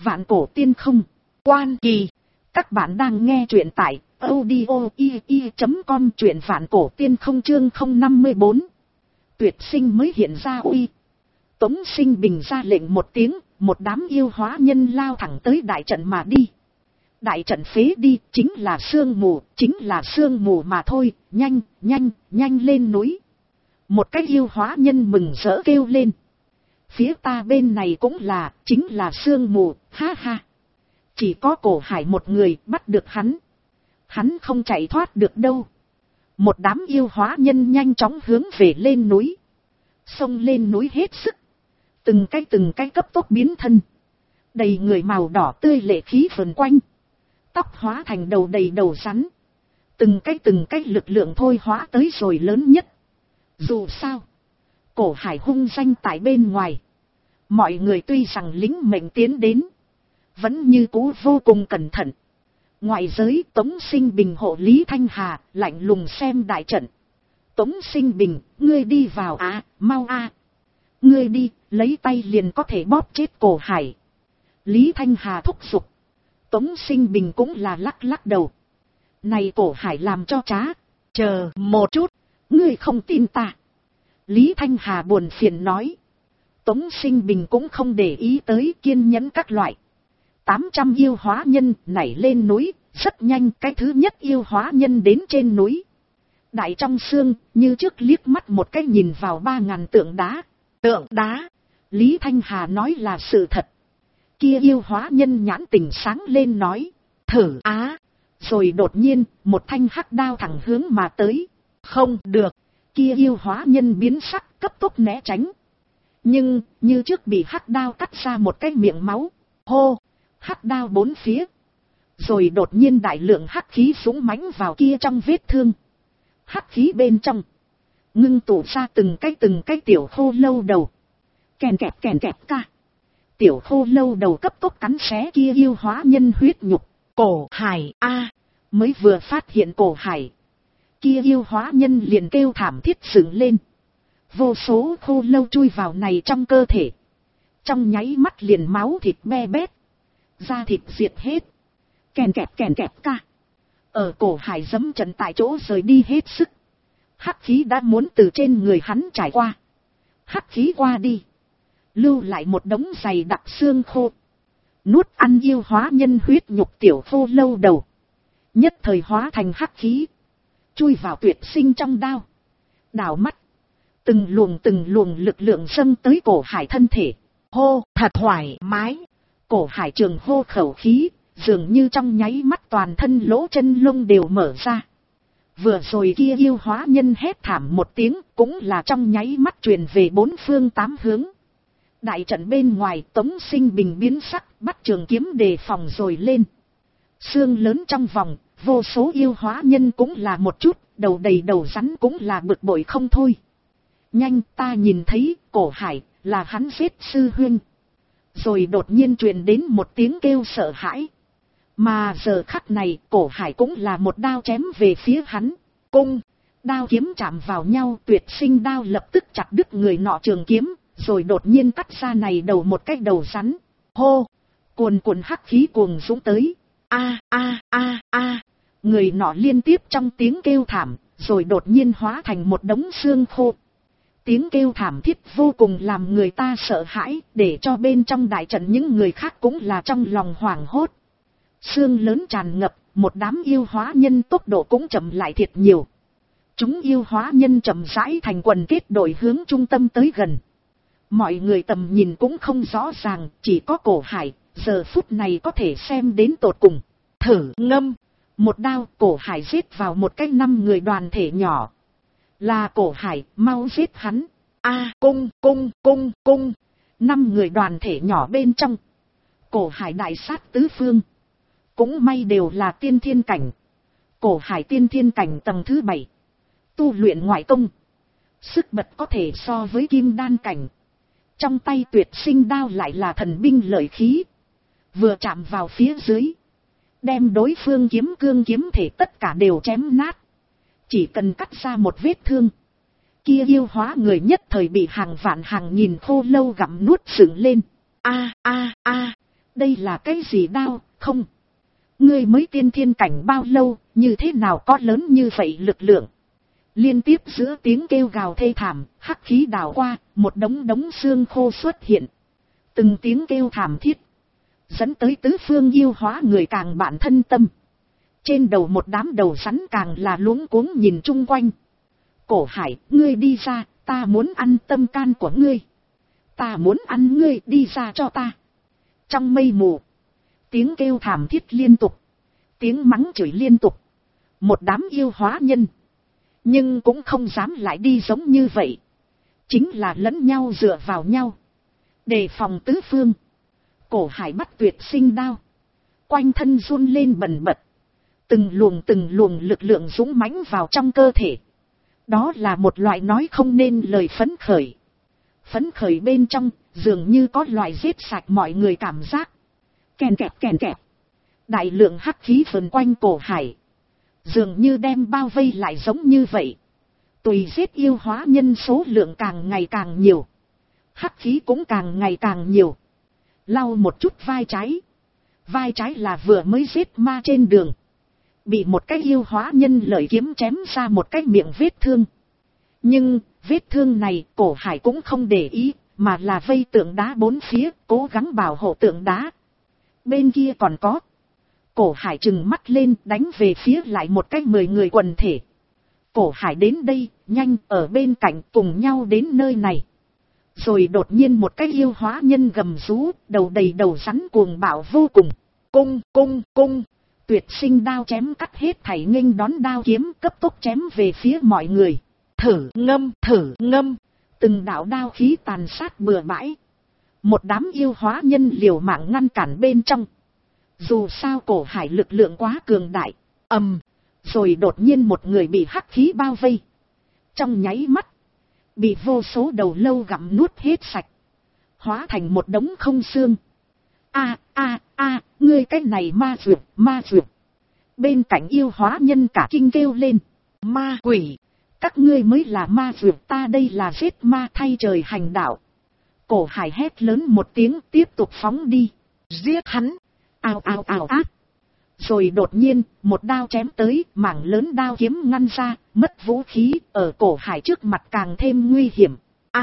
Vạn cổ tiên không. Quan kỳ. Các bạn đang nghe truyện tại audio.com, truyện vạn cổ tiên không chương 054. Tuyệt sinh mới hiện ra uy. Tống Sinh Bình ra lệnh một tiếng, một đám yêu hóa nhân lao thẳng tới đại trận mà đi. Đại trận phế đi, chính là sương mù mà thôi, nhanh, nhanh, nhanh lên núi. Một cái yêu hóa nhân mừng rỡ kêu lên. Phía ta bên này cũng là, chính là sương mù, ha ha. Chỉ có Cổ Hải một người bắt được hắn. Hắn không chạy thoát được đâu. Một đám yêu hóa nhân nhanh chóng hướng về lên núi. Xông lên núi hết sức. Từng cái cấp tốc biến thân. Đầy người màu đỏ tươi lệ khí vần quanh. Tóc hóa thành đầu đầy đầu rắn. Từng cái lực lượng thôi hóa tới rồi lớn nhất. Dù sao, Cổ Hải hung danh tại bên ngoài. Mọi người tuy rằng lính mệnh tiến đến, vẫn như cũ vô cùng cẩn thận. Ngoại giới Tống Sinh Bình hộ Lý Thanh Hà, lạnh lùng xem đại trận. Tống Sinh Bình, ngươi đi vào mau Ngươi đi, lấy tay liền có thể bóp chết Cổ Hải. Lý Thanh Hà thúc giục. Tống Sinh Bình cũng là lắc lắc đầu. Này Cổ Hải làm cho trá. Chờ một chút, ngươi không tin ta. Lý Thanh Hà buồn phiền nói. Tống Sinh Bình cũng không để ý tới, kiên nhẫn các loại. 800 yêu hóa nhân nảy lên núi, rất nhanh cái thứ nhất yêu hóa nhân đến trên núi. Đại trong xương, như trước liếc mắt một cái nhìn vào 3000 tượng đá. Tượng đá, Lý Thanh Hà nói là sự thật. Kia yêu hóa nhân nhãn tình sáng lên nói, thử rồi đột nhiên, một thanh hắc đao thẳng hướng mà tới. Không được, kia yêu hóa nhân biến sắc cấp tốc né tránh. Nhưng, như trước bị hắc đao cắt ra một cái miệng máu. Hô, hắc đao bốn phía. Rồi đột nhiên đại lượng hắc khí súng mãnh vào kia trong vết thương. Hắc khí bên trong ngưng tụ ra từng cái tiểu khô lâu đầu. Kèn kẹp ca. Tiểu khô lâu đầu cấp tốc cắn xé kia yêu hóa nhân huyết nhục. Cổ Hải mới vừa phát hiện Cổ Hải, kia yêu hóa nhân liền kêu thảm thiết dựng lên. Vô số khô lâu chui vào này trong cơ thể. Trong nháy mắt liền máu thịt be bét. Da thịt diệt hết. Kèn kẹp ca. Ở Cổ Hải giẫm trận tại chỗ rời đi hết sức. Hắc khí đã muốn từ trên người hắn trải qua. Hắc khí qua đi, lưu lại một đống dày đặc xương khô. Nuốt ăn yêu hóa nhân huyết nhục tiểu khô lâu đầu. Nhất thời hóa thành hắc khí. Chui vào tuyệt sinh trong đao. Đảo mắt. Từng luồng lực lượng dâng tới Cổ Hải thân thể. Hô, thật thoải mái. Cổ Hải trường hô khẩu khí, dường như trong nháy mắt toàn thân lỗ chân lông đều mở ra. Vừa rồi kia yêu hóa nhân hét thảm một tiếng, cũng là trong nháy mắt truyền về bốn phương tám hướng. Đại trận bên ngoài Tống Sinh Bình biến sắc, bắt trường kiếm đề phòng rồi lên. Xương lớn trong vòng, vô số yêu hóa nhân cũng là một chút, đầu đầy đầu rắn cũng là bực bội không thôi. Nhanh, ta nhìn thấy Cổ Hải là hắn giết sư huynh. Rồi đột nhiên truyền đến một tiếng kêu sợ hãi. Mà giờ khắc này Cổ Hải cũng là một đao chém về phía hắn. Cung, đao kiếm chạm vào nhau, tuyệt sinh đao lập tức chặt đứt người nọ trường kiếm. Rồi đột nhiên cắt ra này đầu một cái đầu rắn. Hô, cuồn hắc khí cuồng dũng tới. Người nọ liên tiếp trong tiếng kêu thảm, rồi đột nhiên hóa thành một đống xương khô. Tiếng kêu thảm thiết vô cùng làm người ta sợ hãi, để cho bên trong đại trận những người khác cũng là trong lòng hoảng hốt. Xương lớn tràn ngập, một đám yêu hóa nhân tốc độ cũng chậm lại thiệt nhiều. Chúng yêu hóa nhân chậm rãi thành quần kết đội hướng trung tâm tới gần. Mọi người tầm nhìn cũng không rõ ràng, chỉ có Cổ Hải, giờ phút này có thể xem đến tột cùng. Thử ngâm, một đao Cổ Hải giết vào một cái 5 người đoàn thể nhỏ. Là Cổ Hải, mau giết hắn. Cung. 5 người đoàn thể nhỏ bên trong. Cổ Hải đại sát tứ phương. Cũng may đều là tiên thiên cảnh. Cổ Hải tiên thiên cảnh tầng thứ 7. Tu luyện ngoại công. Sức bật có thể so với kim đan cảnh. Trong tay tuyệt sinh đao lại là thần binh lợi khí. Vừa chạm vào phía dưới, đem đối phương kiếm cương kiếm thể tất cả đều chém nát. Chỉ cần cắt ra một vết thương, kia yêu hóa người nhất thời bị hàng vạn hàng nghìn khô lâu gặm nuốt sừng lên. Đây là cái gì đao, không? Ngươi mới tiên thiên cảnh bao lâu, như thế nào có lớn như vậy lực lượng? Liên tiếp giữa tiếng kêu gào thê thảm, hắc khí đảo qua, một đống xương khô xuất hiện. Từng tiếng kêu thảm thiết, dẫn tới tứ phương yêu hóa người càng bạn thân tâm. Trên đầu một đám đầu rắn càng là luống cuống nhìn chung quanh. Cổ Hải, ngươi đi ra, ta muốn ăn tâm can của ngươi. Ta muốn ăn ngươi, đi ra cho ta. Trong mây mù, tiếng kêu thảm thiết liên tục, tiếng mắng chửi liên tục. Một đám yêu hóa nhân, nhưng cũng không dám lại đi giống như vậy. Chính là lẫn nhau dựa vào nhau, đề phòng tứ phương. Cổ Hải bắt tuyệt sinh đao, quanh thân run lên bần bật. Từng luồng lực lượng dũng mãnh vào trong cơ thể. Đó là một loại nói không nên lời phấn khởi. Phấn khởi bên trong, dường như có loại giết sạch mọi người cảm giác. Kèn kẹp. Đại lượng hắc khí vần quanh Cổ Hải, dường như đem bao vây lại giống như vậy. Tùy giết yêu hóa nhân số lượng càng ngày càng nhiều, hắc khí cũng càng ngày càng nhiều. Lau một chút vai trái là vừa mới giết ma trên đường, bị một cái yêu hóa nhân lợi kiếm chém ra một cái miệng vết thương. Nhưng vết thương này Cổ Hải cũng không để ý, mà là vây tượng đá bốn phía, cố gắng bảo hộ tượng đá. Bên kia còn có. Cổ Hải trừng mắt lên, đánh về phía lại một cái 10 người quần thể. Cổ Hải đến đây, nhanh, ở bên cạnh, cùng nhau đến nơi này. Rồi đột nhiên một cái yêu hóa nhân gầm rú, đầu đầy đầu rắn cuồng bạo vô cùng. Cung. Tuyệt sinh đao chém cắt hết thảy nghênh đón đao kiếm, cấp tốc chém về phía mọi người. Thử ngâm. Từng đạo đao khí tàn sát bừa bãi. Một đám yêu hóa nhân liều mạng ngăn cản bên trong. Dù sao Cổ Hải lực lượng quá cường đại. Rồi đột nhiên một người bị hắc khí bao vây. Trong nháy mắt, bị vô số đầu lâu gặm nuốt hết sạch, hóa thành một đống không xương. Ngươi cái này ma dược. Bên cạnh yêu hóa nhân cả kinh kêu lên. Ma quỷ, các ngươi mới là ma dược, ta đây là giết ma thay trời hành đạo. Cổ Hải hét lớn một tiếng, tiếp tục phóng đi. Giết hắn. Ào ác. Rồi đột nhiên, một đao chém tới, mảng lớn đao kiếm ngăn ra, mất vũ khí, ở Cổ Hải trước mặt càng thêm nguy hiểm.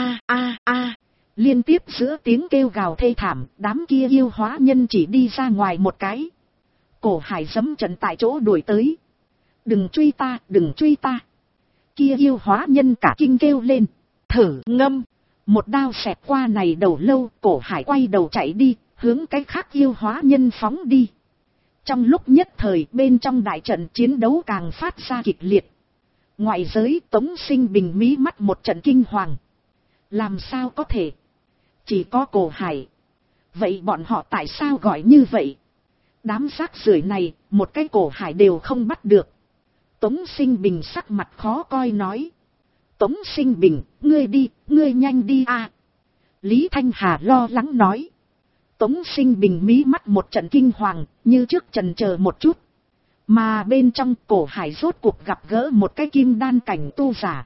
Liên tiếp giữa tiếng kêu gào thê thảm, đám kia yêu hóa nhân chỉ đi ra ngoài một cái. Cổ Hải giẫm trận tại chỗ đuổi tới. Đừng truy ta. Kia yêu hóa nhân cả kinh kêu lên. Thử ngâm. Một đao xẹt qua này đầu lâu, Cổ Hải quay đầu chạy đi, hướng cái khác yêu hóa nhân phóng đi. Trong lúc nhất thời bên trong đại trận chiến đấu càng phát ra kịch liệt. Ngoại giới Tống Sinh Bình mí mắt một trận kinh hoàng. Làm sao có thể? Chỉ có Cổ Hải. Vậy bọn họ tại sao gọi như vậy? Đám rác rưởi này, một cái Cổ Hải đều không bắt được. Tống Sinh Bình sắc mặt khó coi nói. Tống Sinh Bình, ngươi đi, ngươi nhanh đi a. Lý Thanh Hà lo lắng nói. Tống Sinh Bình mí mắt một trận kinh hoàng, như trước chần chờ một chút. Mà bên trong Cổ Hải rốt cuộc gặp gỡ một cái kim đan cảnh tu giả.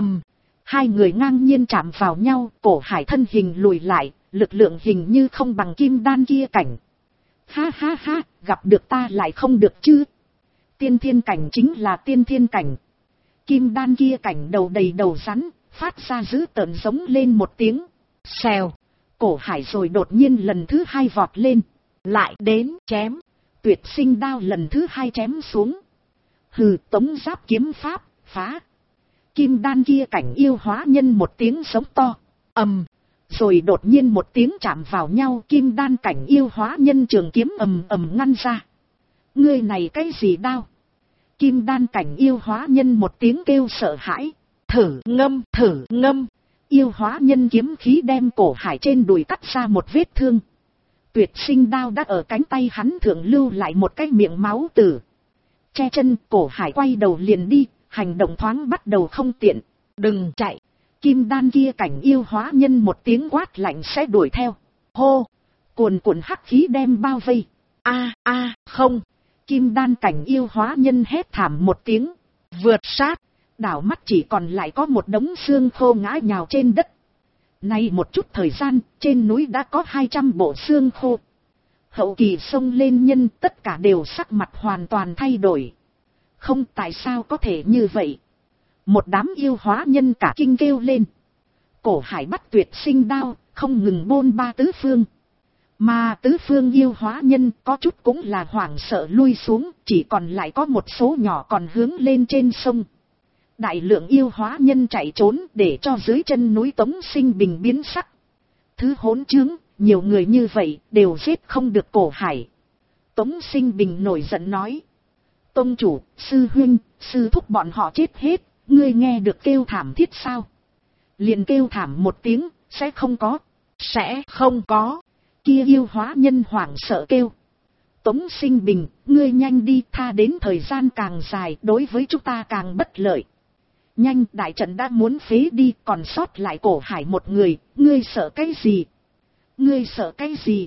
Hai người ngang nhiên chạm vào nhau, Cổ Hải thân hình lùi lại, lực lượng hình như không bằng kim đan kia cảnh. Ha, gặp được ta lại không được chứ. Tiên thiên cảnh chính là tiên thiên cảnh. Kim đan kia cảnh đầu đầy đầu rắn, phát ra dữ tợn giống lên một tiếng. Xèo. Cổ Hải rồi đột nhiên lần thứ hai vọt lên. Lại đến chém. Tuyệt sinh đao lần thứ hai chém xuống. Hừ, Tống Giáp kiếm pháp, phá. Kim đan kia cảnh yêu hóa nhân một tiếng sống to. Rồi đột nhiên một tiếng chạm vào nhau, kim đan cảnh yêu hóa nhân trường kiếm ầm ngăn ra. Ngươi này cái gì đao? Kim đan cảnh yêu hóa nhân một tiếng kêu sợ hãi. Thử ngâm. Yêu hóa nhân kiếm khí đem Cổ Hải trên đùi cắt ra một vết thương. Tuyệt sinh đao đã ở cánh tay hắn thượng lưu lại một cái miệng máu tử. Che chân, Cổ Hải quay đầu liền đi, hành động thoáng bắt đầu không tiện. Đừng chạy. Kim đan kia cảnh yêu hóa nhân một tiếng quát lạnh sẽ đuổi theo. Hô. Cuồn hắc khí đem bao vây. Không. Kim đan cảnh yêu hóa nhân hét thảm một tiếng. Vượt sát. Đảo mắt chỉ còn lại có một đống xương khô ngã nhào trên đất. Nay một chút thời gian, trên núi đã có 200 bộ xương khô. Hậu kỳ xông lên nhân tất cả đều sắc mặt hoàn toàn thay đổi. Không, tại sao có thể như vậy? Một đám yêu hóa nhân cả kinh kêu lên. Cổ Hải bắt tuyệt sinh đao, không ngừng bôn ba tứ phương. Mà tứ phương yêu hóa nhân có chút cũng là hoảng sợ lui xuống, chỉ còn lại có một số nhỏ còn hướng lên trên sông. Đại lượng yêu hóa nhân chạy trốn để cho dưới chân núi Tống Sinh Bình biến sắc. Thứ hỗn trướng, nhiều người như vậy đều giết không được Cổ Hải. Tống Sinh Bình nổi giận nói. Tông chủ, sư huynh, sư thúc bọn họ chết hết, ngươi nghe được kêu thảm thiết sao? Liền kêu thảm một tiếng, sẽ không có. Sẽ không có. Kia yêu hóa nhân hoảng sợ kêu. Tống Sinh Bình, ngươi nhanh đi, tha đến thời gian càng dài đối với chúng ta càng bất lợi. Nhanh, đại trận đã muốn phế đi, còn sót lại Cổ Hải một người, ngươi sợ cái gì? Ngươi sợ cái gì?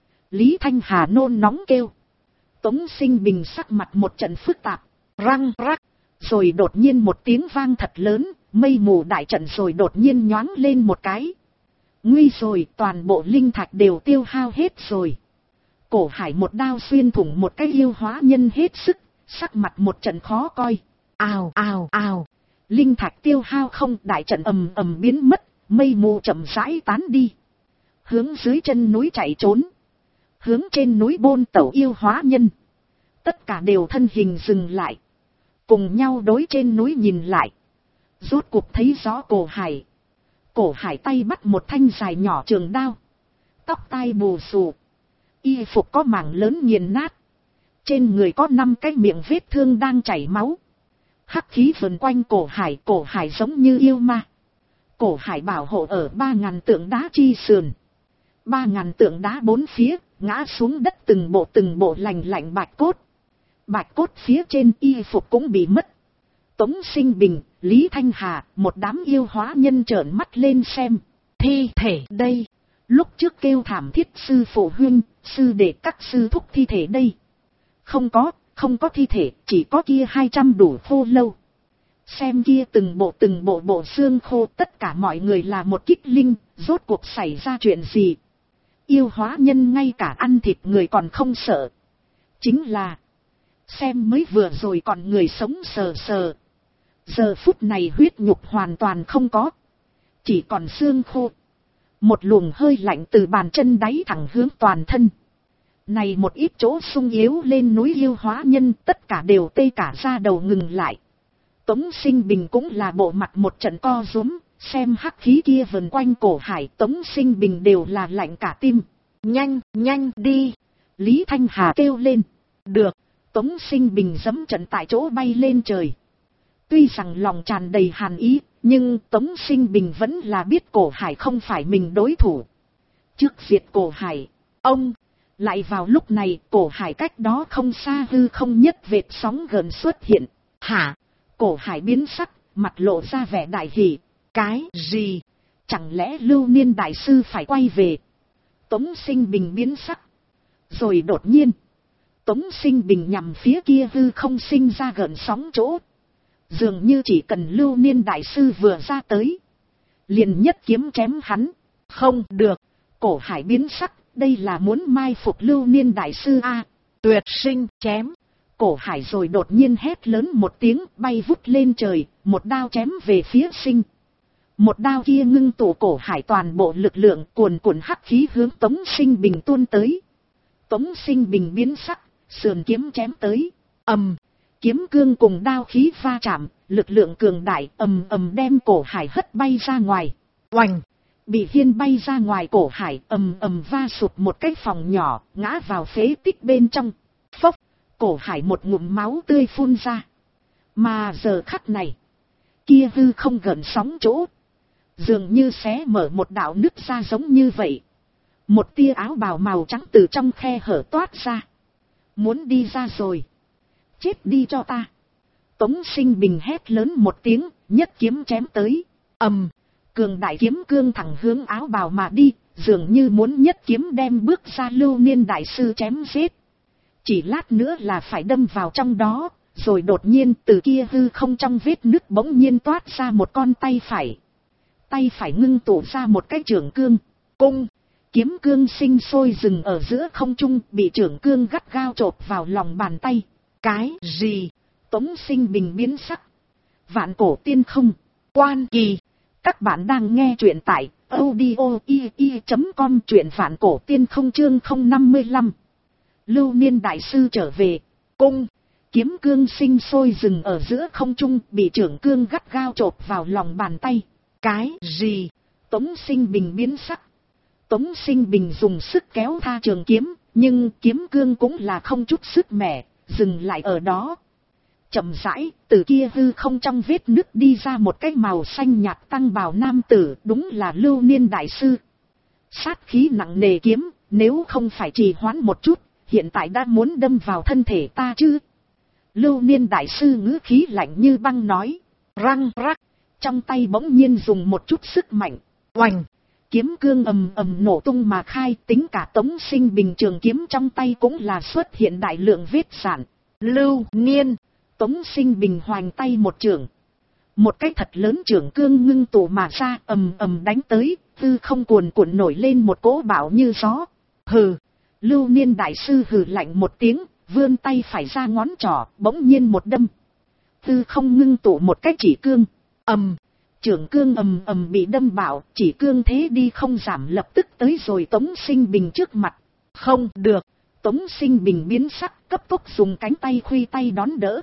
Lý Thanh Hà nôn nóng kêu. Tống Sinh Bình sắc mặt một trận phức tạp, răng rắc, rồi đột nhiên một tiếng vang thật lớn, mây mù đại trận rồi đột nhiên nhoáng lên một cái. Nguy rồi, toàn bộ linh thạch đều tiêu hao hết rồi. Cổ Hải một đao xuyên thủng một cái yêu hóa nhân hết sức, sắc mặt một trận khó coi. Ào ào ào, linh thạch tiêu hao không, đại trận ầm ầm biến mất, mây mù chậm rãi tán đi. Hướng dưới chân núi chạy trốn. Hướng trên núi bôn tẩu yêu hóa nhân. Tất cả đều thân hình dừng lại. Cùng nhau đối trên núi nhìn lại. Rốt cuộc thấy rõ Cổ Hải. Cổ Hải tay bắt một thanh dài nhỏ trường đao. Tóc tai bù xù. Y phục có mảng lớn nghiền nát. Trên người có 5 cái miệng vết thương đang chảy máu. Hắc khí vần quanh Cổ Hải giống như yêu ma. Cổ Hải bảo hộ ở 3000 tượng đá chi sườn. 3000 tượng đá bốn phía, ngã xuống đất từng bộ lành lạnh bạch cốt. Bạch cốt phía trên y phục cũng bị mất. Tống Sinh Bình, Lý Thanh Hà, một đám yêu hóa nhân trợn mắt lên xem. Thi thể đây. Lúc trước kêu thảm thiết sư phụ huynh, sư đệ các sư thúc thi thể đây. Không có thi thể, chỉ có kia 200 đủ khô lâu. Xem kia từng bộ xương khô, tất cả mọi người là một kích linh, rốt cuộc xảy ra chuyện gì. Yêu hóa nhân ngay cả ăn thịt người còn không sợ. Chính là, xem mới vừa rồi còn người sống sờ sờ. Giờ phút này huyết nhục hoàn toàn không có. Chỉ còn xương khô. Một luồng hơi lạnh từ bàn chân đáy thẳng hướng toàn thân. Này một ít chỗ sung yếu lên núi yêu hóa nhân tất cả đều tê cả da đầu ngừng lại. Tống Sinh Bình cũng là bộ mặt một trận co rúm. Xem hắc khí kia vần quanh Cổ Hải, Tống Sinh Bình đều là lạnh cả tim. Nhanh đi. Lý Thanh Hà kêu lên. Được. Tống Sinh Bình giẫm trận tại chỗ bay lên trời. Tuy rằng lòng tràn đầy hàn ý, nhưng Tống Sinh Bình vẫn là biết Cổ Hải không phải mình đối thủ. Trước diệt Cổ Hải, ông. Lại vào lúc này, Cổ Hải cách đó không xa hư không nhất vệt sóng gần xuất hiện. Hả? Cổ Hải biến sắc, mặt lộ ra vẻ đại hỉ. Cái gì? Chẳng lẽ Lưu Niên đại sư phải quay về? Tống Sinh Bình biến sắc. Rồi đột nhiên, Tống Sinh Bình nhằm phía kia hư không sinh ra gần sóng chỗ. Dường như chỉ cần Lưu Niên đại sư vừa ra tới, liền nhất kiếm chém hắn. Không được. Cổ Hải biến sắc, đây là muốn mai phục Lưu Niên đại sư a. Tuyệt sinh chém. Cổ Hải rồi đột nhiên hét lớn một tiếng, bay vút lên trời, một đao chém về phía sinh. Một đao kia ngưng tụ Cổ Hải toàn bộ lực lượng, cuồn cuộn hắc khí hướng Tống Sinh Bình tuôn tới. Tống Sinh Bình biến sắc, sườn kiếm chém tới. Kiếm cương cùng đao khí va chạm, lực lượng cường đại ầm ầm đem Cổ Hải hất bay ra ngoài. Oành! Bị hiên bay ra ngoài Cổ Hải ầm ầm va sụp một cái phòng nhỏ, ngã vào phế tích bên trong. Phốc! Cổ Hải một ngụm máu tươi phun ra. Mà giờ khắc này, kia hư không gần sóng chỗ, dường như xé mở một đạo nứt ra giống như vậy. Một tia áo bào màu trắng từ trong khe hở toát ra. Muốn đi ra rồi. Chết đi cho ta. Tống Sinh Bình hét lớn một tiếng, nhất kiếm chém tới. Cường đại kiếm cương thẳng hướng áo bào mà đi, dường như muốn nhất kiếm đem bước ra Lưu Niên đại sư chém giết. Chỉ lát nữa là phải đâm vào trong đó, rồi đột nhiên từ kia hư không trong vết nứt bỗng nhiên toát ra một con tay phải. Tay phải ngưng tụ ra một cái trường cương, cung. Kiếm cương sinh sôi dừng ở giữa không trung, bị trưởng cương gắt gao chộp vào lòng bàn tay. Cái gì? Tống Sinh Bình biến sắc. Vạn cổ tiên không. Quan kỳ. Các bạn đang nghe truyện tại audio.com, truyện vạn cổ tiên không chương 055. Lưu Niên đại sư trở về. Cung. Kiếm cương sinh sôi dừng ở giữa không trung, bị trưởng cương gắt gao chộp vào lòng bàn tay. Cái gì? Tống Sinh Bình biến sắc. Tống Sinh Bình dùng sức kéo tha trường kiếm, nhưng kiếm cương cũng là không chút sức mẻ, dừng lại ở đó. Chậm rãi, từ kia hư không trong vết nứt đi ra một cái màu xanh nhạt tăng bào nam tử, đúng là Lưu Niên đại sư. Sát khí nặng nề kiếm, nếu không phải trì hoãn một chút, hiện tại đã muốn đâm vào thân thể ta chứ. Lưu Niên đại sư ngữ khí lạnh như băng nói. Răng rắc, trong tay bỗng nhiên dùng một chút sức mạnh. Oành, kiếm cương ầm ầm nổ tung mà khai, tính cả Tống Sinh Bình trường kiếm trong tay cũng là xuất hiện đại lượng vết sạn. Lưu Niên. Tống Sinh Bình hoành tay một chưởng. Một cái thật lớn chưởng cương ngưng tụ mà ra, ầm ầm đánh tới, tư không cuồn cuộn nổi lên một cỗ bão như gió. Hừ. Lưu Niên đại sư hừ lạnh một tiếng, vươn tay phải ra ngón trỏ, bỗng nhiên một đâm. Tư không ngưng tụ một cái chỉ cương. Chưởng cương ầm ầm bị đâm bạo, chỉ cương thế đi không giảm, lập tức tới rồi Tống Sinh Bình trước mặt. Không được. Tống Sinh Bình biến sắc, cấp tốc dùng cánh tay khuy tay đón đỡ.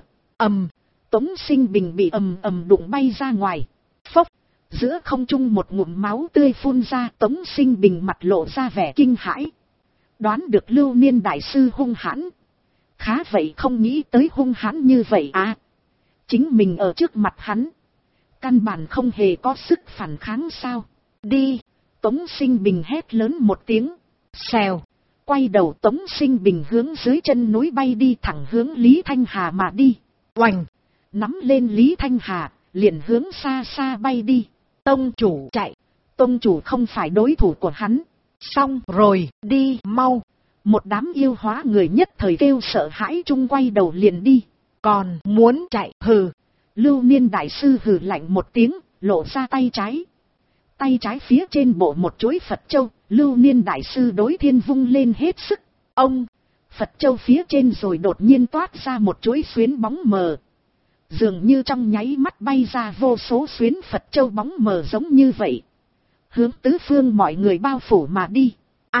Tống Sinh Bình bị đụng bay ra ngoài. Phốc, giữa không trung một ngụm máu tươi phun ra, Tống Sinh Bình mặt lộ ra vẻ kinh hãi. Đoán được Lưu Niên đại sư hung hãn. Khá vậy không nghĩ tới hung hãn như vậy à. Chính mình ở trước mặt hắn, căn bản không hề có sức phản kháng sao. Đi. Tống Sinh Bình hét lớn một tiếng. Xèo. Quay đầu Tống Sinh Bình hướng dưới chân núi bay đi, thẳng hướng Lý Thanh Hà mà đi. Oành. Nắm lên Lý Thanh Hà, liền hướng xa xa bay đi. Tông chủ chạy. Tông chủ không phải đối thủ của hắn. Xong rồi, đi mau. Một đám yêu hóa người nhất thời kêu sợ hãi chung quay đầu liền đi. Còn muốn chạy? Hừ. Lưu Niên đại sư hừ lạnh một tiếng, lộ ra tay trái. Tay trái phía trên bộ một chuỗi Phật châu, Lưu Niên đại sư đối thiên vung lên hết sức. Ông, Phật châu phía trên rồi đột nhiên toát ra một chuỗi xuyến bóng mờ. Dường như trong nháy mắt bay ra vô số xuyến Phật châu bóng mờ giống như vậy. Hướng tứ phương mọi người bao phủ mà đi.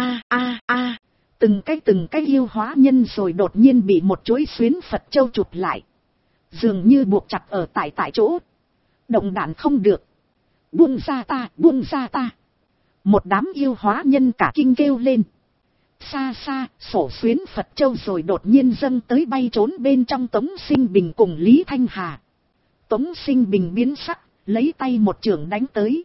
Từng cái yêu hóa nhân rồi đột nhiên bị một chuỗi xuyến Phật châu chụp lại. Dường như buộc chặt ở tại chỗ. Động đạn không được. Buông ra ta, buông ra ta. Một đám yêu hóa nhân cả kinh kêu lên. Xa xa, sổ xuyến Phật châu rồi đột nhiên dâng tới bay trốn bên trong Tống Sinh Bình cùng Lý Thanh Hà. Tống Sinh Bình biến sắc, lấy tay một chưởng đánh tới.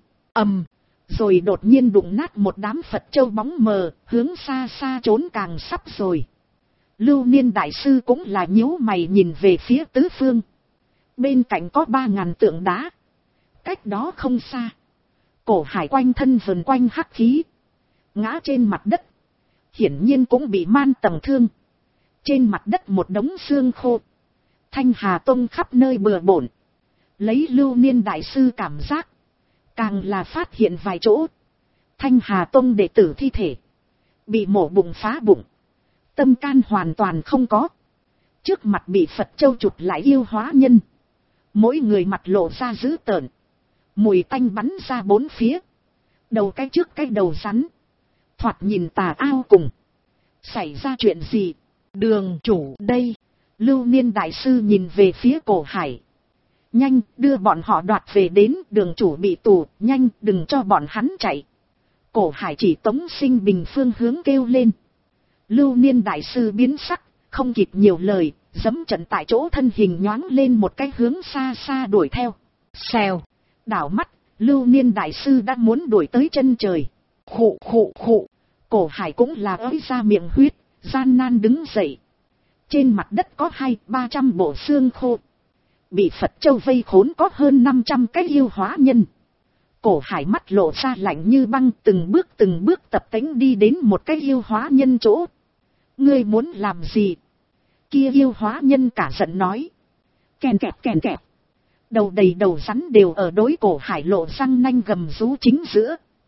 Rồi đột nhiên đụng nát một đám Phật châu bóng mờ, hướng xa xa trốn càng sắp rồi. Lưu Niên đại sư cũng là nhíu mày nhìn về phía tứ phương. Bên cạnh có 3000 tượng đá. Cách đó không xa, Cổ Hải quanh thân vần quanh hắc khí, ngã trên mặt đất. Hiển nhiên cũng bị man tầng thương. Trên mặt đất một đống xương khô. Thanh Hà Tông khắp nơi bừa bộn. Lấy Lưu Niên đại sư cảm giác, càng là phát hiện vài chỗ Thanh Hà Tông đệ tử thi thể bị mổ bụng phá bụng, tâm can hoàn toàn không có. Trước mặt bị Phật châu chụp lại yêu hóa nhân, mỗi người mặt lộ ra dữ tợn, mùi tanh bắn ra bốn phía, đầu cái trước cái đầu rắn, thoạt nhìn tà ao cùng. Xảy ra chuyện gì? Đường chủ đây. Lưu Niên đại sư nhìn về phía Cổ Hải. Nhanh, đưa bọn họ đoạt về đến, đường chủ bị tù, nhanh, đừng cho bọn hắn chạy. Cổ Hải chỉ Tống Sinh Bình phương hướng kêu lên. Lưu Niên đại sư biến sắc, không kịp nhiều lời, giẫm trận tại chỗ, thân hình nhoáng lên một cái hướng xa xa đuổi theo. Xèo, đảo mắt, Lưu Niên đại sư đã muốn đuổi tới chân trời. Khụ khụ khụ, Cổ Hải cũng là ới ra miệng huyết, gian nan đứng dậy. Trên mặt đất có 200-300 bộ xương khô. Bị Phật châu vây khốn có hơn 500 cái yêu hóa nhân. Cổ Hải mắt lộ ra lạnh như băng, từng bước tập tễnh đi đến một cái yêu hóa nhân chỗ. Ngươi muốn làm gì? Kia yêu hóa nhân cả giận nói. Kèn kẹp. Đầu đầy đầu rắn đều ở đối Cổ Hải lộ răng nanh gầm rú chính giữa.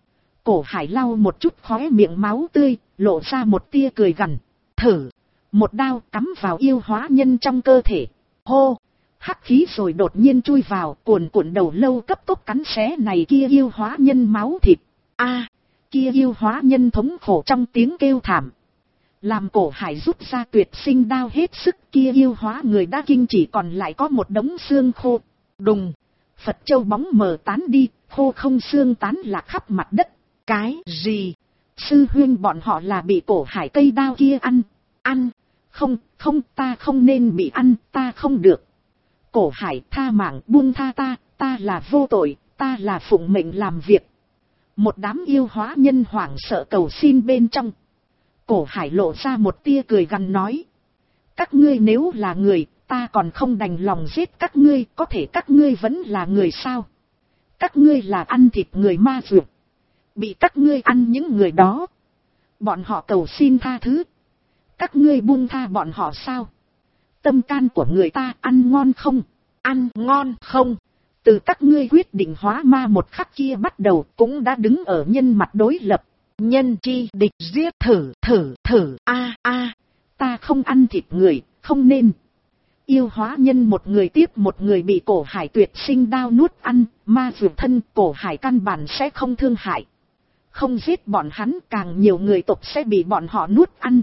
Cổ Hải lau một chút khóe miệng máu tươi, lộ ra một tia cười gằn. Thử. Một đao cắm vào yêu hóa nhân trong cơ thể. Hô. Hắc khí rồi đột nhiên chui vào, cuồn cuộn đầu lâu cấp tốc cắn xé này kia yêu hóa nhân máu thịt. A, kia yêu hóa nhân thống khổ trong tiếng kêu thảm. Làm Cổ Hải rút ra tuyệt sinh đao hết sức, kia yêu hóa người đã kinh chỉ còn lại có một đống xương khô. Đùng. Phật châu bóng mờ tán đi, khô không xương tán lạc khắp mặt đất. Cái gì? Sư huynh bọn họ là bị Cổ Hải cây đao kia ăn. Ăn. Không, không, ta không nên bị ăn, ta không được. Cổ Hải tha mạng, buông tha ta là vô tội, ta là phụng mệnh làm việc. Một đám yêu hóa nhân hoảng sợ cầu xin bên trong. Cổ Hải lộ ra một tia cười gằn nói. Các ngươi nếu là người, ta còn không đành lòng giết các ngươi, có thể các ngươi vẫn là người sao? Các ngươi là ăn thịt người ma dược. Bị các ngươi ăn những người đó. Bọn họ cầu xin tha thứ. Các ngươi buông tha bọn họ sao? Tâm can của người ta ăn ngon không? Ăn ngon không? Từ các ngươi quyết định hóa ma một khắc kia bắt đầu cũng đã đứng ở nhân mặt đối lập. Nhân chi địch giết, thử, a, ta không ăn thịt người, không nên. Yêu hóa nhân một người tiếp một người bị Cổ Hải tuyệt sinh đao nuốt ăn, ma dược thân Cổ Hải căn bản sẽ không thương hại. Không giết bọn hắn, càng nhiều người tộc sẽ bị bọn họ nuốt ăn.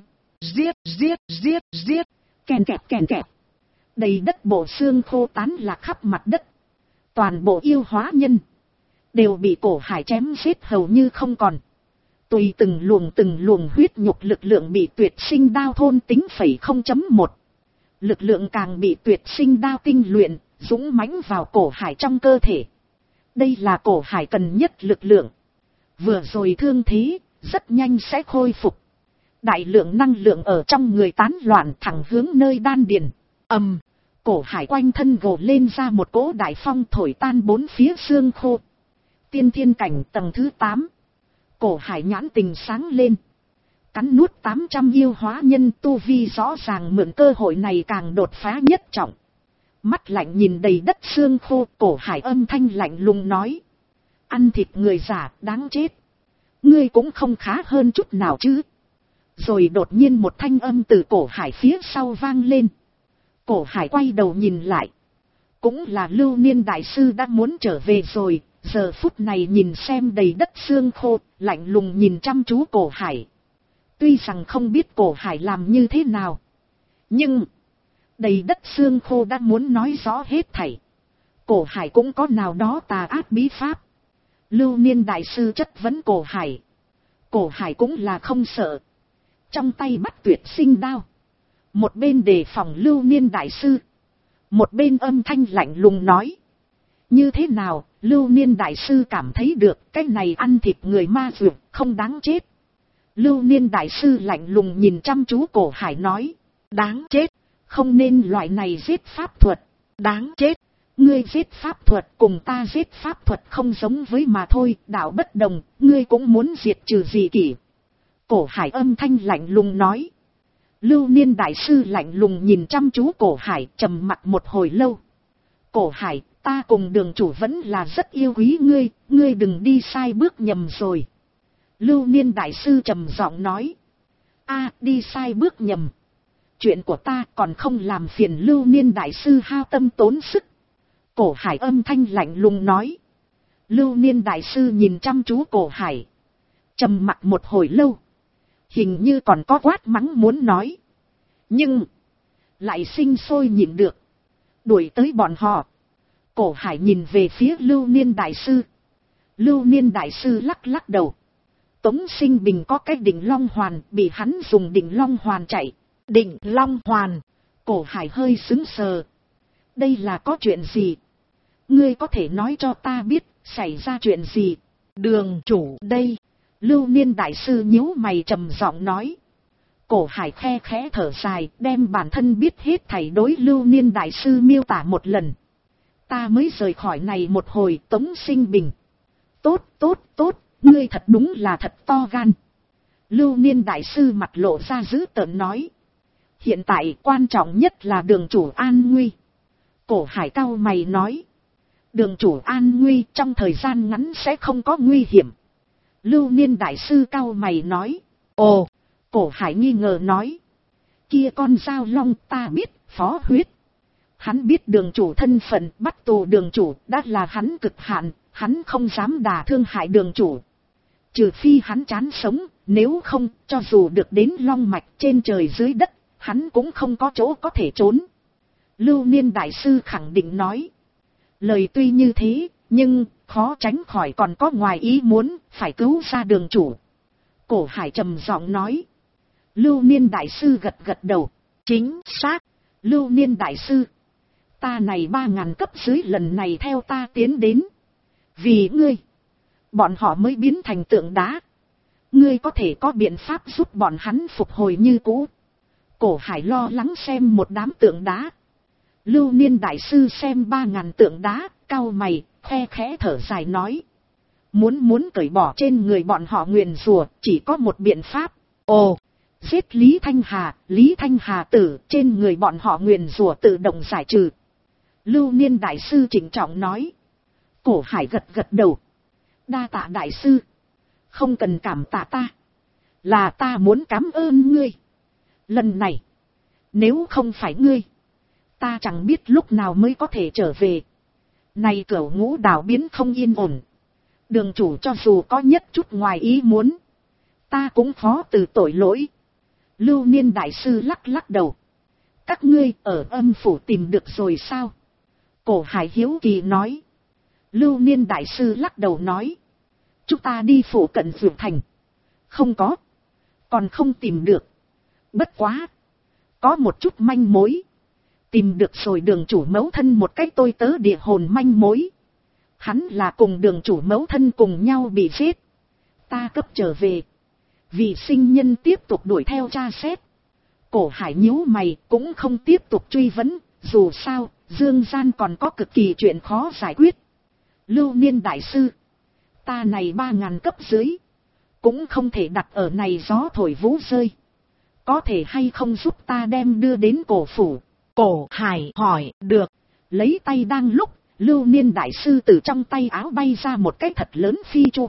Giết, kèn kẹp. Đầy đất bộ xương khô tán lạc khắp mặt đất. Toàn bộ yêu hóa nhân đều bị Cổ Hải chém giết hầu như không còn. Tùy từng luồng huyết nhục lực lượng bị tuyệt sinh đao thôn tính 0.1. Lực lượng càng bị tuyệt sinh đao tinh luyện, dũng mãnh vào Cổ Hải trong cơ thể. Đây là Cổ Hải cần nhất lực lượng. Vừa rồi thương thế, rất nhanh sẽ khôi phục. Đại lượng năng lượng ở trong người tán loạn thẳng hướng nơi đan điền. Cổ Hải quanh thân gồ lên ra một cỗ đại phong thổi tan bốn phía xương khô. Tiên thiên cảnh tầng thứ 8. Cổ Hải nhãn tình sáng lên. Cắn nuốt 800 yêu hóa nhân tu vi rõ ràng mượn cơ hội này càng đột phá nhất trọng. Mắt lạnh nhìn đầy đất xương khô, Cổ Hải âm thanh lạnh lùng nói. Ăn thịt người giả, đáng chết. Ngươi cũng không khá hơn chút nào chứ. Rồi đột nhiên một thanh âm từ Cổ Hải phía sau vang lên. Cổ Hải quay đầu nhìn lại. Cũng là Lưu Niên Đại Sư đã muốn trở về rồi. Giờ phút này nhìn xem đầy đất xương khô, lạnh lùng nhìn chăm chú Cổ Hải. Tuy rằng không biết Cổ Hải làm như thế nào. Nhưng đầy đất xương khô đã muốn nói rõ hết thảy. Cổ Hải cũng có nào đó tà ác bí pháp. Lưu Niên Đại Sư chất vấn Cổ Hải. Cổ Hải cũng là không sợ. Trong tay bắt tuyệt sinh đao. Một bên đề phòng Lưu Niên Đại Sư. Một bên âm thanh lạnh lùng nói. Như thế nào, Lưu Niên Đại Sư cảm thấy được cái này ăn thịt người ma dược không đáng chết. Lưu Niên Đại Sư lạnh lùng nhìn chăm chú Cổ Hải nói. Đáng chết, không nên loại này giết pháp thuật. Đáng chết, ngươi giết pháp thuật cùng ta giết pháp thuật không giống với mà thôi, đạo bất đồng, ngươi cũng muốn diệt trừ dị kỷ. Cổ Hải âm thanh lạnh lùng nói. Lưu Niên Đại Sư lạnh lùng nhìn chăm chú Cổ Hải, trầm mặc một hồi lâu. Cổ Hải, ta cùng đường chủ vẫn là rất yêu quý ngươi, ngươi đừng đi sai bước nhầm rồi. Lưu Niên Đại Sư trầm giọng nói. Đi sai bước nhầm. Chuyện của ta còn không làm phiền Lưu Niên Đại Sư hao tâm tốn sức. Cổ Hải âm thanh lạnh lùng nói. Lưu Niên Đại Sư nhìn chăm chú Cổ Hải. Trầm mặc một hồi lâu. Hình như còn có quát mắng muốn nói. Nhưng lại sinh sôi nhịn được. Đuổi tới bọn họ. Cổ Hải nhìn về phía Lưu Niên Đại Sư. Lưu Niên Đại Sư lắc lắc đầu. Tống Sinh Bình có cái đỉnh Long Hoàn, bị hắn dùng đỉnh Long Hoàn chạy. Đỉnh Long Hoàn. Cổ Hải hơi sững sờ. Đây là có chuyện gì? Ngươi có thể nói cho ta biết, xảy ra chuyện gì? Đường chủ đây. Lưu Niên Đại Sư nhíu mày trầm giọng nói. Cổ Hải khe khẽ thở dài, đem bản thân biết hết thảy đối Lưu Niên Đại Sư miêu tả một lần. Ta mới rời khỏi này một hồi, Tống Sinh Bình. Tốt, ngươi thật đúng là thật to gan. Lưu Niên Đại Sư mặt lộ ra dữ tợn nói. Hiện tại quan trọng nhất là đường chủ an nguy. Cổ Hải cau mày nói. Đường chủ an nguy trong thời gian ngắn sẽ không có nguy hiểm. Lưu Niên đại sư cau mày nói. Ồ, Cổ Hải nghi ngờ nói. Kia con dao long ta biết, Phó Huyết. Hắn biết đường chủ thân phận, bắt tù đường chủ đã là hắn cực hạn, hắn không dám đả thương hại đường chủ. Trừ phi hắn chán sống, nếu không, cho dù được đến long mạch trên trời dưới đất, hắn cũng không có chỗ có thể trốn. Lưu Niên đại sư khẳng định nói. Lời tuy như thế, nhưng khó tránh khỏi còn có ngoài ý muốn, phải cứu ra đường chủ. Cổ Hải trầm giọng nói. Lưu Niên đại sư gật gật đầu. Chính xác. Lưu Niên đại sư. Ta này 3000 cấp dưới lần này theo ta tiến đến. Vì ngươi, bọn họ mới biến thành tượng đá. Ngươi có thể có biện pháp giúp bọn hắn phục hồi như cũ. Cổ Hải lo lắng xem một đám tượng đá. Lưu Niên đại sư xem 3000 tượng đá, cau mày, khe khẽ thở dài nói. Muốn cởi bỏ trên người bọn họ nguyền rủa, chỉ có một biện pháp. Ồ, giết Lý Thanh Hà tử, trên người bọn họ nguyền rủa tự động giải trừ. Lưu Niên đại sư trịnh trọng nói. Cổ Hải gật gật đầu. Đa tạ đại sư. Không cần cảm tạ ta. Là ta muốn cảm ơn ngươi. Lần này, nếu không phải ngươi, ta chẳng biết lúc nào mới có thể trở về. Này Cửu Ngũ đảo biến không yên ổn. Đường chủ cho dù có nhất chút ngoài ý muốn, ta cũng khó từ tội lỗi. Lưu Niên đại sư lắc lắc đầu. Các ngươi ở âm phủ tìm được rồi sao? Cổ Hải hiếu kỳ nói. Lưu Niên đại sư lắc đầu nói. Chúng ta đi phủ cận Dược Thành. Không có. Còn không tìm được. Bất quá. Có một chút manh mối. Tìm được rồi đường chủ mẫu thân một cách tôi tớ địa hồn manh mối. Hắn là cùng đường chủ mẫu thân cùng nhau bị giết. Ta cấp trở về. Vì sinh nhân tiếp tục đuổi theo tra xét. Cổ Hải nhíu mày cũng không tiếp tục truy vấn. Dù sao, dương gian còn có cực kỳ chuyện khó giải quyết. Lưu Niên đại sư. Ta này 3000 cấp dưới. Cũng không thể đặt ở này gió thổi vũ rơi. Có thể hay không giúp ta đem đưa đến cổ phủ? Cổ Hải hỏi. Được. Lấy tay đang lúc, Lưu Niên đại sư từ trong tay áo bay ra một cái thật lớn phi chu.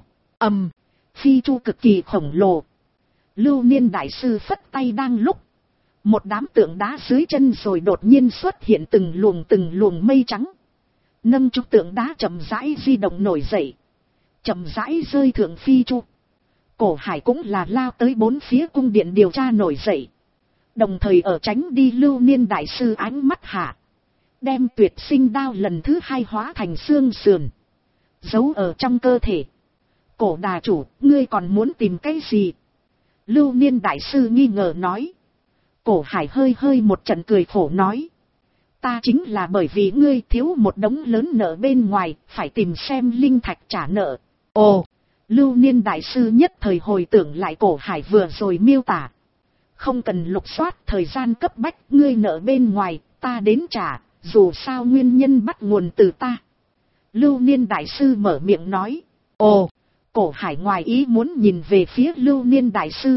Phi chu cực kỳ khổng lồ. Lưu Niên đại sư phất tay đang lúc. Một đám tượng đá dưới chân rồi đột nhiên xuất hiện từng luồng mây trắng. Nâng trúc tượng đá chậm rãi di động nổi dậy. Chậm rãi rơi thượng phi chu. Cổ Hải cũng là lao tới bốn phía cung điện điều tra nổi dậy. Đồng thời ở tránh đi Lưu Niên đại sư ánh mắt hạ. Đem Tuyệt Sinh đao lần thứ 2 hóa thành xương sườn. Giấu ở trong cơ thể. Cổ đà chủ, ngươi còn muốn tìm cái gì? Lưu Niên đại sư nghi ngờ nói. Cổ Hải hơi một trận cười khổ nói. Ta chính là bởi vì ngươi thiếu một đống lớn nợ bên ngoài, phải tìm xem linh thạch trả nợ. Ồ, Lưu Niên đại sư nhất thời hồi tưởng lại Cổ Hải vừa rồi miêu tả. Không cần lục soát thời gian cấp bách, ngươi nợ bên ngoài, ta đến trả, dù sao nguyên nhân bắt nguồn từ ta. Lưu Niên đại sư mở miệng nói. Ồ, Cổ Hải ngoài ý muốn nhìn về phía Lưu Niên đại sư.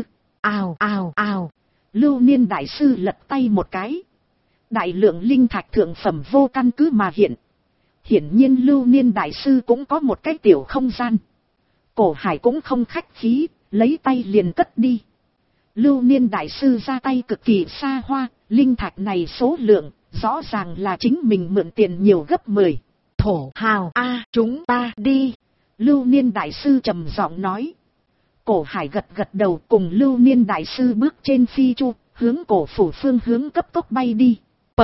Ào. Lưu Niên đại sư lật tay một cái. Đại lượng linh thạch thượng phẩm vô căn cứ mà hiện. Hiển nhiên Lưu Niên đại sư cũng có một cái tiểu không gian. Cổ Hải cũng không khách khí, lấy tay liền cất đi. Lưu Niên đại sư ra tay cực kỳ xa hoa, linh thạch này số lượng, rõ ràng là chính mình mượn tiền nhiều gấp 10. Thổ hào chúng ta đi. Lưu Niên đại sư trầm giọng nói. Cổ Hải gật gật đầu cùng Lưu Niên đại sư bước trên phi chu, hướng cổ phủ phương hướng cấp tốc bay đi.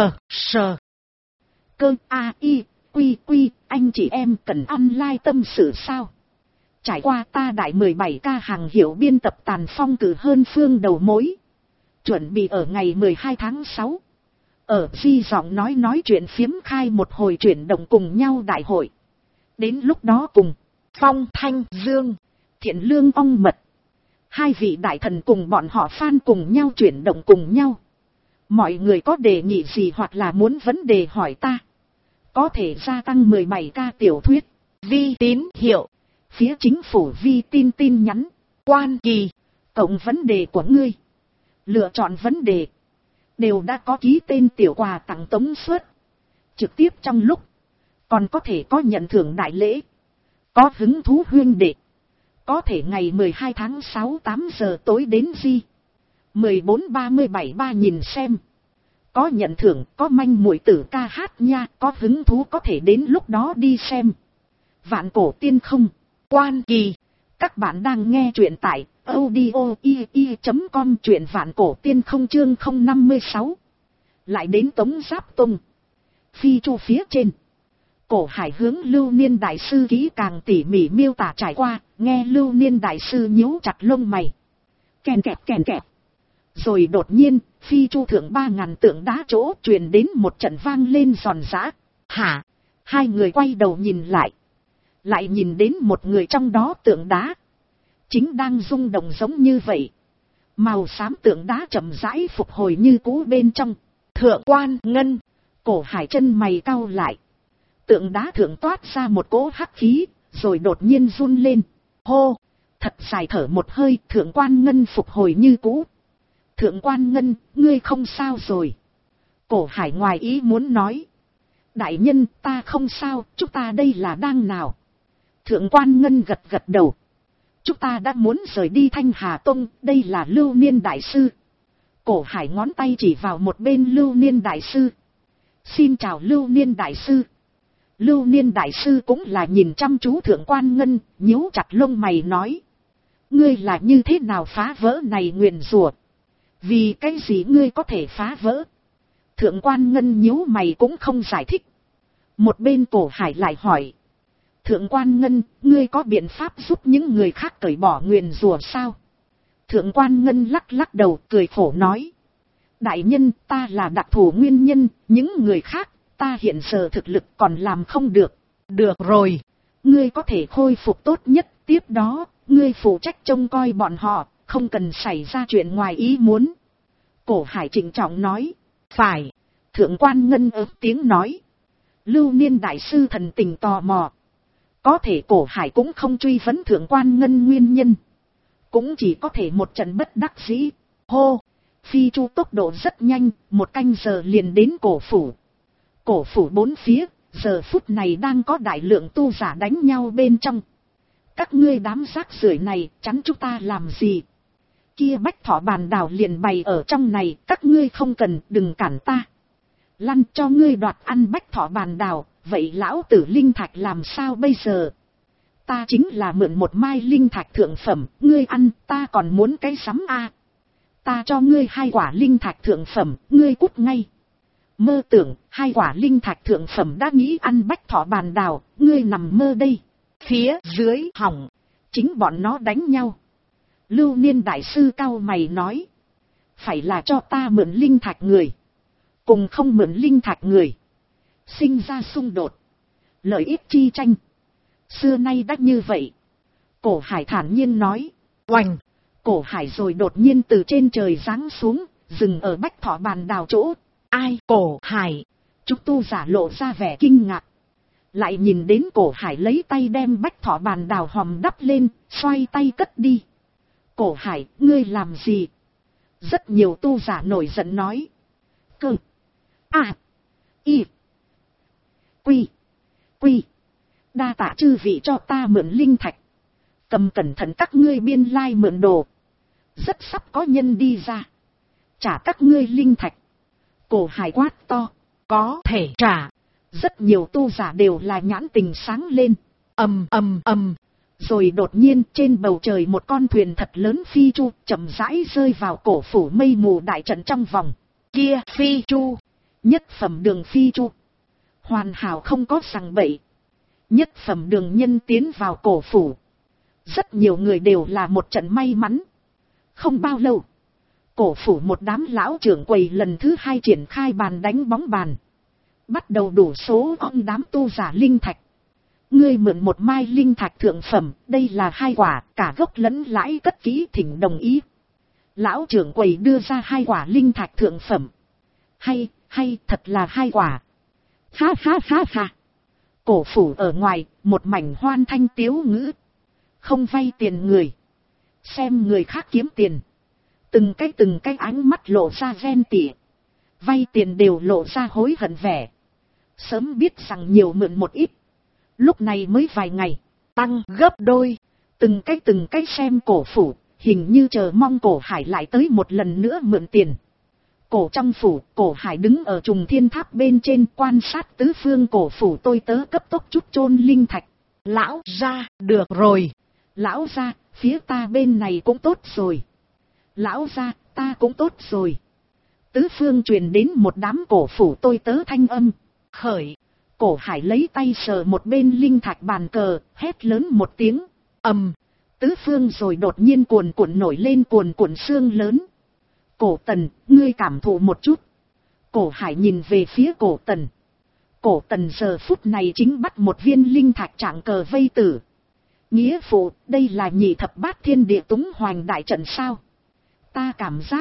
Cơ quy, anh chị em cần online tâm sự sao? Trải qua ta đại 17K hàng hiệu biên tập Tàn Phong cử hơn phương đầu mối. Chuẩn bị ở ngày 12 tháng 6. Ở Di Giọng nói chuyện phiếm khai một hồi chuyển động cùng nhau đại hội. Đến lúc đó cùng Phong Thanh Dương, Thiện Lương Ong Mật. 2 vị đại thần cùng bọn họ fan cùng nhau chuyển động cùng nhau. Mọi người có đề nghị gì hoặc là muốn vấn đề hỏi ta. Có thể gia tăng 17K tiểu thuyết. Vi tín hiệu. Phía chính phủ vi tin nhắn. Quan kỳ. Cộng vấn đề của ngươi. Lựa chọn vấn đề. Đều đã có ký tên tiểu quà tặng tống suất. Trực tiếp trong lúc. Còn có thể có nhận thưởng đại lễ. Có hứng thú huyên đệ. Có thể ngày 12 tháng 6 8 giờ tối đến Di 14:37 nhìn xem. Có nhận thưởng, có manh muội tử ca hát nha, có hứng thú có thể đến lúc đó đi xem. Vạn Cổ Tiên không, Quan Kỳ. Các bạn đang nghe truyện tại audio.com, truyện Vạn Cổ Tiên không chương 056. Lại đến Tống Giáp Tông. Phi Chu phía trên. Cổ Hải hướng Lưu Niên đại sư kỹ càng tỉ mỉ miêu tả trải qua, nghe Lưu Niên đại sư nhíu chặt lông mày. Kèn kẹp. Rồi đột nhiên, Phi Chu thượng 3000 tượng đá chỗ truyền đến một trận vang lên giòn giã. Hả? Hai người quay đầu nhìn lại. Lại nhìn đến một người trong đó tượng đá. Chính đang rung động giống như vậy. Màu xám tượng đá chậm rãi phục hồi như cũ bên trong. Thượng Quan Ngân. Cổ Hải chân mày cau lại. Tượng đá thượng toát ra một cỗ hắc khí, rồi đột nhiên run lên. Hô! Thật dài thở một hơi, Thượng Quan Ngân phục hồi như cũ. Thượng Quan Ngân, ngươi không sao rồi. Cổ Hải ngoài ý muốn nói. Đại nhân, ta không sao, chúng ta đây là đang nào? Thượng Quan Ngân gật gật đầu. Chúng ta đã muốn rời đi Thanh Hà Tông, đây là Lưu Niên đại sư. Cổ Hải ngón tay chỉ vào một bên Lưu Niên đại sư. Xin chào Lưu Niên đại sư. Lưu Niên đại sư cũng là nhìn chăm chú Thượng Quan Ngân, nhíu chặt lông mày nói. Ngươi là như thế nào phá vỡ này nguyền rủa? Vì cái gì ngươi có thể phá vỡ? Thượng Quan Ngân nhíu mày cũng không giải thích. Một bên Cổ Hải lại hỏi. Thượng Quan Ngân, ngươi có biện pháp giúp những người khác cởi bỏ nguyền rủa sao? Thượng Quan Ngân lắc lắc đầu cười khổ nói. Đại nhân, ta là đặc thù nguyên nhân, những người khác, ta hiện giờ thực lực còn làm không được. Được rồi, ngươi có thể khôi phục tốt nhất, tiếp đó, ngươi phụ trách trông coi bọn họ, không cần xảy ra chuyện ngoài ý muốn. Cổ Hải trịnh trọng nói. Phải. Thượng Quan Ngân ớt tiếng nói. Lưu Niên đại sư thần tình tò mò. Có thể Cổ Hải cũng không truy vấn Thượng Quan Ngân nguyên nhân. Cũng chỉ có thể một trận bất đắc dĩ. Hô! Phi Chu tốc độ rất nhanh, 1 canh giờ liền đến cổ phủ. Cổ phủ bốn phía, giờ phút này đang có đại lượng tu giả đánh nhau bên trong. Các ngươi đám rác rưởi này chắn chúng ta làm gì? Kia Bách Thỏ Bàn Đào liền bày ở trong này, các ngươi không cần, đừng cản ta. Lăn cho ngươi đoạt ăn Bách Thỏ Bàn Đào, vậy lão tử linh thạch làm sao bây giờ? Ta chính là mượn một mai linh thạch thượng phẩm, ngươi ăn, ta còn muốn cái sắm a. Ta cho ngươi 2 quả linh thạch thượng phẩm, ngươi cút ngay. Mơ tưởng, 2 quả linh thạch thượng phẩm đã nghĩ ăn Bách Thỏ Bàn Đào, ngươi nằm mơ đây. Phía dưới hỏng, chính bọn nó đánh nhau. Lưu Niên đại sư cau mày nói. Phải là cho ta mượn linh thạch người. Cùng không mượn linh thạch người. Sinh ra xung đột. Lợi ích chi tranh. Xưa nay đã như vậy. Cổ Hải thản nhiên nói. Oành. Cổ Hải rồi đột nhiên từ trên trời giáng xuống, dừng ở Bách Thỏ Bàn Đào chỗ. Ai? Cổ Hải. Chúng tu giả lộ ra vẻ kinh ngạc. Lại nhìn đến Cổ Hải lấy tay đem Bách Thỏ Bàn Đào hòm đắp lên, xoay tay cất đi. Cổ Hải, ngươi làm gì? Rất nhiều tu giả nổi giận nói. Cơ. A. Y. Quy. Đa tạ chư vị cho ta mượn linh thạch. Cầm cẩn thận các ngươi biên lai mượn đồ. Rất sắp có nhân đi ra. Trả các ngươi linh thạch. Cổ Hải quát to. Có thể trả. Rất nhiều tu giả đều là nhãn tình sáng lên. Ầm. Rồi đột nhiên trên bầu trời một con thuyền thật lớn Phi Chu chậm rãi rơi vào cổ phủ mây mù đại trận trong vòng. Kia Phi Chu. Nhất phẩm đường Phi Chu. Hoàn hảo không có sằng bậy. Nhất phẩm đường nhân tiến vào cổ phủ. Rất nhiều người đều là một trận may mắn. Không bao lâu. Cổ phủ một đám lão trưởng quầy lần thứ 2 triển khai bàn đánh bóng bàn. Bắt đầu đủ số ông đám tu giả linh thạch. Ngươi mượn một mai linh thạch thượng phẩm, đây là 2 quả, cả gốc lẫn lãi cất kỹ thỉnh đồng ý. Lão trưởng quầy đưa ra 2 quả linh thạch thượng phẩm. Hay, thật là 2 quả. Ha. Cổ phủ ở ngoài, một mảnh hoan thanh tiếu ngữ. Không vay tiền người. Xem người khác kiếm tiền. Từng cái ánh mắt lộ ra ghen tị. Vay tiền đều lộ ra hối hận vẻ. Sớm biết rằng nhiều mượn một ít. Lúc này mới vài ngày, tăng gấp đôi. từng cái xem cổ phủ, hình như chờ mong Cổ Hải lại tới một lần nữa mượn tiền. Trong phủ, Cổ Hải đứng ở trùng thiên tháp bên trên quan sát tứ phương cổ phủ tôi tớ cấp tốc chút chôn linh thạch. Lão gia, được rồi. Lão gia, phía ta bên này cũng tốt rồi. Lão gia, ta cũng tốt rồi. Tứ phương truyền đến một đám cổ phủ tôi tớ thanh âm. Khởi. Cổ Hải lấy tay sờ một bên linh thạch bàn cờ, hét lớn một tiếng. Tứ phương rồi đột nhiên cuồn cuộn nổi lên cuồn cuộn sương lớn. Cổ Tần, ngươi cảm thụ một chút. Cổ Hải nhìn về phía Cổ Tần. Cổ Tần giờ phút này chính bắt một viên linh thạch trạng cờ vây tử. Nghĩa phụ, đây là nhị thập bát thiên địa túng hoành đại trận sao? Ta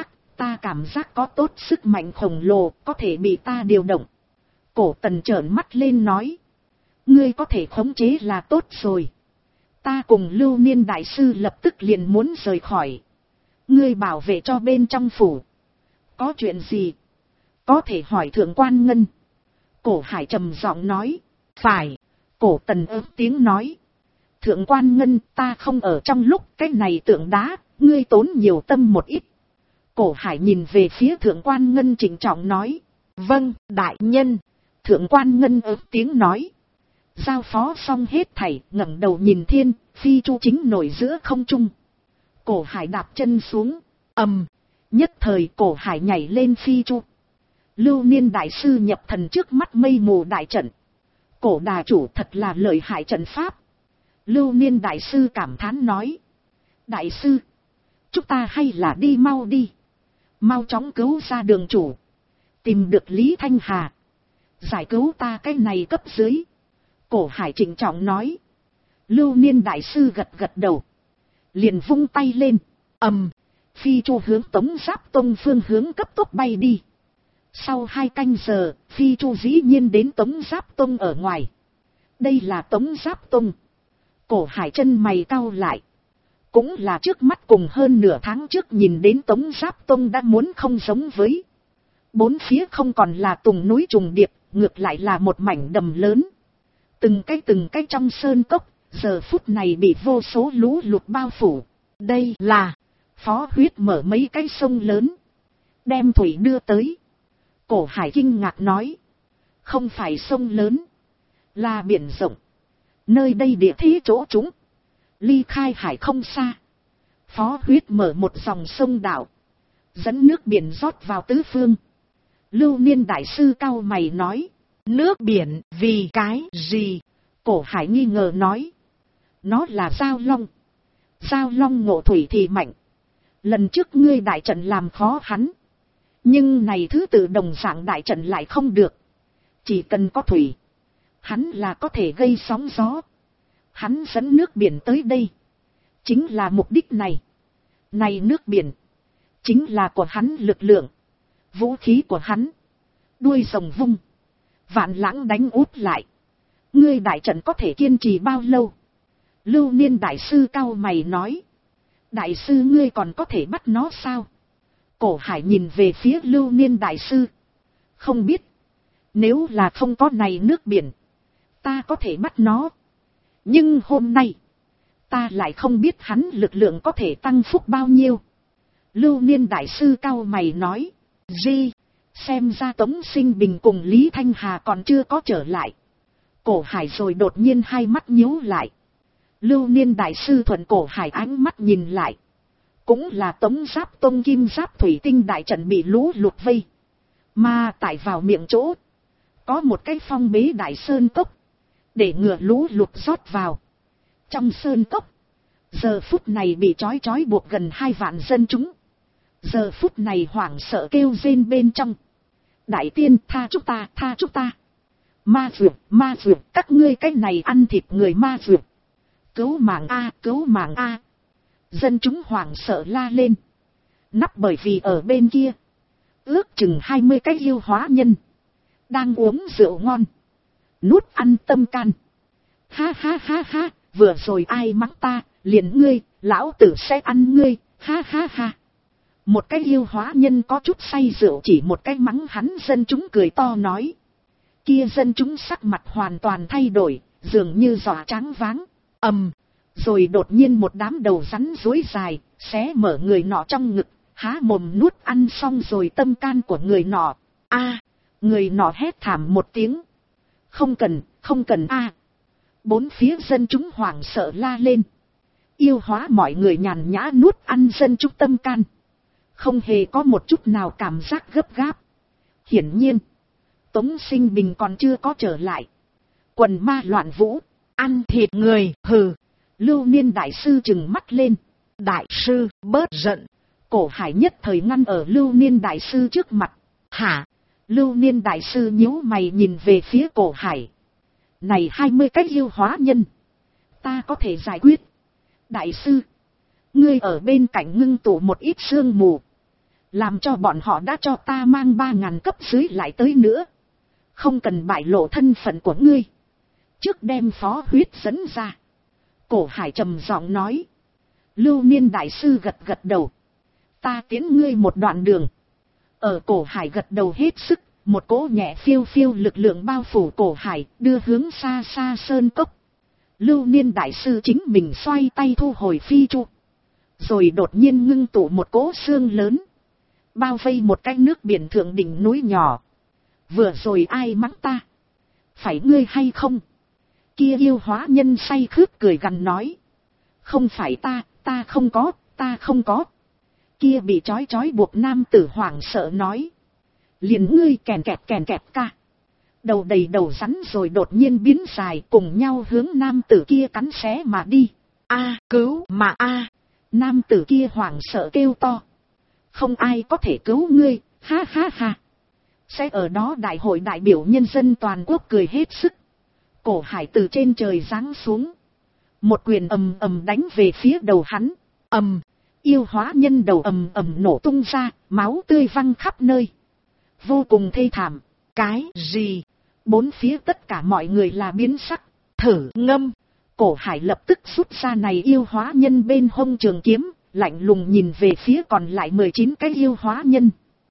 cảm giác có tốt sức mạnh khổng lồ, có thể bị ta điều động. Cổ Tần trợn mắt lên nói. Ngươi có thể khống chế là tốt rồi. Ta cùng Lưu Niên đại sư lập tức liền muốn rời khỏi. Ngươi bảo vệ cho bên trong phủ. Có chuyện gì? Có thể hỏi Thượng Quan Ngân. Cổ Hải trầm giọng nói. Phải. Cổ Tần ớt tiếng nói. Thượng Quan Ngân, ta không ở trong lúc cái này tượng đá, ngươi tốn nhiều tâm một ít. Cổ Hải nhìn về phía Thượng Quan Ngân trịnh trọng nói. Vâng, đại nhân. Thượng Quan Ngân ớt tiếng nói. Giao phó xong hết thảy, ngẩng đầu nhìn thiên, phi chu chính nổi giữa không trung. Cổ Hải đạp chân xuống, nhất thời Cổ Hải nhảy lên phi chu. Lưu Niên đại sư nhập thần trước mắt mây mù đại trận. Cổ đà chủ thật là lợi hại trận pháp. Lưu Niên đại sư cảm thán nói. Đại sư, chúng ta hay là đi mau đi. Mau chóng cứu ra đường chủ. Tìm được Lý Thanh Hà. Giải cứu ta cái này cấp dưới. Cổ Hải trịnh trọng nói. Lưu Niên đại sư gật gật đầu. Liền vung tay lên. Phi chu hướng Tống Giáp Tông phương hướng cấp tốc bay đi. Sau 2 canh giờ, phi chu dĩ nhiên đến Tống Giáp Tông ở ngoài. Đây là Tống Giáp Tông. Cổ Hải chân mày cau lại. Cũng là trước mắt cùng hơn nửa tháng trước nhìn đến Tống Giáp Tông đã muốn không giống với. Bốn phía không còn là tùng núi trùng điệp, ngược lại là một mảnh đầm lớn. Từng cái trong sơn cốc, giờ phút này bị vô số lũ lụt bao phủ. Đây là Phó Huyết mở mấy cái sông lớn, đem thủy đưa tới. Cổ Hải kinh ngạc nói. Không phải sông lớn, là biển rộng. Nơi đây địa thế chỗ chúng, ly khai hải không xa. Phó Huyết mở một dòng sông đảo, dẫn nước biển rót vào tứ phương. Lưu Niên đại sư cau mày nói. Nước biển, vì cái gì? Cổ Hải nghi ngờ nói. Nó là Giao Long. Giao Long ngộ thủy thì mạnh. Lần trước ngươi đại trận làm khó hắn. Nhưng này thứ tự đồng dạng đại trận lại không được. Chỉ cần có thủy, hắn là có thể gây sóng gió. Hắn dẫn nước biển tới đây, chính là mục đích này. Này nước biển, chính là của hắn lực lượng. Vũ khí của hắn, đuôi rồng vung, vạn lãng đánh úp lại. Ngươi đại trận có thể kiên trì bao lâu? Lưu Niên đại sư cau mày nói. Đại sư ngươi còn có thể bắt nó sao? Cổ Hải nhìn về phía Lưu Niên đại sư. Không biết. Nếu là không có này nước biển, ta có thể bắt nó. Nhưng hôm nay, ta lại không biết hắn lực lượng có thể tăng phúc bao nhiêu. Lưu Niên đại sư cau mày nói. Xem ra Tống Sinh Bình cùng Lý Thanh Hà còn chưa có trở lại. Cổ Hải rồi đột nhiên hai mắt nhíu lại. Lưu Niên đại sư thuận Cổ Hải ánh mắt nhìn lại. Cũng là Tống Giáp Tông Kim Giáp Thủy Tinh đại trận bị lũ lụt vây. Mà tại vào miệng chỗ, có một cái phong bế đại sơn cốc, để ngừa lũ lụt rót vào. Trong sơn cốc, giờ phút này bị trói buộc gần 2 vạn dân chúng. Giờ phút này hoảng sợ kêu rên bên trong. Đại tiên, tha chúng ta, tha chúng ta. Ma vượt, các ngươi cái này ăn thịt người ma vượt. Cứu mạng a, cứu mạng a. Dân chúng hoảng sợ la lên. Nắp bởi vì ở bên kia, ước chừng 20 cái yêu hóa nhân đang uống rượu ngon, nuốt ăn tâm can. Ha ha ha ha, vừa rồi ai mắng ta, liền ngươi, lão tử sẽ ăn ngươi, ha ha ha. Một cái yêu hóa nhân có chút say rượu chỉ một cái mắng hắn, dân chúng cười to nói. Kia dân chúng sắc mặt hoàn toàn thay đổi, dường như dọa choáng váng. Rồi đột nhiên một đám đầu rắn rối dài, xé mở người nọ trong ngực, há mồm nuốt ăn xong rồi tâm can của người nọ. A, người nọ hét thảm một tiếng. Không cần a. Bốn phía dân chúng hoảng sợ la lên. Yêu hóa mọi người nhàn nhã nuốt ăn dân chúng tâm can. Không hề có một chút nào cảm giác gấp gáp. Hiển nhiên, Tống Sinh Bình còn chưa có trở lại. Quần ma loạn vũ, ăn thịt người, hừ. Lưu Niên đại sư trừng mắt lên. Đại sư, bớt giận. Cổ Hải nhất thời ngăn ở Lưu Niên đại sư trước mặt. Hả? Lưu Niên đại sư nhíu mày nhìn về phía Cổ Hải. Này 20 cái yêu hóa nhân, ta có thể giải quyết. Đại sư, ngươi ở bên cạnh ngưng tụ một ít sương mù, làm cho bọn họ đã cho ta mang 3.000 cấp dưới lại tới nữa. Không cần bại lộ thân phận của ngươi. Trước đem Phó Huyết dẫn ra. Cổ Hải trầm giọng nói. Lưu Niên đại sư gật gật đầu. Ta tiến ngươi một đoạn đường. Ở Cổ Hải gật đầu hết sức, một cỗ nhẹ phiêu phiêu lực lượng bao phủ Cổ Hải, đưa hướng xa xa sơn cốc. Lưu Niên đại sư chính mình xoay tay thu hồi phi chu. Rồi đột nhiên ngưng tụ một cỗ xương lớn, bao vây một cái nước biển thượng đỉnh núi nhỏ. Vừa rồi ai mắng ta? Phải ngươi hay không? Kia yêu hóa nhân say khướt cười gằn nói. Không phải ta không có. Kia bị trói buộc nam tử hoảng sợ nói. Liền ngươi kèn kẹt ca. Đầu đầy đầu rắn rồi đột nhiên biến dài, cùng nhau hướng nam tử kia cắn xé mà đi. A, cứu mà a. Nam tử kia hoảng sợ kêu to. Không ai có thể cứu ngươi, ha ha ha. Sẽ ở đó đại hội đại biểu nhân dân toàn quốc cười hết sức. Cổ Hải từ trên trời giáng xuống. Một quyền ầm ầm đánh về phía đầu hắn. Ầm, yêu hóa nhân đầu ầm ầm nổ tung ra, máu tươi văng khắp nơi. Vô cùng thê thảm. Cái gì? Bốn phía tất cả mọi người là biến sắc. Thử ngâm. Cổ Hải lập tức rút ra này yêu hóa nhân bên hông trường kiếm, lạnh lùng nhìn về phía còn lại 19 cái yêu hóa nhân.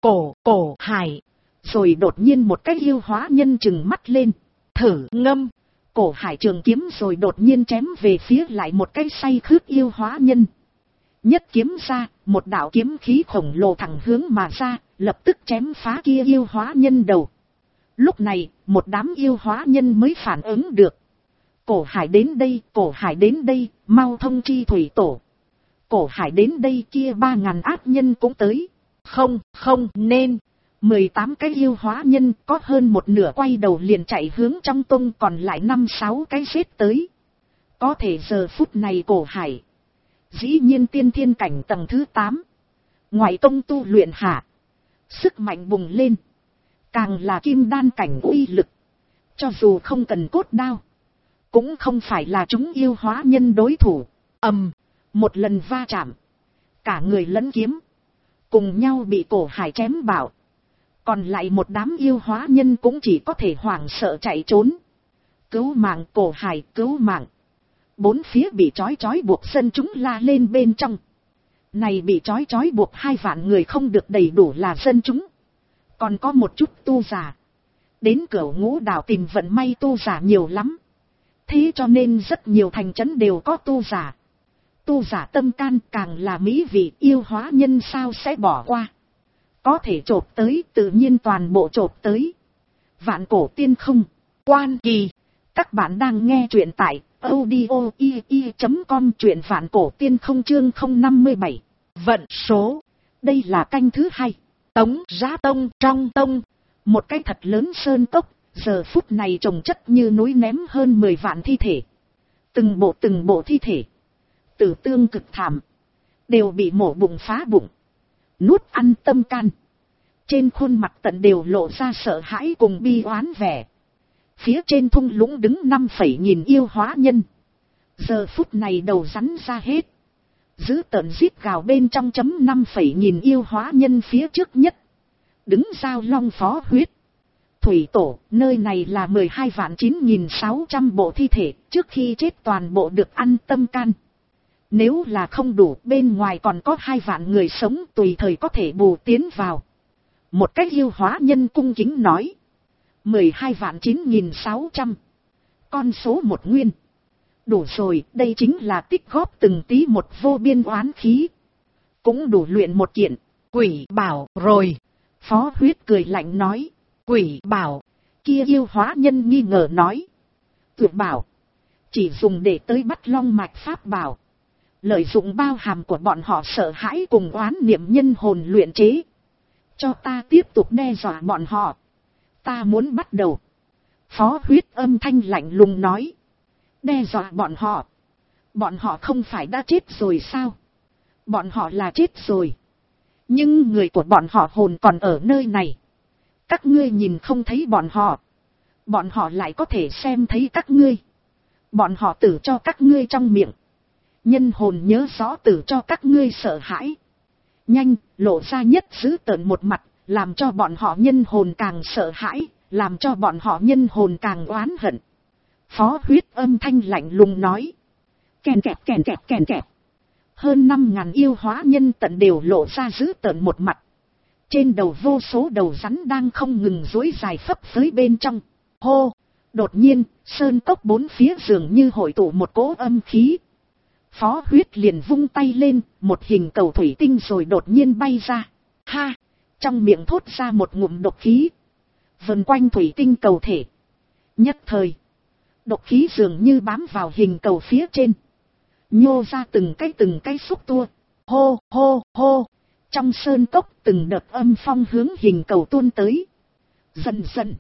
Cổ Hải. Rồi đột nhiên một cái yêu hóa nhân trừng mắt lên. Thử ngâm. Cổ Hải trường kiếm rồi đột nhiên chém về phía lại một cái say khướt yêu hóa nhân. Nhất kiếm ra, một đạo kiếm khí khổng lồ thẳng hướng mà ra, lập tức chém phá kia yêu hóa nhân đầu. Lúc này, một đám yêu hóa nhân mới phản ứng được. Cổ Hải đến đây, mau thông chi thủy tổ. Cổ Hải đến đây, kia 3.000 ác nhân cũng tới. Không nên. 18 cái yêu hóa nhân có hơn một nửa quay đầu liền chạy hướng trong tông, còn lại 5-6 cái giết tới. Có thể giờ phút này Cổ Hải dĩ nhiên tiên thiên cảnh tầng thứ 8. Ngoại tông tu luyện hạ, sức mạnh bùng lên. Càng là kim đan cảnh uy lực. Cho dù không cần cốt đao, cũng không phải là chúng yêu hóa nhân đối thủ. Một lần va chạm, cả người lẫn kiếm cùng nhau bị Cổ Hải chém bảo. Còn lại một đám yêu hóa nhân cũng chỉ có thể hoảng sợ chạy trốn. Cứu mạng Cổ Hải, cứu mạng. Bốn phía bị trói buộc dân chúng la lên bên trong. Này bị trói buộc 2 vạn người không được đầy đủ là dân chúng. Còn có một chút tu giả. Đến Cửu Ngũ đảo tìm vận may tu giả nhiều lắm. Thế cho nên rất nhiều thành trấn đều có tu giả. Tu giả tâm can càng là mỹ vị, yêu hóa nhân sao sẽ bỏ qua. Có thể chộp tới, tự nhiên toàn bộ chộp tới. Vạn cổ tiên không, quan kỳ. Các bạn đang nghe truyện tại audio.com, truyện vạn cổ tiên không chương 057. Vận số. Đây là canh thứ 2. Tống Giá Tông, trong tông. Một cái thật lớn sơn cốc, giờ phút này trồng chất như núi ném hơn 10 vạn thi thể. Từng bộ thi thể, tử tương cực thảm, đều bị mổ bụng phá bụng, nuốt ăn tâm can. Trên khuôn mặt tận đều lộ ra sợ hãi cùng bi oán vẻ. Phía trên thung lũng đứng 5.000 yêu hóa nhân. Giờ phút này đầu rắn ra hết. Giữ tợn giết gào bên trong chấm 5.000 yêu hóa nhân phía trước nhất. Đứng Giao Long Phó Huyết. Thủy tổ, nơi này là 12.9.600 bộ thi thể, trước khi chết toàn bộ được ăn tâm can. Nếu là không đủ, bên ngoài còn có 2 vạn người sống tùy thời có thể bù tiến vào. Một cách yêu hóa nhân cung kính nói. 12.9.600. Con số một nguyên. Đủ rồi, đây chính là tích góp từng tí một vô biên oán khí. Cũng đủ luyện một kiện, quỷ bảo rồi. Phó Huyết cười lạnh nói, quỷ bảo, kia yêu hóa nhân nghi ngờ nói. Tuyệt bảo, chỉ dùng để tới bắt long mạch pháp bảo. Lợi dụng bao hàm của bọn họ sợ hãi cùng oán niệm nhân hồn luyện chế. Cho ta tiếp tục đe dọa bọn họ. Ta muốn bắt đầu. Phó Huyết âm thanh lạnh lùng nói. Đe dọa bọn họ. Bọn họ không phải đã chết rồi sao? Bọn họ là chết rồi. Nhưng người của bọn họ hồn còn ở nơi này. Các ngươi nhìn không thấy bọn họ. Bọn họ lại có thể xem thấy các ngươi. Bọn họ tử cho các ngươi trong miệng. Nhân hồn nhớ rõ tử cho các ngươi sợ hãi. Nhanh, lộ ra nhất giữ tợn một mặt, làm cho bọn họ nhân hồn càng sợ hãi, làm cho bọn họ nhân hồn càng oán hận. Phó Huyết âm thanh lạnh lùng nói. Kèn kẹp kèn kẹp kèn kẹp. Hơn 5.000 yêu hóa nhân tận đều lộ ra giữ tợn một mặt. Trên đầu vô số đầu rắn đang không ngừng duỗi dài phấp phới bên trong. Hô! Đột nhiên, sơn cốc bốn phía dường như hội tụ một cỗ âm khí. Phó Huyết liền vung tay lên, một hình cầu thủy tinh rồi đột nhiên bay ra. Ha! Trong miệng thốt ra một ngụm độc khí. Vần quanh thủy tinh cầu thể. Nhất thời, độc khí dường như bám vào hình cầu phía trên. Nhô ra từng cái xúc tua. Hô hô hô! Trong sơn cốc từng đợt âm phong hướng hình cầu tuôn tới. Dần dần,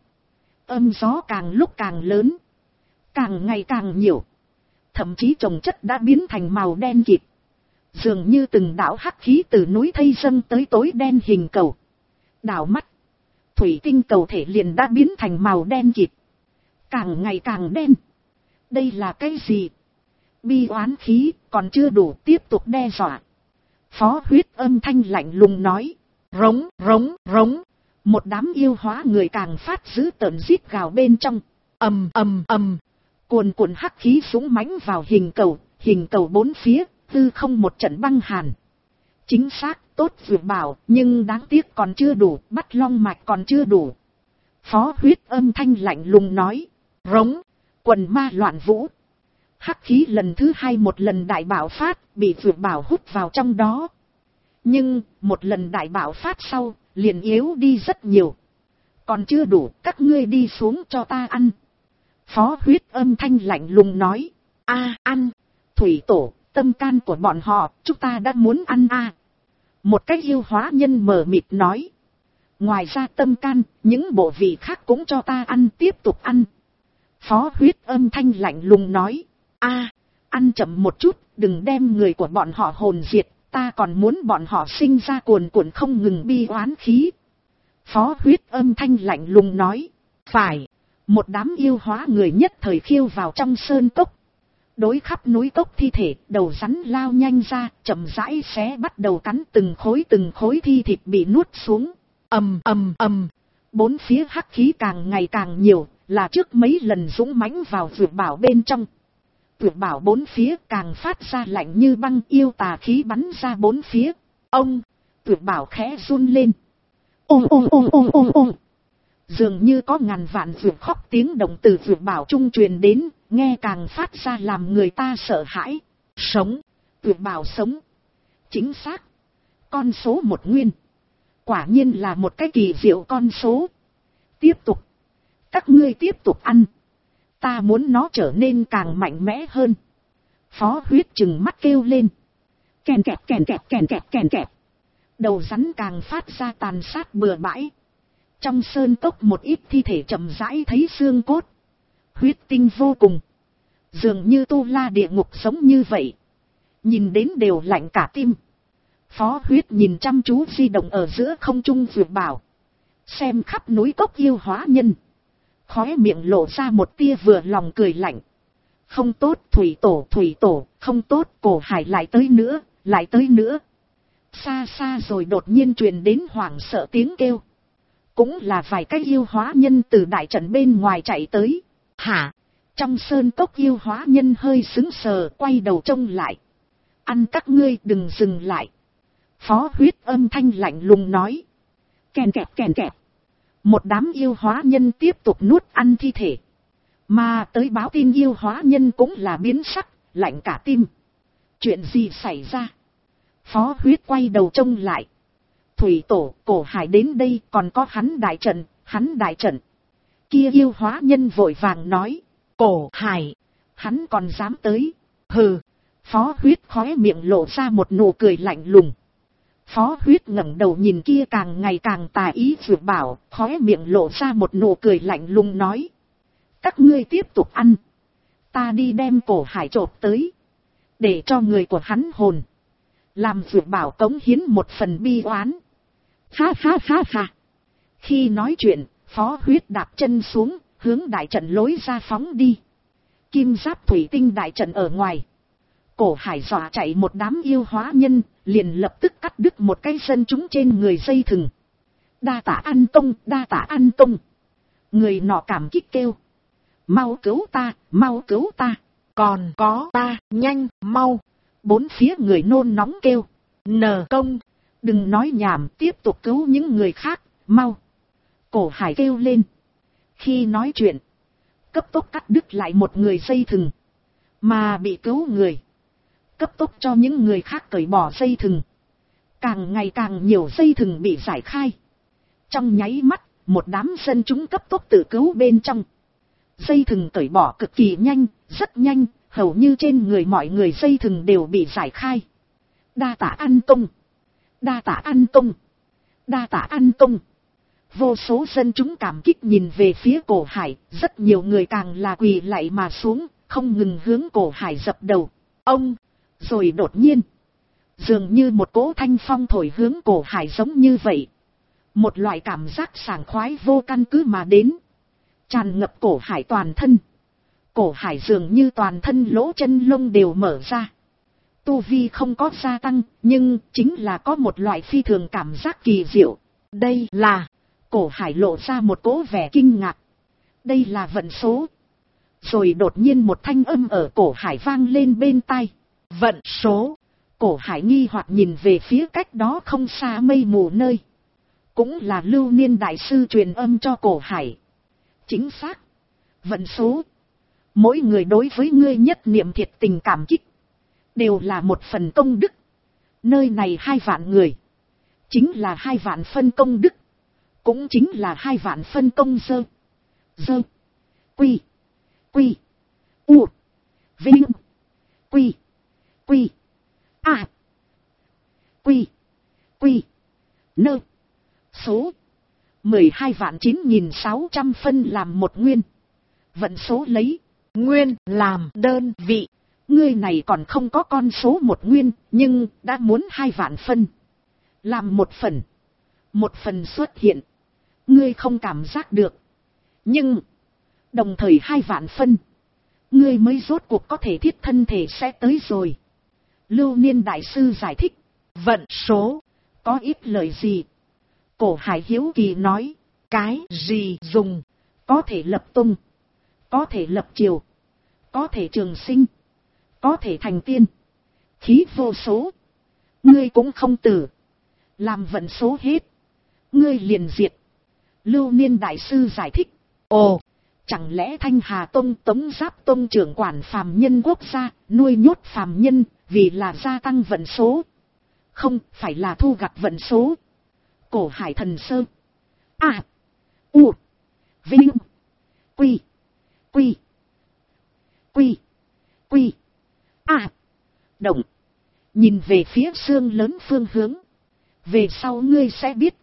âm gió càng lúc càng lớn. Càng ngày càng nhiều. Thậm chí trồng chất đã biến thành màu đen kịt. Dường như từng đạo hắc khí từ núi thây dâng tới tối đen hình cầu. Đảo mắt, thủy tinh cầu thể liền đã biến thành màu đen kịt. Càng ngày càng đen. Đây là cái gì? Bi oán khí còn chưa đủ, tiếp tục đe dọa. Phó Huyết âm thanh lạnh lùng nói. Rống rống rống. Một đám yêu hóa người càng phát dữ tợn rít gào bên trong. Ầm ầm ầm. Cuồn cuộn hắc khí súng mãnh vào hình cầu bốn phía, tư không một trận băng hàn. Chính xác, tốt dược bảo, nhưng đáng tiếc còn chưa đủ, bắt long mạch còn chưa đủ. Phó Huyết âm thanh lạnh lùng nói. Rống, quần ma loạn vũ. Hắc khí lần thứ hai một lần đại bạo phát, bị dược bảo hút vào trong đó. Nhưng, một lần đại bạo phát sau, liền yếu đi rất nhiều. Còn chưa đủ, các ngươi đi xuống cho ta ăn. Phó Huyết âm thanh lạnh lùng nói. Ăn. Thủy tổ, tâm can của bọn họ, chúng ta đã muốn ăn Một cái yêu hóa nhân mờ mịt nói. Ngoài ra tâm can, những bộ vị khác cũng cho ta ăn, tiếp tục ăn. Phó Huyết âm thanh lạnh lùng nói. Ăn chậm một chút, đừng đem người của bọn họ hồn diệt, ta còn muốn bọn họ sinh ra cuồn cuộn không ngừng bi oán khí. Phó Huyết âm thanh lạnh lùng nói. Phải. Một đám yêu hóa người nhất thời khiêu vào trong sơn cốc. Đối khắp núi cốc thi thể, đầu rắn lao nhanh ra, chậm rãi xé bắt đầu cắn từng khối thi thịt bị nuốt xuống. Ầm ầm ầm. Bốn phía hắc khí càng ngày càng nhiều, là trước mấy lần dũng mãnh vào dược bảo bên trong. Dược bảo bốn phía càng phát ra lạnh như băng, yêu tà khí bắn ra bốn phía. Ông! Dược bảo khẽ run lên. Ôm. Dường như có ngàn vạn dược khóc tiếng động từ dược bảo trung truyền đến, nghe càng phát ra làm người ta sợ hãi. Sống! Dược bảo sống! Chính xác! Con số một nguyên! Quả nhiên là một cái kỳ diệu con số. Tiếp tục! Các ngươi tiếp tục ăn! Ta muốn nó trở nên càng mạnh mẽ hơn. Phó Huyết trừng mắt kêu lên. Kèn kẹp kèn kẹp kèn kẹp kèn kẹp. Đầu rắn càng phát ra tàn sát bừa bãi. Trong sơn cốc một ít thi thể chậm rãi thấy xương cốt. Huyết tinh vô cùng. Dường như tu la địa ngục sống như vậy. Nhìn đến đều lạnh cả tim. Phó Huyết nhìn chăm chú di động ở giữa không trung dược bảo. Xem khắp núi cốc yêu hóa nhân. Khóe miệng lộ ra một tia vừa lòng cười lạnh. Không tốt thủy tổ, không tốt cổ hải lại tới nữa. Xa xa rồi đột nhiên truyền đến hoảng sợ tiếng kêu. Cũng là vài cái yêu hóa nhân từ đại trận bên ngoài chạy tới. Hả? Trong sơn cốc yêu hóa nhân hơi sững sờ, quay đầu trông lại. Ăn các ngươi, đừng dừng lại. Phó Huyết âm thanh lạnh lùng nói. Kèn kẹp kèn kẹp. Một đám yêu hóa nhân tiếp tục nuốt ăn thi thể. Mà tới báo tin yêu hóa nhân cũng là biến sắc, lạnh cả tim. Chuyện gì xảy ra? Phó Huyết quay đầu trông lại. Thủy tổ, Cổ Hải đến đây, còn có hắn đại trận, hắn đại trận. Kia yêu hóa nhân vội vàng nói. Cổ Hải, hắn còn dám tới. Hừ. Phó Huyết khóe miệng lộ ra một nụ cười lạnh lùng. Phó Huyết ngẩng đầu nhìn kia càng ngày càng tà ý Dược Bảo, khóe miệng lộ ra một nụ cười lạnh lùng nói. Các ngươi tiếp tục ăn. Ta đi đem Cổ Hải chộp tới. Để cho người của hắn hồn. Làm Dược Bảo cống hiến một phần bi oán. Ha ha ha ha. Khi nói chuyện, Phó Huyết đạp chân xuống, hướng đại trận lối ra phóng đi. Kim giáp thủy tinh đại trận ở ngoài. Cổ Hải dọa chạy một đám yêu hóa nhân, liền lập tức cắt đứt một cái dân chúng trên người dây thừng. Đa tạ ăn công, đa tạ ăn công. Người nọ cảm kích kêu. Mau cứu ta, mau cứu ta. Còn có ta, nhanh, mau. Bốn phía người nôn nóng kêu. Nờ công, đừng nói nhảm, tiếp tục cứu những người khác, mau. Cổ Hải kêu lên. Khi nói chuyện, cấp tốc cắt đứt lại một người dây thừng. Mà bị cứu người, cấp tốc cho những người khác cởi bỏ dây thừng. Càng ngày càng nhiều dây thừng bị giải khai. Trong nháy mắt, một đám dân chúng cấp tốc tự cứu bên trong. Dây thừng cởi bỏ cực kỳ nhanh, rất nhanh, hầu như trên người mọi người dây thừng đều bị giải khai. Đa tạ ăn công, đa tạ ăn công, đa tạ ăn công. Vô số dân chúng cảm kích nhìn về phía Cổ Hải, rất nhiều người càng là quỳ lạy mà xuống, không ngừng hướng Cổ Hải dập đầu. Ông, rồi đột nhiên, dường như một cỗ thanh phong thổi hướng Cổ Hải giống như vậy. Một loại cảm giác sảng khoái vô căn cứ mà đến, tràn ngập Cổ Hải toàn thân. Cổ Hải dường như toàn thân lỗ chân lông đều mở ra. Tu vi không có gia tăng, nhưng chính là có một loại phi thường cảm giác kỳ diệu. Đây là... Cổ Hải lộ ra một cỗ vẻ kinh ngạc. Đây là vận số. Rồi đột nhiên một thanh âm ở Cổ Hải vang lên bên tai. Vận số. Cổ Hải nghi hoặc nhìn về phía cách đó không xa mây mù nơi. Cũng là Lưu Niên đại sư truyền âm cho Cổ Hải. Chính xác. Vận số. Mỗi người đối với ngươi nhất niệm thiệt tình cảm kích, đều là một phần công đức. Nơi này 2 vạn người, chính là 2 vạn phân công đức. Cũng chính là 2 vạn phân công dơ. Dơ. Quy. Quy. U. Vinh. Quy. Quy. A. Quy. Quy. Nơ. Số. 12.9.600 phân làm một nguyên. Vận số lấy. Nguyên làm đơn vị. Ngươi này còn không có con số một nguyên, nhưng đã muốn 2 vạn phân. Làm một phần. Một phần xuất hiện. Ngươi không cảm giác được. Nhưng, đồng thời 2 vạn phân. Ngươi mới rốt cuộc có thể thiết thân thể sẽ tới rồi. Lưu Niên đại sư giải thích. Vận số. Có ít lời gì? Cổ Hải hiếu kỳ nói. Cái gì dùng? Có thể lập tung. Có thể lập triều. Có thể trường sinh. Có thể thành tiên. Khí vô số. Ngươi cũng không tử. Làm vận số hết. Ngươi liền diệt. Lưu Niên đại sư giải thích. Ồ, chẳng lẽ Thanh Hà Tông Tống Giáp Tông trưởng quản phàm nhân quốc gia, nuôi nhốt phàm nhân, vì là gia tăng vận số? Không, phải là thu gặt vận số. Cổ Hải thần sơ. A. U. Vinh. Quy. Quy. Quy. Quy. A. Động. Nhìn về phía xương lớn phương hướng. Về sau ngươi sẽ biết.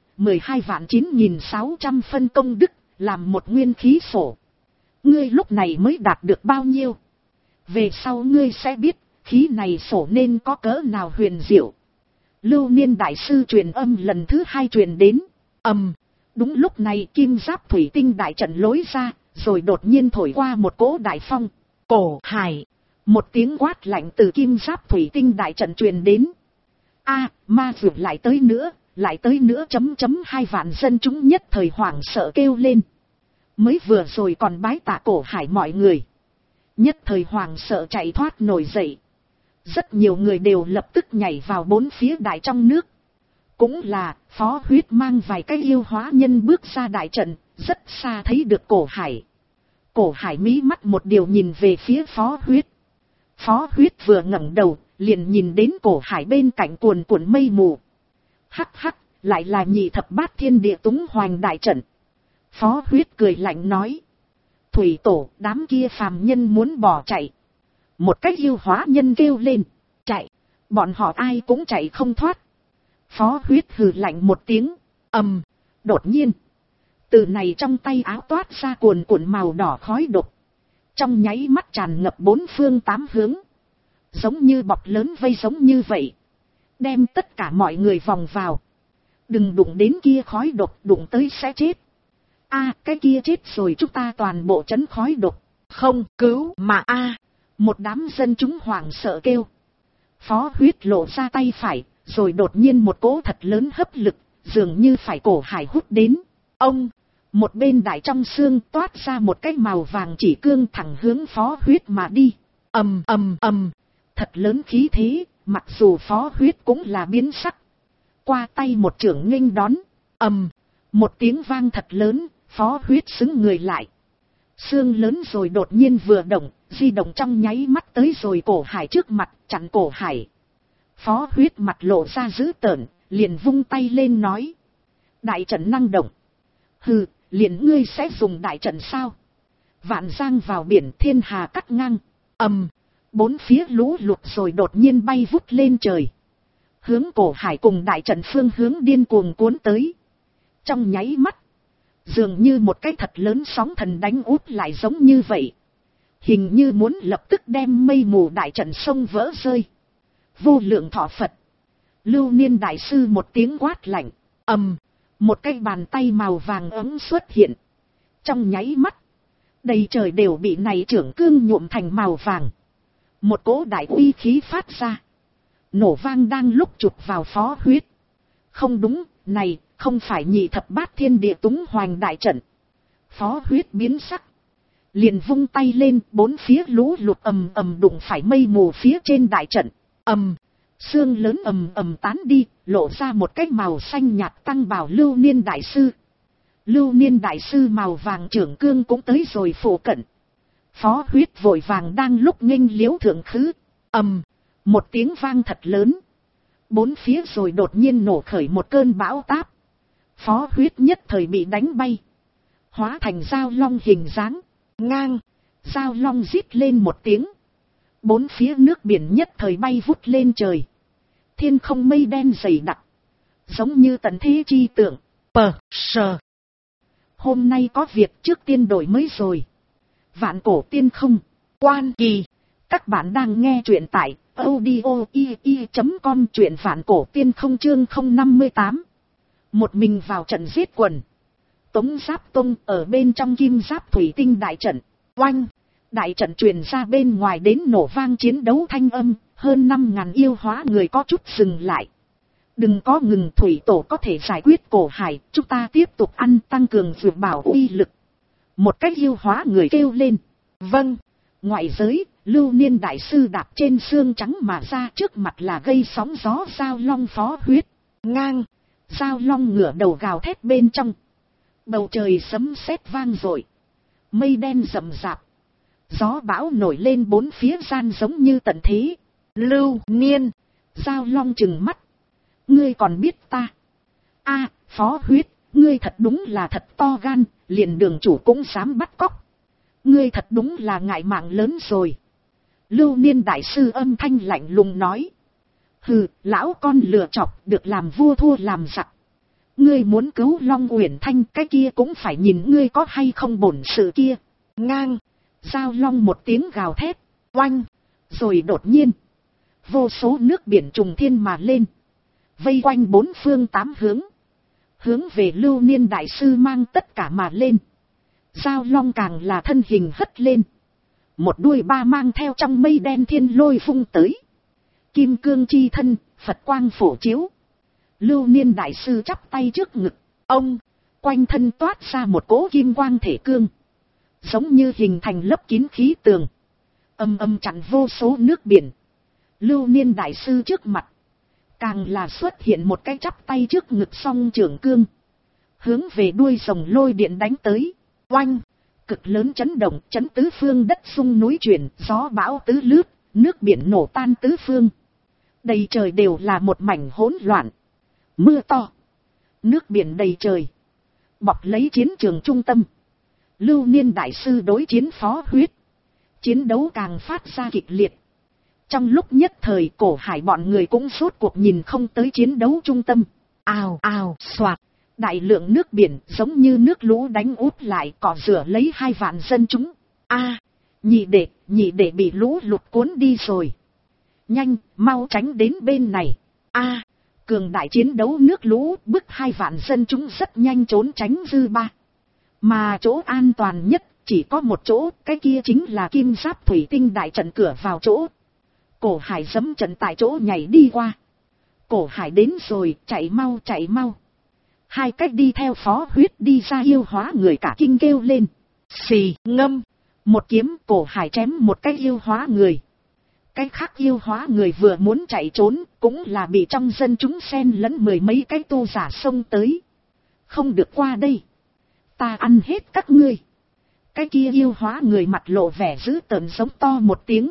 12.9.600 phân công đức, làm một nguyên khí sổ. Ngươi lúc này mới đạt được bao nhiêu? Về sau ngươi sẽ biết, khí này sổ nên có cỡ nào huyền diệu. Lưu Niên đại sư truyền âm lần thứ 2 truyền đến. Đúng lúc này kim giáp thủy tinh đại trận lối ra, rồi đột nhiên thổi qua một cỗ đại phong. Cổ Hải. Một tiếng quát lạnh từ kim giáp thủy tinh đại trận truyền đến. A, ma dược lại tới nữa. Lại tới nữa ... 2 vạn dân chúng nhất thời hoảng sợ kêu lên. Mới vừa rồi còn bái tạ Cổ Hải mọi người. Nhất thời hoảng sợ chạy thoát nổi dậy. Rất nhiều người đều lập tức nhảy vào bốn phía đại trong nước. Cũng là Phó Huyết mang vài cái yêu hóa nhân bước ra đại trận, rất xa thấy được Cổ Hải. Cổ Hải mí mắt một điều nhìn về phía Phó Huyết. Phó Huyết vừa ngẩng đầu, liền nhìn đến Cổ Hải bên cạnh cuồn cuộn mây mù. Hắc hắc, lại là nhị thập bát thiên địa túng hoành đại trận. Phó Huyết cười lạnh nói. Thủy tổ, đám kia phàm nhân muốn bỏ chạy. Một cách yêu hóa nhân kêu lên. Chạy, bọn họ ai cũng chạy không thoát. Phó Huyết hừ lạnh một tiếng. Đột nhiên. Từ này trong tay áo toát ra cuồn cuộn màu đỏ khói độc. Trong nháy mắt tràn ngập bốn phương tám hướng. Giống như bọc lớn vây giống như vậy. Đem tất cả mọi người vòng vào. Đừng đụng đến kia khói độc, đụng tới sẽ chết. Cái kia chết rồi, chúng ta toàn bộ trấn khói độc. Không, cứu mà một đám dân chúng hoảng sợ kêu. Phó Huyết lộ ra tay phải, rồi đột nhiên một cỗ thật lớn hấp lực, dường như phải Cổ Hải hút đến. Một bên đại trong xương toát ra một cái màu vàng chỉ cương thẳng hướng Phó Huyết mà đi. Thật lớn khí thế, mặc dù Phó Huyết cũng là biến sắc. Qua tay một chưởng nghênh đón. Một tiếng vang thật lớn, Phó Huyết xứng người lại. Xương lớn rồi đột nhiên vừa động, di động trong nháy mắt tới rồi Cổ Hải trước mặt, chặn Cổ Hải. Phó Huyết mặt lộ ra dữ tợn, liền vung tay lên nói. Đại trận năng động. Hừ, liền ngươi sẽ dùng đại trận sao? Vạn giang vào biển, thiên hà cắt ngang. Bốn phía lũ lụt rồi đột nhiên bay vút lên trời. Hướng Cổ Hải cùng đại trận phương hướng điên cuồng cuốn tới. Trong nháy mắt, dường như một cái thật lớn sóng thần đánh úp lại giống như vậy. Hình như muốn lập tức đem mây mù đại trận sông vỡ rơi. Vô lượng thọ Phật. Lưu Niên đại sư một tiếng quát lạnh. Một cái bàn tay màu vàng ấm xuất hiện. Trong nháy mắt, đầy trời đều bị này trưởng cương nhuộm thành màu vàng. Một cỗ đại uy khí phát ra. Nổ vang đang lúc chụp vào Phó Huyết. Không đúng, này không phải nhị thập bát thiên địa túng hoành đại trận. Phó Huyết biến sắc. Liền vung tay lên, bốn phía lũ lụt đụng phải mây mù phía trên đại trận. Sương lớn tán đi, lộ ra một cái màu xanh nhạt tăng bảo Lưu Niên đại sư. Lưu Niên đại sư màu vàng trưởng cương cũng tới rồi phủ cận. Phó Huyết vội vàng đang lúc nghênh liếu thượng khứ. Một tiếng vang thật lớn. Bốn phía rồi đột nhiên nổ khởi một cơn bão táp. Phó Huyết nhất thời bị đánh bay. Hóa thành dao long hình dáng. Ngang. Dao long rít lên một tiếng. Bốn phía nước biển nhất thời bay vút lên trời. Thiên không mây đen dày đặc. Giống như tận thế chi tượng. Hôm nay có việc trước tiên đổi mới rồi. Vạn cổ tiên không. Quan kỳ. Các bạn đang nghe truyện tại audio.com, truyện Vạn cổ tiên không chương 058. Một mình vào trận giết quần. Tống Giáp Tông ở bên trong kim giáp thủy tinh đại trận. Oanh. Đại trận truyền ra bên ngoài đến nổ vang chiến đấu thanh âm. Hơn 5.000 yêu hóa người có chút dừng lại. Đừng có ngừng, thủy tổ có thể giải quyết Cổ Hải. Chúng ta tiếp tục ăn, tăng cường vượt bảo uy lực. Một cách yêu hóa người kêu lên. Vâng. Ngoại giới, Lưu Niên đại sư đạp trên xương trắng mà ra, trước mặt là gây sóng gió dao long Phó Huyết. Ngang. Dao long ngửa đầu gào thét bên trong. Bầu trời sấm sét vang dội. Mây đen rậm rạp. Gió bão nổi lên bốn phía gian giống như tận thế. Lưu Niên. Dao long trừng mắt. Ngươi còn biết ta? Phó Huyết, ngươi thật đúng là thật to gan, liền đường chủ cũng dám bắt cóc. Ngươi thật đúng là ngại mạng lớn rồi. Lưu Niên đại sư âm thanh lạnh lùng nói. Hừ, lão con lừa chọc, được làm vua thua làm giặc. Ngươi muốn cứu Long Uyển Thanh, cái kia cũng phải nhìn ngươi có hay không bổn sự kia. Ngang. Dao long một tiếng gào thét. Oanh. Rồi đột nhiên. Vô số nước biển trùng thiên mà lên. Vây quanh bốn phương tám hướng. Hướng về Lưu Niên đại sư mang tất cả mà lên. Dao long càng là thân hình hất lên. Một đuôi ba mang theo trong mây đen thiên lôi vung tới. Kim cương chi thân, Phật quang phổ chiếu. Lưu Niên đại sư chắp tay trước ngực. Ông, quanh thân toát ra một cỗ kim quang thể cương. Giống như hình thành lớp kín khí tường. Âm chặn vô số nước biển. Lưu Niên đại sư trước mặt. Càng là xuất hiện một cái chắp tay trước ngực song trưởng cương. Hướng về đuôi rồng lôi điện đánh tới. Oanh. cực lớn chấn động, chấn tứ phương đất sung núi chuyển, gió bão tứ lướt, nước biển nổ tan tứ phương. Đầy trời đều là một mảnh hỗn loạn. Mưa to, nước biển đầy trời, bọc lấy chiến trường trung tâm. Lưu Niên đại sư đối chiến Phó Huyết, chiến đấu càng phát ra kịch liệt. Trong lúc nhất thời Cổ Hải bọn người cũng rốt cuộc nhìn không tới chiến đấu trung tâm. Ào ào xoạt, đại lượng nước biển giống như nước lũ đánh úp lại, cọ rửa lấy 2 vạn dân chúng. Nhị đệ bị lũ lụt cuốn đi rồi. Nhanh, mau tránh đến bên này. Cường đại chiến đấu nước lũ bức 2 vạn dân chúng rất nhanh trốn tránh dư ba. Mà chỗ an toàn nhất chỉ có một chỗ, cái kia chính là Kim Giáp thủy tinh đại trận cửa vào chỗ. Cổ Hải giẫm trận tại chỗ nhảy đi qua. Cổ Hải đến rồi, chạy mau chạy mau. 2 cách đi theo Phó Huyết đi ra yêu hóa người cả kinh kêu lên. Xì ngâm, một kiếm Cổ Hải chém một cái yêu hóa người. Cái khác yêu hóa người vừa muốn chạy trốn, cũng là bị trong dân chúng xen lẫn 10 mấy cái tu giả xông tới. Không được qua đây, ta ăn hết các ngươi. Cái kia yêu hóa người mặt lộ vẻ dữ tợn giống to một tiếng.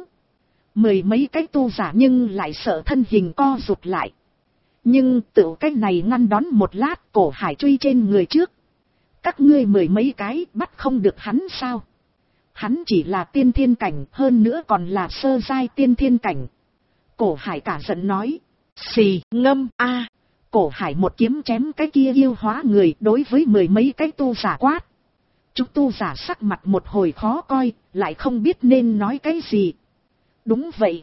10 mấy cái tu giả nhưng lại sợ thân hình co rụt lại. Nhưng tự cái này ngăn đón một lát, Cổ Hải truy trên người trước. Các ngươi 10 mấy cái bắt không được hắn sao? Hắn chỉ là tiên thiên cảnh, hơn nữa còn là sơ giai tiên thiên cảnh. Cổ Hải cả giận nói. Xì ngâm Cổ Hải một kiếm chém cái kia yêu hóa người, đối với 10 mấy cái tu giả quát. Chúng tu giả sắc mặt một hồi khó coi, lại không biết nên nói cái gì. Đúng vậy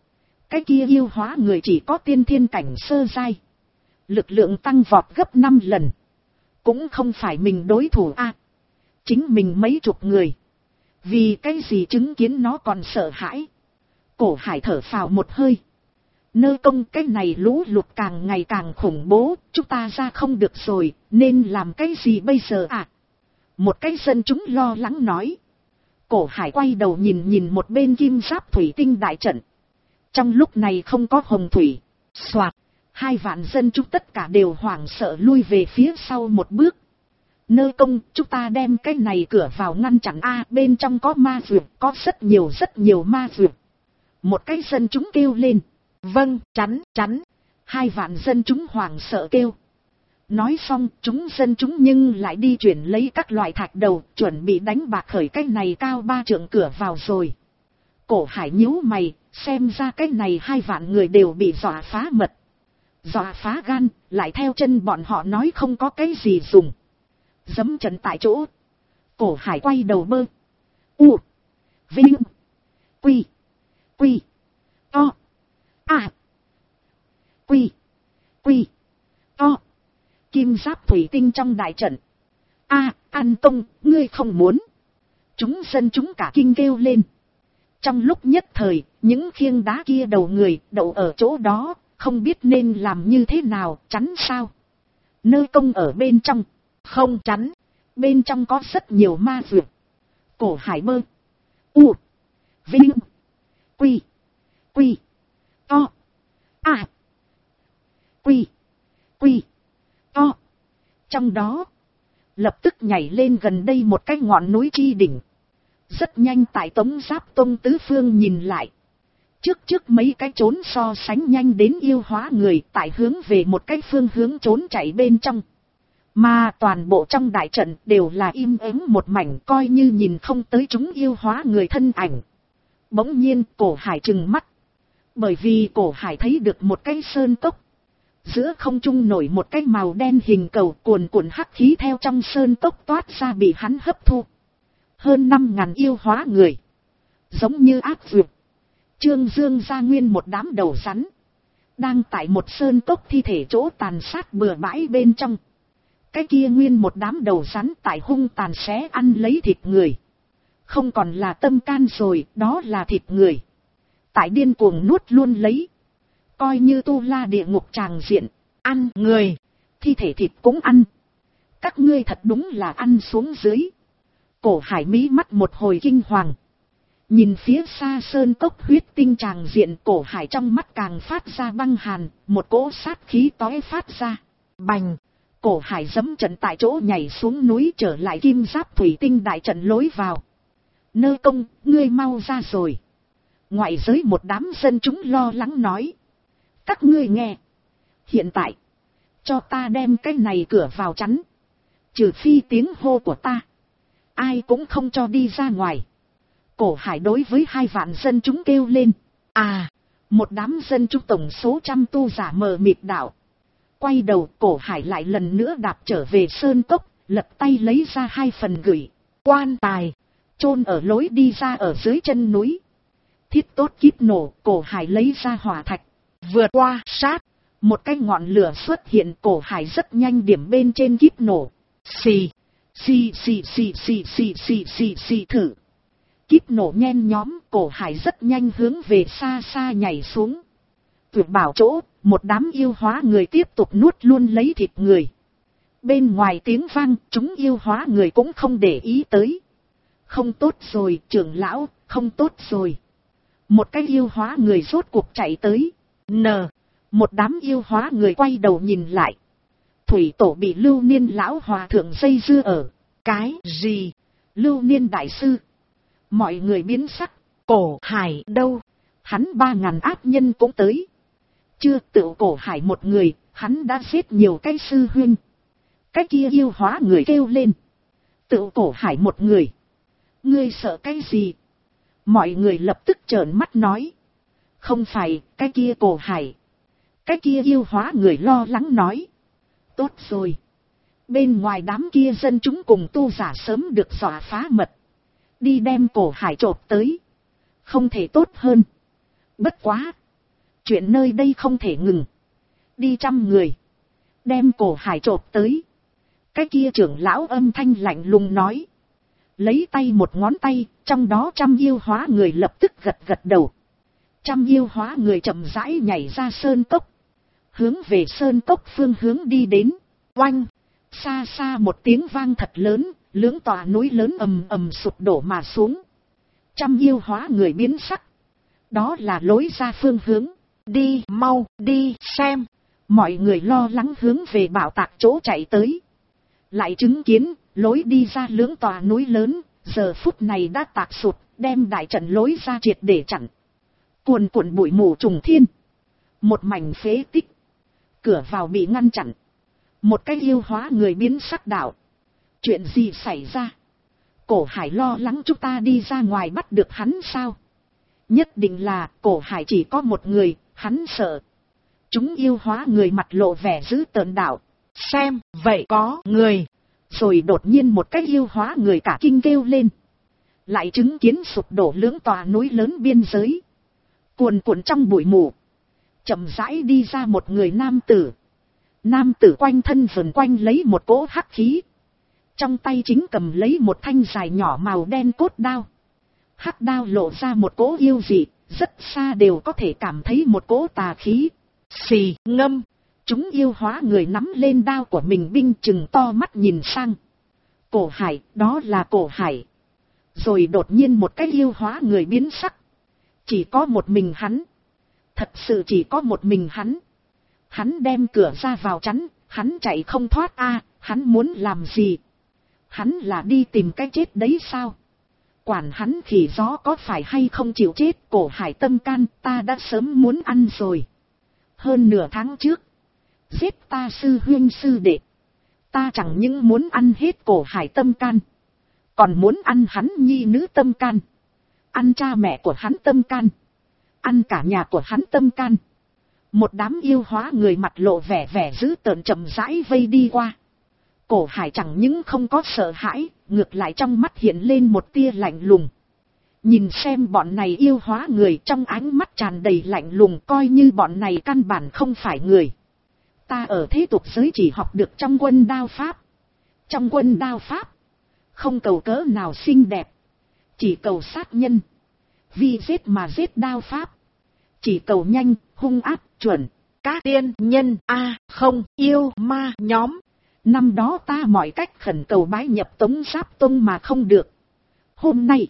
cái kia yêu hóa người chỉ có tiên thiên cảnh sơ giai, lực lượng tăng vọt gấp 5 lần. Cũng không phải mình đối thủ chính mình mấy chục người. Vì cái gì chứng kiến nó còn sợ hãi. Cổ Hải thở phào một hơi. Nơ công, cái này lũ lụt càng ngày càng khủng bố, chúng ta ra không được rồi, nên làm cái gì bây giờ Một cái dân chúng lo lắng nói. Cổ Hải quay đầu nhìn một bên Kim Giáp thủy tinh đại trận. Trong lúc này không có hồng thủy. Soạt, 2 vạn dân chúng tất cả đều hoảng sợ lui về phía sau một bước. Nơ công, chúng ta đem cái này cửa vào ngăn chặn bên trong có ma dược, có rất nhiều ma dược. Một cái dân chúng kêu lên. Vâng, chắn. 2 vạn dân chúng hoảng sợ kêu. Nói xong, chúng dân chúng nhưng lại đi chuyển lấy các loại thạch đầu, chuẩn bị đánh bạc khởi cái này cao 3 trượng cửa vào rồi. Cổ Hải nhíu mày, xem ra cái này 2 vạn người đều bị dọa phá mật. Dọa phá gan, lại theo chân bọn họ nói không có cái gì dùng. Giẫm trận tại chỗ. Cổ Hải quay đầu bơ. Vinh. Quy. To. Quy. To. Kim Giáp thủy tinh trong đại trận. An công, ngươi không muốn. Chúng dân chúng cả kinh kêu lên. Trong lúc nhất thời, những khiêng đá kia đầu người đậu ở chỗ đó, không biết nên làm như thế nào, chắn sao? Nơ công ở bên trong. Không chắn, bên trong có rất nhiều ma dược. Cổ Hải bơ. Vinh. Quy. To. Quy. To. Trong đó, lập tức nhảy lên gần đây một cái ngọn núi chi đỉnh. Rất nhanh tại Tống Giáp Tông tứ phương nhìn lại. Trước mấy cái trốn so sánh nhanh đến yêu hóa người, tại hướng về một cái phương hướng trốn chạy bên trong. Mà toàn bộ trong đại trận đều là im ắng một mảnh, coi như nhìn không tới chúng yêu hóa người thân ảnh. Bỗng nhiên Cổ Hải trừng mắt. Bởi vì Cổ Hải thấy được một cái sơn cốc. Giữa không trung nổi một cái màu đen hình cầu, cuồn cuộn hắc khí theo trong sơn cốc toát ra bị hắn hấp thu. Hơn 5.000 yêu hóa người. Giống như ác dược. Trương Dương ra nguyên một đám đầu rắn. Đang tại một sơn cốc thi thể chỗ tàn sát bừa bãi bên trong. Cái kia nguyên một đám đầu rắn tại hung tàn xé ăn lấy thịt người. Không còn là tâm can rồi, đó là thịt người. Tại điên cuồng nuốt luôn lấy. Coi như tu la địa ngục tràng diện, ăn người, thi thể thịt cũng ăn. Các ngươi thật đúng là ăn xuống dưới. Cổ Hải mí mắt một hồi kinh hoàng. Nhìn phía xa sơn cốc huyết tinh tràng diện, Cổ Hải trong mắt càng phát ra băng hàn, một cỗ sát khí tóe phát ra. Bành! Cổ Hải giẫm trận tại chỗ nhảy xuống núi trở lại kim giáp thủy tinh đại trận lối vào. Nơ công, ngươi mau ra rồi. Ngoại giới một đám dân chúng lo lắng nói. Các ngươi nghe. Hiện tại, cho ta đem cái này cửa vào chắn. Trừ phi tiếng hô của ta, ai cũng không cho đi ra ngoài. Cổ Hải đối với 2 vạn dân chúng kêu lên. À, một đám dân chúng tổng số trăm tu giả mờ mịt đạo. Quay đầu, Cổ Hải lại lần nữa đạp trở về sơn cốc, lật tay lấy ra 2 phần gửi quan tài, chôn ở lối đi ra ở dưới chân núi. Thiết tốt kíp nổ, Cổ Hải lấy ra hỏa thạch, vượt qua sát, một cái ngọn lửa xuất hiện. Cổ Hải rất nhanh điểm bên trên kíp nổ. Xì, xì xì xì xì xì xì xì xì thử. Kíp nổ nhen nhóm, Cổ Hải rất nhanh hướng về xa xa nhảy xuống. Tuyệt bảo chỗ, một đám yêu hóa người tiếp tục nuốt luôn lấy thịt người. Bên ngoài tiếng vang, chúng yêu hóa người cũng không để ý tới. Không tốt rồi, trưởng lão, không tốt rồi. Một cái yêu hóa người rốt cuộc chạy tới. Một đám yêu hóa người quay đầu nhìn lại. Thủy tổ bị Lưu Niên lão hòa thượng dây dưa ở. Cái gì? Lưu Niên đại sư. Mọi người biến sắc. Cổ Hải đâu? Hắn 3.000 ác nhân cũng tới. Chưa tự Cổ Hải một người, hắn đã giết nhiều cái sư huynh. Cái kia yêu hóa người kêu lên. Tự Cổ Hải một người. Ngươi sợ cái gì? Mọi người lập tức trợn mắt nói. Không phải, cái kia Cổ Hải. Cái kia yêu hóa người lo lắng nói. Tốt rồi. Bên ngoài đám kia dân chúng cùng tu giả sớm được dọa phá mật. Đi đem Cổ Hải chộp tới. Không thể tốt hơn. Bất quá. Chuyện nơi đây không thể ngừng. Đi 100 người. Đem Cổ Hải chộp tới. Cái kia trưởng lão âm thanh lạnh lùng nói. Lấy tay một ngón tay, trong đó 100 yêu hóa người lập tức gật gật đầu. 100 yêu hóa người chậm rãi nhảy ra sơn cốc. Hướng về sơn cốc phương hướng đi đến. Oanh! Xa xa một tiếng vang thật lớn, lưỡng tòa núi lớn ầm ầm sụp đổ mà xuống. 100 yêu hóa người biến sắc. Đó là lối ra phương hướng. Đi mau, đi xem. Mọi người lo lắng hướng về bảo tạc chỗ chạy tới. Lại chứng kiến, lối đi ra lưỡng tòa núi lớn, giờ phút này đã tạc sụt, đem đại trận lối ra triệt để chặn. Cuồn cuộn bụi mù trùng thiên. Một mảnh phế tích. Cửa vào bị ngăn chặn. Một cái yêu hóa người biến sắc đạo. Chuyện gì xảy ra? Cổ Hải lo lắng chúng ta đi ra ngoài bắt được hắn sao? Nhất định là Cổ Hải chỉ có một người, hắn sợ. Chúng yêu hóa người mặt lộ vẻ dữ tợn đạo. Xem, vậy có người. Rồi đột nhiên một cái yêu hóa người cả kinh kêu lên. Lại chứng kiến sụp đổ lưỡng tòa núi lớn biên giới. Cuồn cuộn trong bụi mù. Chậm rãi đi ra một người nam tử. Nam tử quanh thân vần quanh lấy một cỗ hắc khí. Trong tay chính cầm lấy một thanh dài nhỏ màu đen cốt đao. Hắc đao lộ ra một cỗ yêu dị, rất xa đều có thể cảm thấy một cỗ tà khí. Xì ngâm. Chúng yêu hóa người nắm lên đao của mình binh chừng to mắt nhìn sang. Cổ Hải, đó là Cổ Hải. Rồi đột nhiên một cái yêu hóa người biến sắc. Chỉ có một mình hắn. Thật sự chỉ có một mình hắn. Hắn đem cửa ra vào chắn, hắn chạy không thoát a, hắn muốn làm gì? Hắn là đi tìm cái chết đấy sao? Quản hắn khỉ gió có phải hay không chịu chết? Cổ Hải tâm can, ta đã sớm muốn ăn rồi. Hơn nửa tháng trước. Giết ta sư huynh sư đệ. Ta chẳng những muốn ăn hết Cổ Hải tâm can. Còn muốn ăn hắn nhi nữ tâm can. Ăn cha mẹ của hắn tâm can. Ăn cả nhà của hắn tâm can. Một đám yêu hóa người mặt lộ vẻ dữ tợn chậm rãi vây đi qua. Cổ Hải chẳng những không có sợ hãi, ngược lại trong mắt hiện lên một tia lạnh lùng. Nhìn xem bọn này yêu hóa người, trong ánh mắt tràn đầy lạnh lùng, coi như bọn này căn bản không phải người. Ta ở thế tục giới chỉ học được trong quân đao pháp. Trong quân đao pháp, không cầu cỡ nào xinh đẹp, chỉ cầu sát nhân. Vì giết mà giết đao pháp, chỉ cầu nhanh, hung ác, chuẩn. Các tiên nhân không yêu ma nhóm. Năm đó ta mọi cách khẩn cầu bái nhập Tống Giáp Tông mà không được. Hôm nay,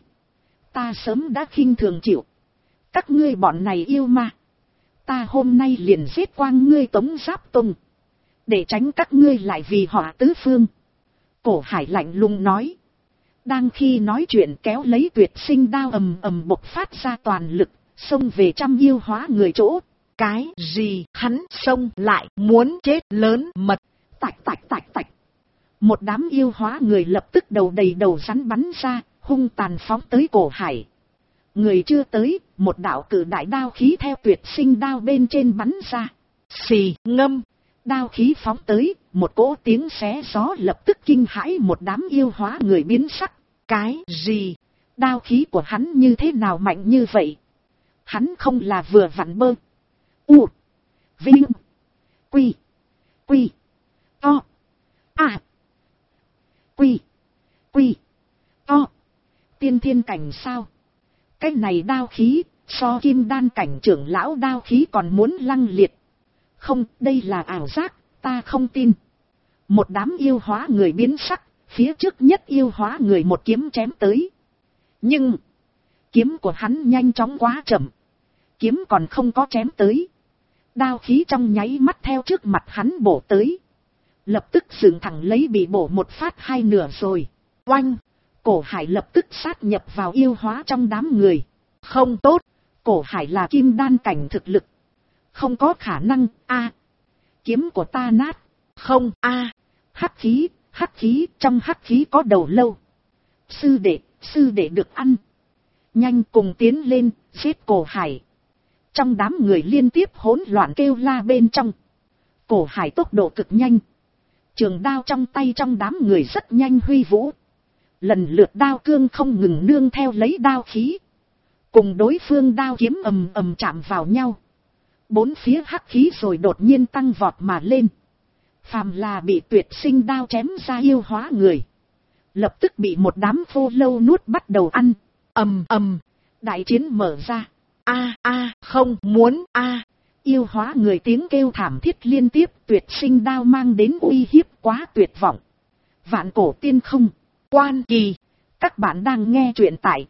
ta sớm đã khinh thường chịu. Các ngươi bọn này yêu ma. Ta hôm nay liền giết quang ngươi Tống Giáp Tông. để tránh các ngươi lại vì họa tứ phương. Cổ Hải lạnh lùng nói. Đang khi nói chuyện kéo lấy tuyệt sinh đao ầm ầm bộc phát ra toàn lực, xông về trăm yêu hóa người chỗ. Cái gì? Hắn xông lại muốn chết lớn mật. Tạch tạch tạch tạch. Một đám yêu hóa người lập tức đầu đầy đầu rắn bắn ra, hung tàn phóng tới Cổ Hải. Người chưa tới, một đạo cử đại đao khí theo tuyệt sinh đao bên trên bắn ra. Xì ngâm. Đao khí phóng tới, một cỗ tiếng xé gió lập tức kinh hãi một đám yêu hóa người biến sắc. Cái gì? Đao khí của hắn như thế nào mạnh như vậy? Hắn không là vừa vặn bơ. U. Vinh. Quy. Quy. To. À. Quy. Quy. To. Tiên thiên cảnh sao? Cái này đao khí, so kim đan cảnh trưởng lão đao khí còn muốn lăng liệt. Không, đây là ảo giác, ta không tin. Một đám yêu hóa người biến sắc, phía trước nhất yêu hóa người một kiếm chém tới. Nhưng, kiếm của hắn nhanh chóng quá chậm. Kiếm còn không có chém tới. Đao khí trong nháy mắt theo trước mặt hắn bổ tới. Lập tức dựng thẳng lấy bị bổ một phát hai nửa rồi. Oanh! Cổ Hải lập tức sát nhập vào yêu hóa trong đám người. Không tốt! Cổ Hải là kim đan cảnh thực lực. Không có khả năng, kiếm của ta nát. Không, hắc khí, trong hắc khí có đầu lâu. Sư đệ được ăn. Nhanh cùng tiến lên, giết Cổ Hải. Trong đám người liên tiếp hỗn loạn kêu la bên trong. Cổ Hải tốc độ cực nhanh. Trường đao trong tay trong đám người rất nhanh huy vũ. Lần lượt đao cương không ngừng nương theo lấy đao khí. Cùng đối phương đao kiếm ầm ầm chạm vào nhau. Bốn phía hắc khí rồi đột nhiên tăng vọt mà lên. Phàm là bị tuyệt sinh đao chém ra yêu hóa người. Lập tức bị một đám vô lâu nuốt bắt đầu ăn. Ầm ầm. Đại chiến mở ra. Không muốn Yêu hóa người tiếng kêu thảm thiết liên tiếp, tuyệt sinh đao mang đến uy hiếp quá tuyệt vọng. Vạn cổ tiên không. Quan kỳ. Các bạn đang nghe truyện tại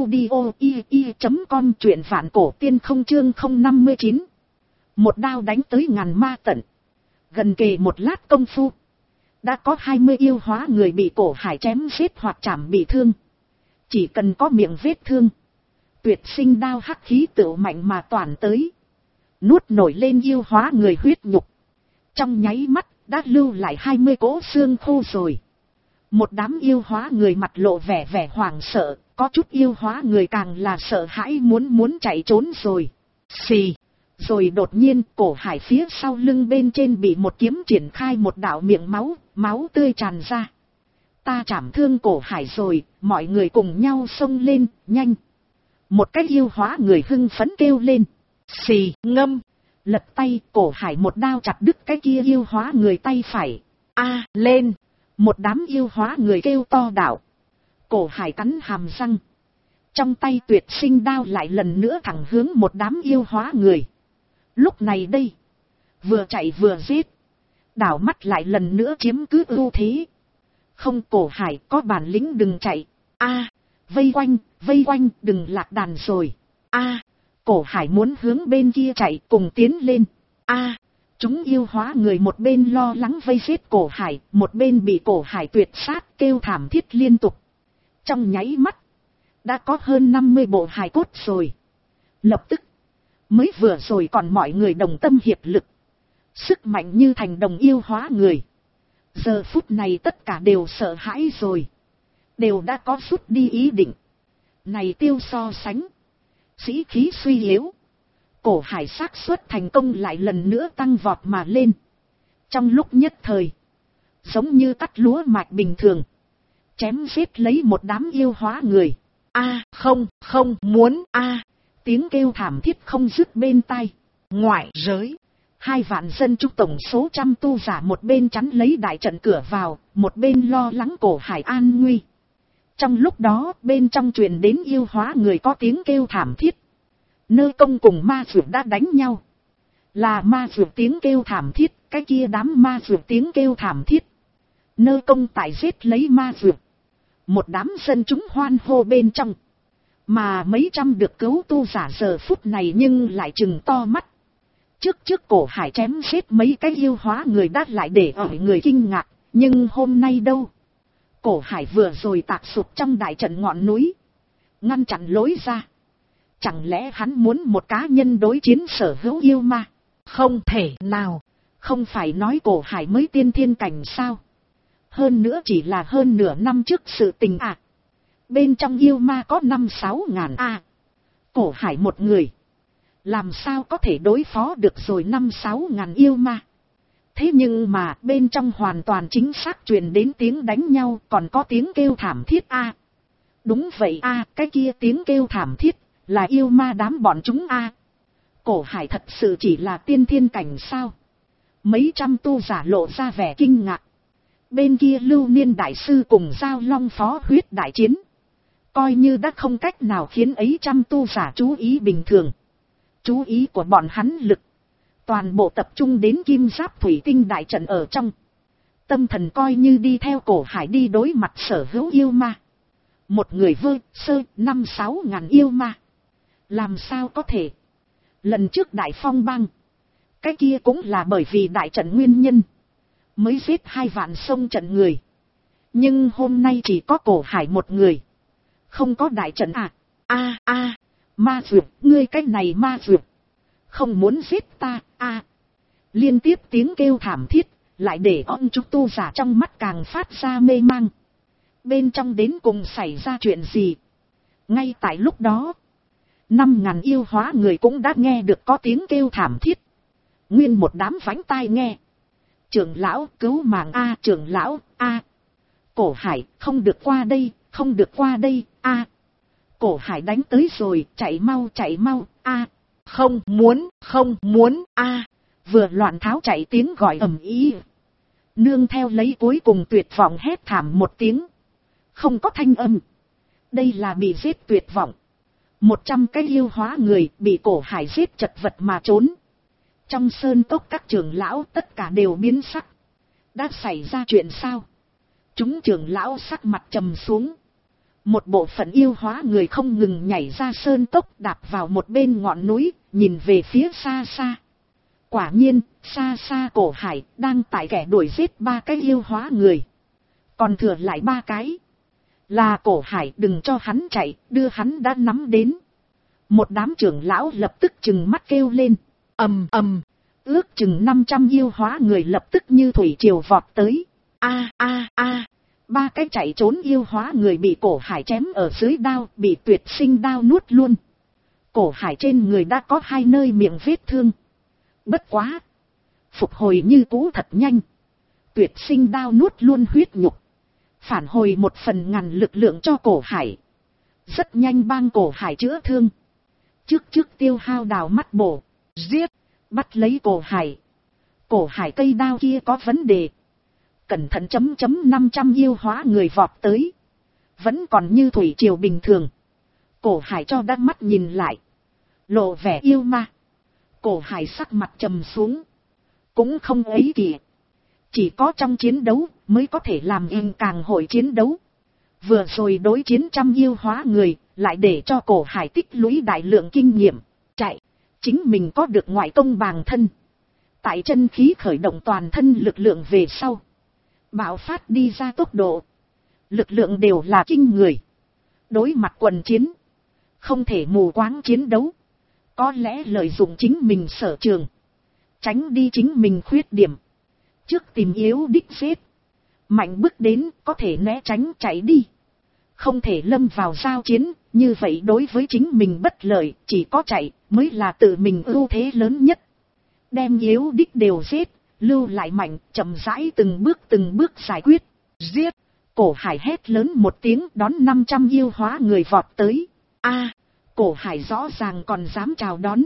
audio.com, truyện vạn cổ tiên không chương 059. Một đao đánh tới ngàn ma tận. Gần kề một lát công phu. Đã có 20 yêu hóa người bị Cổ Hải chém giết hoặc chảm bị thương. Chỉ cần có miệng vết thương. Tuyệt sinh đao hắc khí tựu mạnh mà toàn tới. Nuốt nổi lên yêu hóa người huyết nhục. Trong nháy mắt đã lưu lại 20 cỗ xương khô rồi. Một đám yêu hóa người mặt lộ vẻ hoảng sợ. Có chút yêu hóa người càng là sợ hãi muốn chạy trốn rồi. Xì. Rồi đột nhiên Cổ Hải phía sau lưng bên trên bị một kiếm triển khai một đạo miệng máu tươi tràn ra. Ta chảm thương Cổ Hải rồi, mọi người cùng nhau xông lên, nhanh. Một cái yêu hóa người hưng phấn kêu lên. Xì ngâm. Lật tay Cổ Hải một đao chặt đứt cái kia yêu hóa người tay phải. Lên. Một đám yêu hóa người kêu to đạo. Cổ Hải cắn hàm răng. Trong tay tuyệt sinh đao lại lần nữa thẳng hướng một đám yêu hóa người. Lúc này đây. Vừa chạy vừa giết. Đảo mắt lại lần nữa chiếm cứ ưu thế. Không, Cổ Hải có bản lĩnh đừng chạy. Vây quanh đừng lạc đàn rồi. Cổ Hải muốn hướng bên kia chạy cùng tiến lên. Chúng yêu hóa người một bên lo lắng vây giết Cổ Hải, một bên bị Cổ Hải tuyệt sát kêu thảm thiết liên tục. Trong nháy mắt, đã có hơn 50 bộ hài cốt rồi. Lập tức, mới vừa rồi còn mọi người đồng tâm hiệp lực. Sức mạnh như thành đồng yêu hóa người. Giờ phút này tất cả đều sợ hãi rồi. Đều đã có rút đi ý định. Này tiêu so sánh. Sĩ khí suy yếu. Cổ Hải xác suất thành công lại lần nữa tăng vọt mà lên. Trong lúc nhất thời. Giống như cắt lúa mạch bình thường. Chém giết lấy một đám yêu hóa người. Không muốn Tiếng kêu thảm thiết không dứt bên tai. Ngoại giới. 2 vạn dân chúng tổng số trăm tu giả một bên chắn lấy đại trận cửa vào, một bên lo lắng Cổ Hải an nguy. Trong lúc đó bên trong truyền đến yêu hóa người có tiếng kêu thảm thiết. Nơ công cùng ma dược đã đánh nhau. Là ma dược tiếng kêu thảm thiết, cái kia đám ma dược tiếng kêu thảm thiết. Nơ công tại giết lấy ma dược. Một đám dân chúng hoan hô bên trong. Mà mấy trăm được cứu tu giả giờ phút này nhưng lại trừng to mắt. Trước cổ hải chém giết mấy cái yêu hóa người đã lại để ở người kinh ngạc, nhưng hôm nay đâu? Cổ hải vừa rồi tạc sụp trong đại trận ngọn núi, ngăn chặn lối ra. Chẳng lẽ hắn muốn một cá nhân đối chiến sở hữu yêu ma? Không thể nào. Không phải nói cổ hải mới tiên thiên cảnh sao? Hơn nữa chỉ là hơn nửa năm trước sự tình à. Bên trong yêu ma có 5-6 ngàn à. Cổ hải một người, làm sao có thể đối phó được rồi 5-6 ngàn yêu ma? Thế nhưng mà bên trong hoàn toàn chính xác truyền đến tiếng đánh nhau, còn có tiếng kêu thảm thiết a. Đúng vậy a, cái kia tiếng kêu thảm thiết là yêu ma đám bọn chúng a. Cổ hải thật sự chỉ là tiên thiên cảnh sao? Mấy trăm tu giả lộ ra vẻ kinh ngạc. Bên kia Lưu Niên đại sư cùng Giao Long phó huyết đại chiến, coi như đã không cách nào khiến ấy trăm tu giả chú ý bình thường. Chú ý của bọn hắn lực toàn bộ tập trung đến kim giáp thủy tinh đại trận ở trong. Tâm thần coi như đi theo cổ hải đi đối mặt sở hữu yêu ma. Một người vơ sơ 5-6 ngàn yêu ma, làm sao có thể? Lần trước đại phong bang, cái kia cũng là bởi vì đại trận nguyên nhân mới giết 2 vạn sông trận người. Nhưng hôm nay chỉ có cổ hải một người, không có đại trận à. Ma dược, ngươi cái này ma dược, không muốn giết ta à. Liên tiếp tiếng kêu thảm thiết lại để ông chú tu giả trong mắt càng phát ra mê mang. Bên trong đến cùng xảy ra chuyện gì? Ngay tại lúc đó, 5.000 yêu hóa người cũng đã nghe được có tiếng kêu thảm thiết. Nguyên một đám vánh tai nghe. Trưởng lão cứu mạng a, trưởng lão a. Cổ hải, không được qua đây, không được qua đây a. Cổ hải đánh tới rồi, chạy mau a. Không muốn a. Vừa loạn tháo chạy tiếng gọi ầm ĩ, nương theo lấy cuối cùng tuyệt vọng hét thảm một tiếng. Không có thanh âm. Đây là bị giết tuyệt vọng. 100 cái yêu hóa người bị cổ hải giết chật vật mà trốn. Trong sơn cốc các trưởng lão tất cả đều biến sắc. Đã xảy ra chuyện sao? Chúng trưởng lão sắc mặt trầm xuống. Một bộ phận yêu hóa người không ngừng nhảy ra sơn cốc, đạp vào một bên ngọn núi, nhìn về phía xa xa. Quả nhiên, xa xa cổ hải đang tại kẻ đuổi giết 3 cái yêu hóa người. Còn thừa lại 3 cái. Là cổ hải, đừng cho hắn chạy, đưa hắn đã nắm đến. Một đám trưởng lão lập tức trừng mắt kêu lên. Ầm ầm, ước chừng 500 yêu hóa người lập tức như thủy triều vọt tới. A. 3 cái chạy trốn yêu hóa người bị cổ hải chém ở dưới đao, bị tuyệt sinh đao nuốt luôn. Cổ hải trên người đã có 2 nơi miệng vết thương. Bất quá, phục hồi như cũ thật nhanh. Tuyệt sinh đao nuốt luôn huyết nhục, phản hồi 1/1000 lực lượng cho cổ hải. Rất nhanh bang cổ hải chữa thương. Trước tiêu hao đào mắt bổ, giết, bắt lấy cổ hải. Cổ hải cây đao kia có vấn đề. Cẩn thận 500 yêu hóa người vọt tới. Vẫn còn như thủy triều bình thường. Cổ hải cho đắc mắt nhìn lại, lộ vẻ yêu ma. Cổ hải sắc mặt trầm xuống. Cũng không ấy kìa. Chỉ có trong chiến đấu mới có thể làm in càng hội chiến đấu. Vừa rồi đối chiến trăm yêu hóa người, lại để cho cổ hải tích lũy đại lượng kinh nghiệm. Chạy, chính mình có được ngoại công bằng thân. Tại chân khí khởi động toàn thân lực lượng về sau, bạo phát đi ra tốc độ, lực lượng đều là kinh người. Đối mặt quần chiến, không thể mù quáng chiến đấu. Có lẽ lợi dụng chính mình sở trường, tránh đi chính mình khuyết điểm. Trước tìm yếu đích giết, mạnh bước đến có thể né tránh chạy đi. Không thể lâm vào giao chiến, như vậy đối với chính mình bất lợi, chỉ có chạy mới là tự mình ưu thế lớn nhất. Đem yếu đích đều giết, lưu lại mạnh, chậm rãi từng bước giải quyết. Giết! Cổ hải hét lớn một tiếng, đón 500 yêu hóa người vọt tới. A! Cổ hải rõ ràng còn dám chào đón.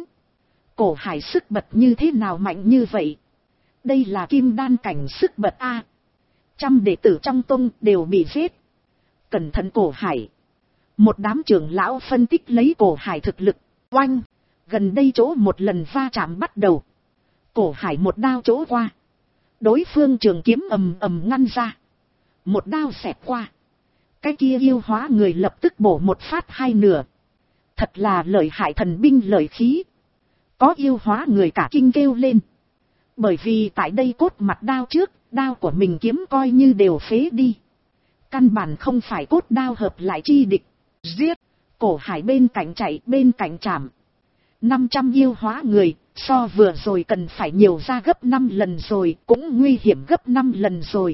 Cổ hải sức bật như thế nào mạnh như vậy? Đây là kim đan cảnh sức bật a. Trăm đệ tử trong tông đều bị giết. Cẩn thận cổ hải. Một đám trưởng lão phân tích lấy cổ hải thực lực. Oanh! Gần đây chỗ một lần va chạm bắt đầu. Cổ hải một đao chỗ qua. Đối phương trường kiếm ầm ầm ngăn ra. Một đao xẹt qua. Cái kia yêu hóa người lập tức bổ một phát 2 nửa. Thật là lợi hại thần binh lợi khí. Có yêu hóa người cả kinh kêu lên. Bởi vì tại đây cốt mặt đao trước, đao của mình kiếm coi như đều phế đi. Căn bản không phải cốt đao hợp lại chi địch. Giết! Cổ Hải bên cạnh chạy bên cạnh chạm. 500 yêu hóa người, so vừa rồi cần phải nhiều ra gấp 5 lần rồi, cũng nguy hiểm gấp 5 lần rồi.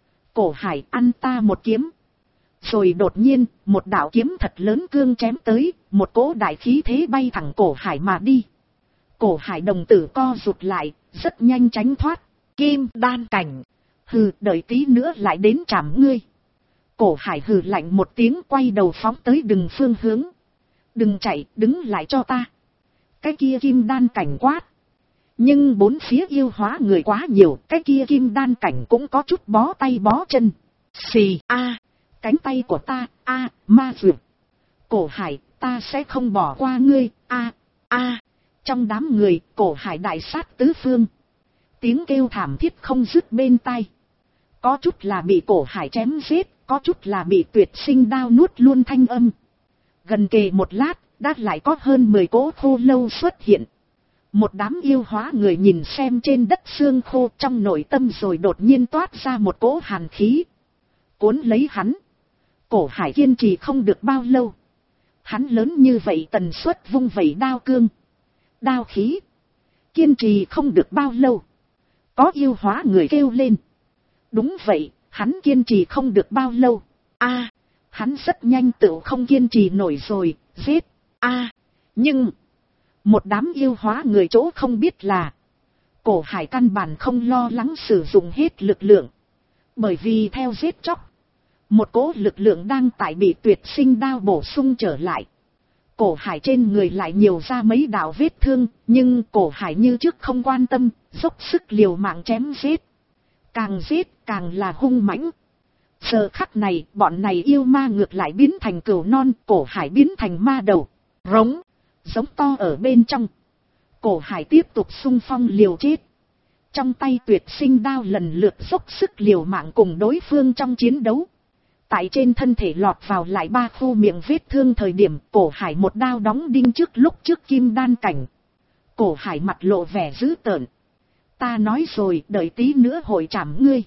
Cổ Hải ăn ta một kiếm. Rồi đột nhiên, một đạo kiếm thật lớn cương chém tới, một cỗ đại khí thế bay thẳng Cổ Hải mà đi. Cổ Hải đồng tử co rụt lại, rất nhanh tránh thoát. Kim đan cảnh. Hừ, đợi tí nữa lại đến chạm ngươi. Cổ Hải hừ lạnh một tiếng, quay đầu phóng tới đường phương hướng. Đừng chạy, đứng lại cho ta. Cái kia kim đan cảnh quát. Nhưng bốn phía yêu hóa người quá nhiều, cái kia kim đan cảnh cũng có chút bó tay bó chân. Xì a, cánh tay của ta, a, ma dược. Cổ Hải, ta sẽ không bỏ qua ngươi, a, a. Trong đám người, Cổ Hải đại sát tứ phương. Tiếng kêu thảm thiết không dứt bên tai. Có chút là bị Cổ Hải chém giết, có chút là bị tuyệt sinh đao nuốt luôn thanh âm. Gần kề một lát, đã lại có hơn 10 cỗ khô lâu xuất hiện. Một đám yêu hóa người nhìn xem trên đất xương khô, trong nội tâm rồi đột nhiên toát ra một cỗ hàn khí. Cuốn lấy hắn. Cổ Hải kiên trì không được bao lâu. Hắn lớn như vậy tần suất vung vẩy đao cương. Đao khí. Kiên trì không được bao lâu. Có yêu hóa người kêu lên. Đúng vậy, hắn kiên trì không được bao lâu. A, hắn rất nhanh tự không kiên trì nổi rồi, giết. A, nhưng một đám yêu hóa người chỗ không biết là Cổ Hải căn bản không lo lắng sử dụng hết lực lượng. Bởi vì theo giết chóc, một cỗ lực lượng đang tại bị tuyệt sinh đao bổ sung trở lại. Cổ Hải trên người lại nhiều ra mấy đạo vết thương, nhưng Cổ Hải như trước không quan tâm, dốc sức liều mạng chém giết. Càng giết càng là hung mãnh. Giờ khắc này, bọn này yêu ma ngược lại biến thành cừu non, Cổ Hải biến thành ma đầu. Rống, giống to ở bên trong. Cổ Hải tiếp tục xung phong liều chết. Trong tay tuyệt sinh đao lần lượt dốc sức liều mạng cùng đối phương trong chiến đấu. Tại trên thân thể lọt vào lại 3 khu miệng vết thương thời điểm Cổ Hải một đao đóng đinh trước lúc trước kim đan cảnh. Cổ Hải mặt lộ vẻ dữ tợn. Ta nói rồi, đợi tí nữa hội chạm ngươi.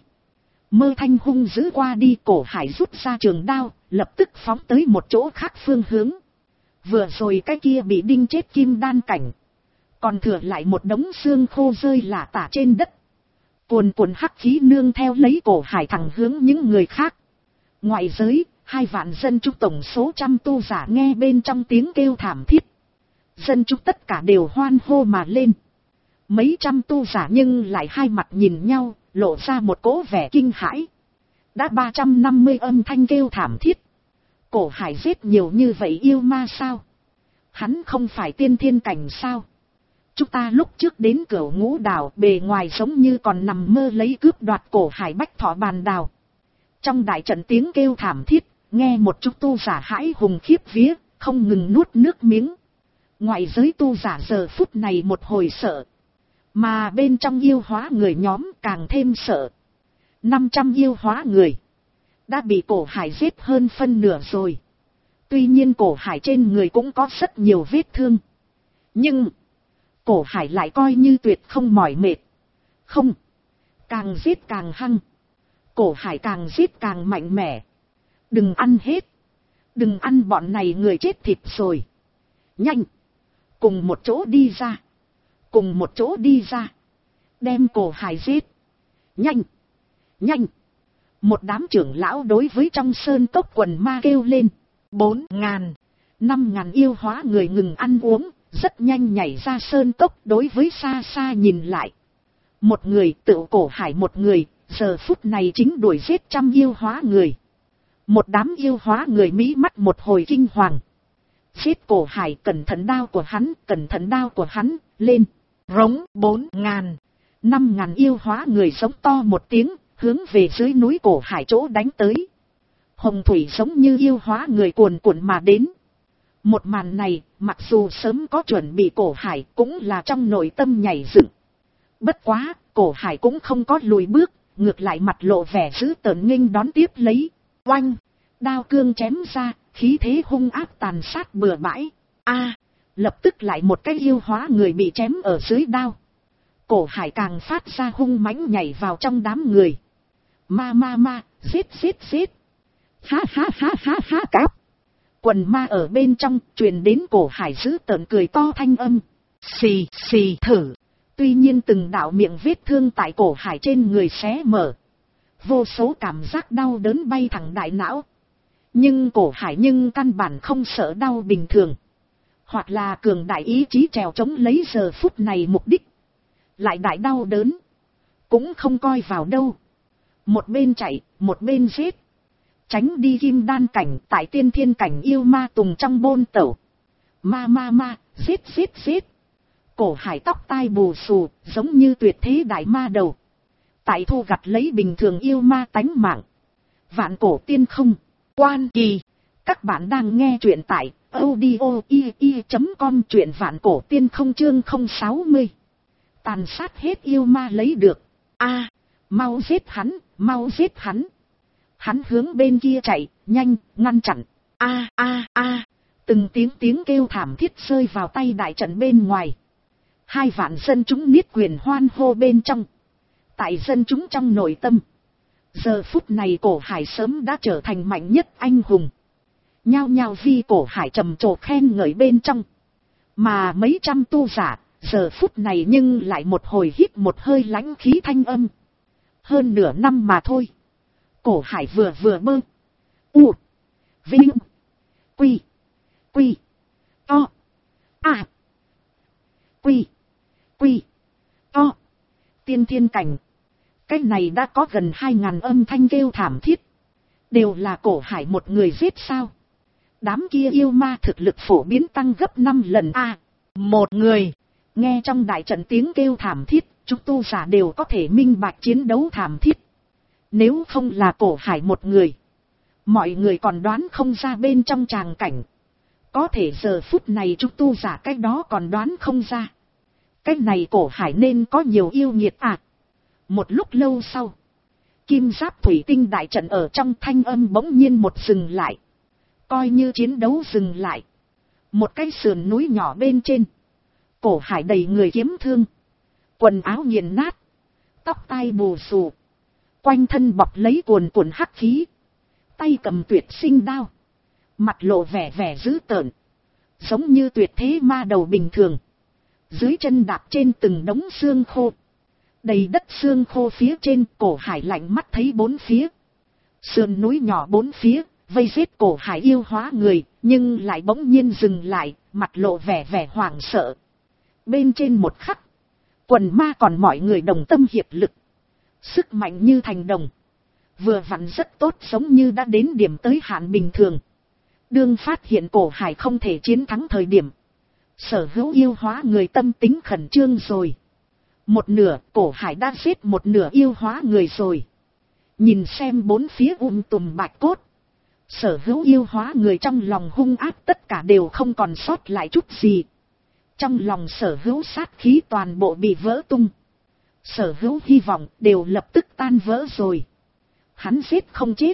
Mơ thanh hung dữ qua đi, Cổ Hải rút ra trường đao, lập tức phóng tới một chỗ khác phương hướng. Vừa rồi cái kia bị đinh chết kim đan cảnh. Còn thừa lại một đống xương khô rơi lả tả trên đất. Cuồn cuộn hắc khí nương theo lấy Cổ Hải thẳng hướng những người khác. Ngoại giới, 2 vạn dân chúng tổng số trăm tu giả nghe bên trong tiếng kêu thảm thiết. Dân chúng tất cả đều hoan hô mà lên. Mấy trăm tu giả nhưng lại hai mặt nhìn nhau, lộ ra một cỗ vẻ kinh hãi. Đã 350 âm thanh kêu thảm thiết. Cổ Hải giết nhiều như vậy yêu ma sao? Hắn không phải tiên thiên cảnh sao? Chúng ta lúc trước đến Cửu Ngũ Đảo bề ngoài giống như còn nằm mơ lấy cướp đoạt Cổ Hải bách thọ bàn đào. Trong đại trận tiếng kêu thảm thiết, nghe một chút tu giả hãi hùng khiếp vía, không ngừng nuốt nước miếng. Ngoại giới tu giả giờ phút này một hồi sợ. Mà bên trong yêu hóa người nhóm càng thêm sợ. 500 yêu hóa người đã bị Cổ Hải giết hơn phân nửa rồi. Tuy nhiên Cổ Hải trên người cũng có rất nhiều vết thương. Nhưng Cổ Hải lại coi như tuyệt không mỏi mệt. Không, càng giết càng hăng. Cổ Hải càng giết càng mạnh mẽ. Đừng ăn hết. Đừng ăn bọn này người chết thịt rồi. Nhanh. Cùng một chỗ đi ra. Cùng một chỗ đi ra. Đem Cổ Hải giết. Nhanh. Nhanh. Một đám trưởng lão đối với trong sơn cốc quần ma kêu lên. 4.000, 5.000 yêu hóa người ngừng ăn uống. Rất nhanh nhảy ra sơn cốc đối với xa xa nhìn lại. Một người tự Cổ Hải một người. Giờ phút này chính đuổi giết trăm yêu hóa người. Một đám yêu hóa người Mỹ mắt một hồi kinh hoàng. Giết Cổ Hải, cẩn thận đao của hắn, cẩn thận đao của hắn, lên. Rống 4.000, 5.000 yêu hóa người giống to một tiếng, hướng về dưới núi Cổ Hải chỗ đánh tới. Hồng thủy giống như yêu hóa người cuồn cuộn mà đến. Một màn này, mặc dù sớm có chuẩn bị Cổ Hải cũng là trong nội tâm nhảy dựng. Bất quá, Cổ Hải cũng không có lùi bước. Ngược lại mặt lộ vẻ dữ tợn nghênh đón tiếp lấy. Oanh, đao cương chém ra, khí thế hung ác tàn sát bừa bãi. A, Lập tức lại một cái yêu hóa người bị chém ở dưới đao. Cổ Hải càng phát ra hung mãnh nhảy vào trong đám người. Ma, giết. Ha ha cáp. Quần ma ở bên trong truyền đến Cổ Hải dữ tợn cười to thanh âm. Xì thử. Tuy nhiên từng đạo miệng vết thương tại Cổ Hải trên người xé mở. Vô số cảm giác đau đớn bay thẳng đại não. Nhưng Cổ Hải căn bản không sợ đau bình thường. Hoặc là cường đại ý chí trèo chống lấy giờ phút này mục đích. Lại đại đau đớn. Cũng không coi vào đâu. Một bên chạy, một bên giết. Tránh đi kim đan cảnh tại tiên thiên cảnh yêu ma tùng trong bôn tẩu. Ma, giết. Cổ Hải tóc tai bù xù, giống như tuyệt thế đại ma đầu. Tại thu gặt lấy bình thường yêu ma tánh mạng. Vạn cổ tiên không, quan kỳ. Các bạn đang nghe truyện tại audio.com truyện vạn cổ tiên không chương 060. Tàn sát hết yêu ma lấy được. Mau giết hắn. Hắn hướng bên kia chạy, nhanh, ngăn chặn. Từng tiếng kêu thảm thiết rơi vào tay đại trận bên ngoài. 2 vạn dân chúng niết quyền hoan hô bên trong. Tại dân chúng trong nội tâm. Giờ phút này Cổ Hải sớm đã trở thành mạnh nhất anh hùng. Nhao nhao vì Cổ Hải trầm trồ khen ngợi bên trong. Mà mấy trăm tu giả, giờ phút này nhưng lại một hồi hít một hơi lãnh khí thanh âm. Hơn nửa năm mà thôi. Cổ Hải vừa bơ. Vinh. Quy. To. Quy. To. Tiên thiên cảnh. Cái này đã có gần 2.000 âm thanh kêu thảm thiết. Đều là Cổ Hải một người giết sao? Đám kia yêu ma thực lực phổ biến tăng gấp 5 lần một người. Nghe trong đại trận tiếng kêu thảm thiết, chúng tu giả đều có thể minh bạch chiến đấu thảm thiết. Nếu không là Cổ Hải một người, mọi người còn đoán không ra bên trong tràng cảnh. Có thể giờ phút này chúng tu giả cái đó còn đoán không ra. Cái này Cổ Hải nên có nhiều yêu nghiệt Một lúc lâu sau, kim giáp thủy tinh đại trận ở trong thanh âm bỗng nhiên một dừng lại. Coi như chiến đấu dừng lại. Một cái sườn núi nhỏ bên trên, Cổ Hải đầy người kiếm thương, quần áo nghiền nát, tóc tai bù xù, quanh thân bọc lấy cuồn cuộn hắc khí, tay cầm tuyệt sinh đao, mặt lộ vẻ dữ tợn, giống như tuyệt thế ma đầu bình thường. Dưới chân đạp trên từng đống xương khô, đầy đất xương khô phía trên. Cổ Hải lạnh mắt thấy bốn phía, sườn núi nhỏ bốn phía vây giết Cổ Hải yêu hóa người, nhưng lại bỗng nhiên dừng lại, mặt lộ vẻ hoảng sợ. Bên trên một khắc, quần ma còn mọi người đồng tâm hiệp lực, sức mạnh như thành đồng, vừa vặn rất tốt, giống như đã đến điểm tới hạn bình thường. Đương phát hiện Cổ Hải không thể chiến thắng thời điểm, sở hữu yêu hóa người tâm tính khẩn trương rồi. Một nửa Cổ Hải đã giết một nửa yêu hóa người rồi. Nhìn xem bốn phía tùm bạch cốt, sở hữu yêu hóa người trong lòng hung ác tất cả đều không còn sót lại chút gì. Trong lòng sở hữu sát khí toàn bộ bị vỡ tung. Sở hữu hy vọng đều lập tức tan vỡ rồi. Hắn giết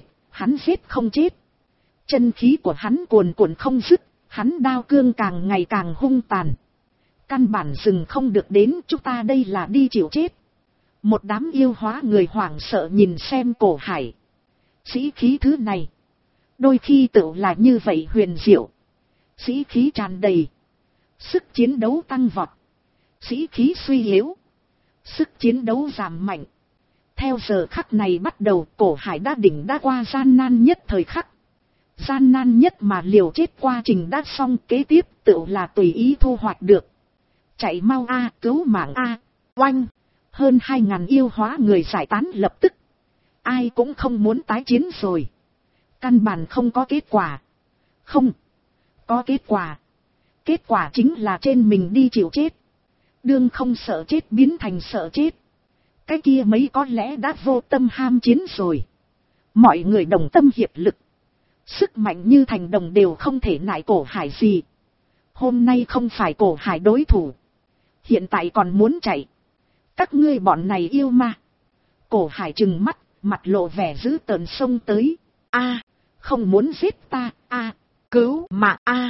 không chết. Chân khí của hắn cuồn cuộn không dứt, hắn đao cương càng ngày càng hung tàn. Căn bản dừng không được đến, chúng ta đây là đi chịu chết. Một đám yêu hóa người hoảng sợ nhìn xem Cổ Hải. Sĩ khí thứ này, đôi khi tự là như vậy huyền diệu. Sĩ khí tràn đầy, sức chiến đấu tăng vọt. Sĩ khí suy yếu, sức chiến đấu giảm mạnh. Theo giờ khắc này bắt đầu, Cổ Hải đã qua gian nan nhất thời khắc. Gian nan nhất mà liều chết quá trình đã xong, kế tiếp tự là tùy ý thu hoạch được. Chạy mau cứu mạng oanh. Hơn 2.000 yêu hóa người giải tán lập tức. Ai cũng không muốn tái chiến rồi. Căn bản không có kết quả. Không có kết quả. Kết quả chính là trên mình đi chịu chết. Đương không sợ chết biến thành sợ chết. Cái kia mấy có lẽ đã vô tâm ham chiến rồi. Mọi người đồng tâm hiệp lực, sức mạnh như thành đồng, đều không thể nại Cổ Hải gì. Hôm nay không phải Cổ Hải đối thủ. Hiện tại còn muốn chạy. Các ngươi bọn này yêu ma. Cổ Hải trừng mắt, mặt lộ vẻ dữ tợn xông tới. Không muốn giết ta, cứu mạng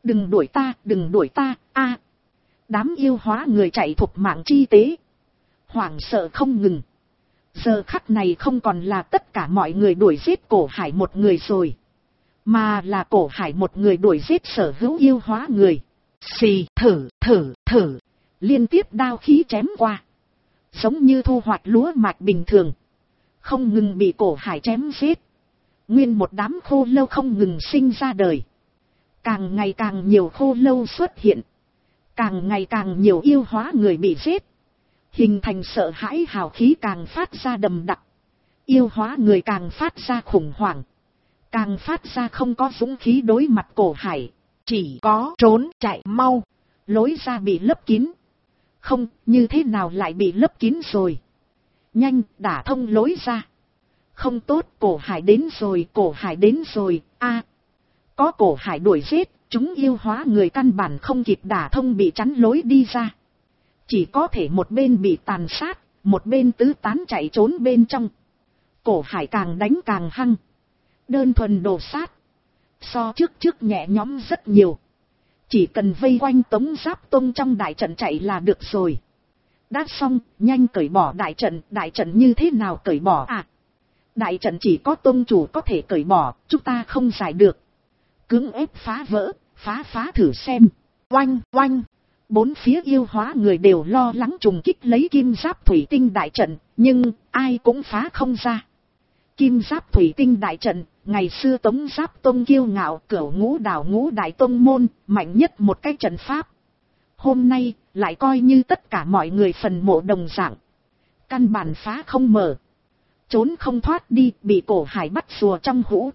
Đừng đuổi ta, a! Đám yêu hóa người chạy thục mạng chi tế. Hoảng sợ không ngừng. Giờ khắc này không còn là tất cả mọi người đuổi giết Cổ Hải một người rồi. Mà là Cổ Hải một người đuổi giết sở hữu yêu hóa người. Xì, thử. Liên tiếp đao khí chém qua. Giống như thu hoạch lúa mạch bình thường. Không ngừng bị Cổ Hải chém giết. Nguyên một đám khô lâu không ngừng sinh ra đời. Càng ngày càng nhiều khô lâu xuất hiện. Càng ngày càng nhiều yêu hóa người bị giết. Hình thành sợ hãi hào khí càng phát ra đầm đặc. Yêu hóa người càng phát ra khủng hoảng. Càng phát ra không có dũng khí đối mặt Cổ Hải. Chỉ có trốn chạy mau. Lối ra bị lấp kín. Không, như thế nào lại bị lấp kín rồi? Nhanh, đả thông lối ra. Không tốt, Cổ Hải đến rồi, a! Có Cổ Hải đuổi giết, chúng yêu hóa người căn bản không kịp đả thông bị chắn lối đi ra. Chỉ có thể một bên bị tàn sát, một bên tứ tán chạy trốn bên trong. Cổ Hải càng đánh càng hăng. Đơn thuần đồ sát. So trước nhẹ nhõm rất nhiều. Chỉ cần vây quanh Tống Giáp Tông trong đại trận chạy là được rồi. Đã xong, nhanh cởi bỏ đại trận như thế nào cởi bỏ à? Đại trận chỉ có tông chủ có thể cởi bỏ, chúng ta không giải được. Cưỡng ép phá vỡ, phá thử xem. Oanh. Bốn phía yêu hóa người đều lo lắng trùng kích lấy kim giáp thủy tinh đại trận, nhưng ai cũng phá không ra. Kim giáp thủy tinh đại trận, ngày xưa Tống Giáp Tông kiêu ngạo cửu ngũ đảo ngũ đại tông môn, mạnh nhất một cái trận pháp. Hôm nay, lại coi như tất cả mọi người phần mộ đồng dạng. Căn bản phá không mở. Trốn không thoát đi, bị Cổ Hải bắt rùa trong hũ.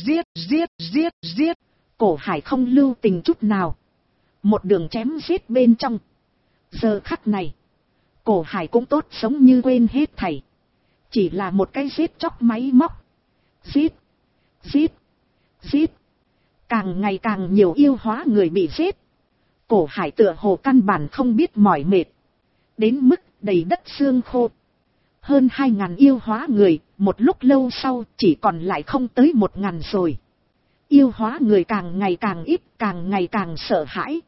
Giết. Cổ Hải không lưu tình chút nào. Một đường chém giết bên trong. Giờ khắc này, Cổ Hải cũng tốt sống như quên hết thảy. Chỉ là một cái giết chóc máy móc. Giết. Càng ngày càng nhiều yêu hóa người bị giết. Cổ Hải tựa hồ căn bản không biết mỏi mệt. Đến mức đầy đất xương khô. Hơn 2.000 yêu hóa người, một lúc lâu sau chỉ còn lại không tới 1.000 rồi. Yêu hóa người càng ngày càng ít, càng ngày càng sợ hãi.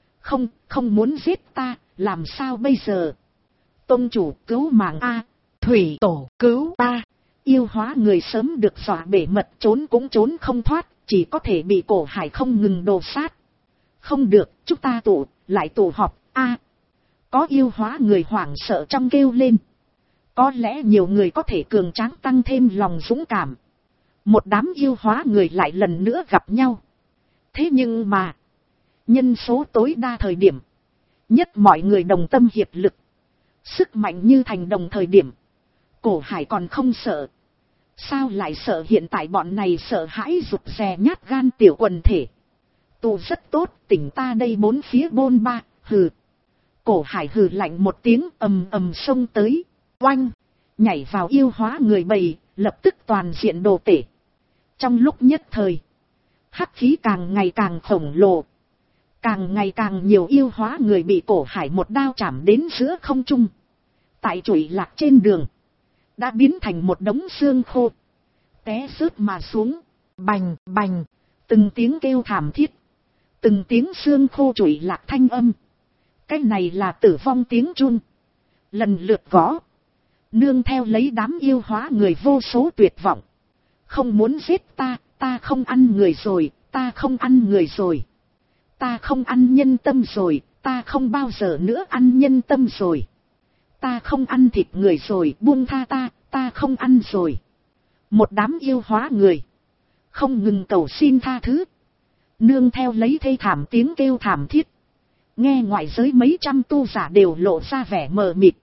Không muốn giết ta, làm sao bây giờ? Tông chủ cứu mạng a! Thủy tổ cứu ta! Yêu hóa người sớm được dọa bể mật, trốn cũng trốn không thoát, chỉ có thể bị Cổ Hải không ngừng đồ sát. Không được, chúng ta lại tụ họp a! Có yêu hóa người hoảng sợ trong kêu lên. Có lẽ nhiều người có thể cường tráng tăng thêm lòng dũng cảm. Một đám yêu hóa người lại lần nữa gặp nhau. Thế nhưng mà, nhân số tối đa thời điểm, nhất mọi người đồng tâm hiệp lực, sức mạnh như thành đồng thời điểm, Cổ Hải còn không sợ. Sao lại sợ hiện tại bọn này sợ hãi rụt rè nhát gan tiểu quần thể. Tụ rất tốt, tỉnh ta đây bốn phía bôn ba, hừ. Cổ Hải hừ lạnh một tiếng, ầm xông tới. Oanh, nhảy vào yêu hóa người bầy, lập tức toàn diện đồ tể. Trong lúc nhất thời, hắc khí càng ngày càng khổng lồ. Càng ngày càng nhiều yêu hóa người bị Cổ Hải một đao chạm đến giữa không trung. Tại chùy lạc trên đường, đã biến thành một đống xương khô. Té rớt mà xuống, bành, từng tiếng kêu thảm thiết. Từng tiếng xương khô chùy lạc thanh âm. Cái này là tử vong tiếng chun. Lần lượt gõ. Nương theo lấy đám yêu hóa người vô số tuyệt vọng. Không muốn giết ta, ta không ăn người rồi, ta không ăn người rồi. Ta không ăn nhân tâm rồi, ta không bao giờ nữa ăn nhân tâm rồi. Ta không ăn thịt người rồi, buông tha ta không ăn rồi. Một đám yêu hóa người. Không ngừng cầu xin tha thứ. Nương theo lấy thê thảm tiếng kêu thảm thiết. Nghe ngoại giới mấy trăm tu giả đều lộ ra vẻ mờ mịt.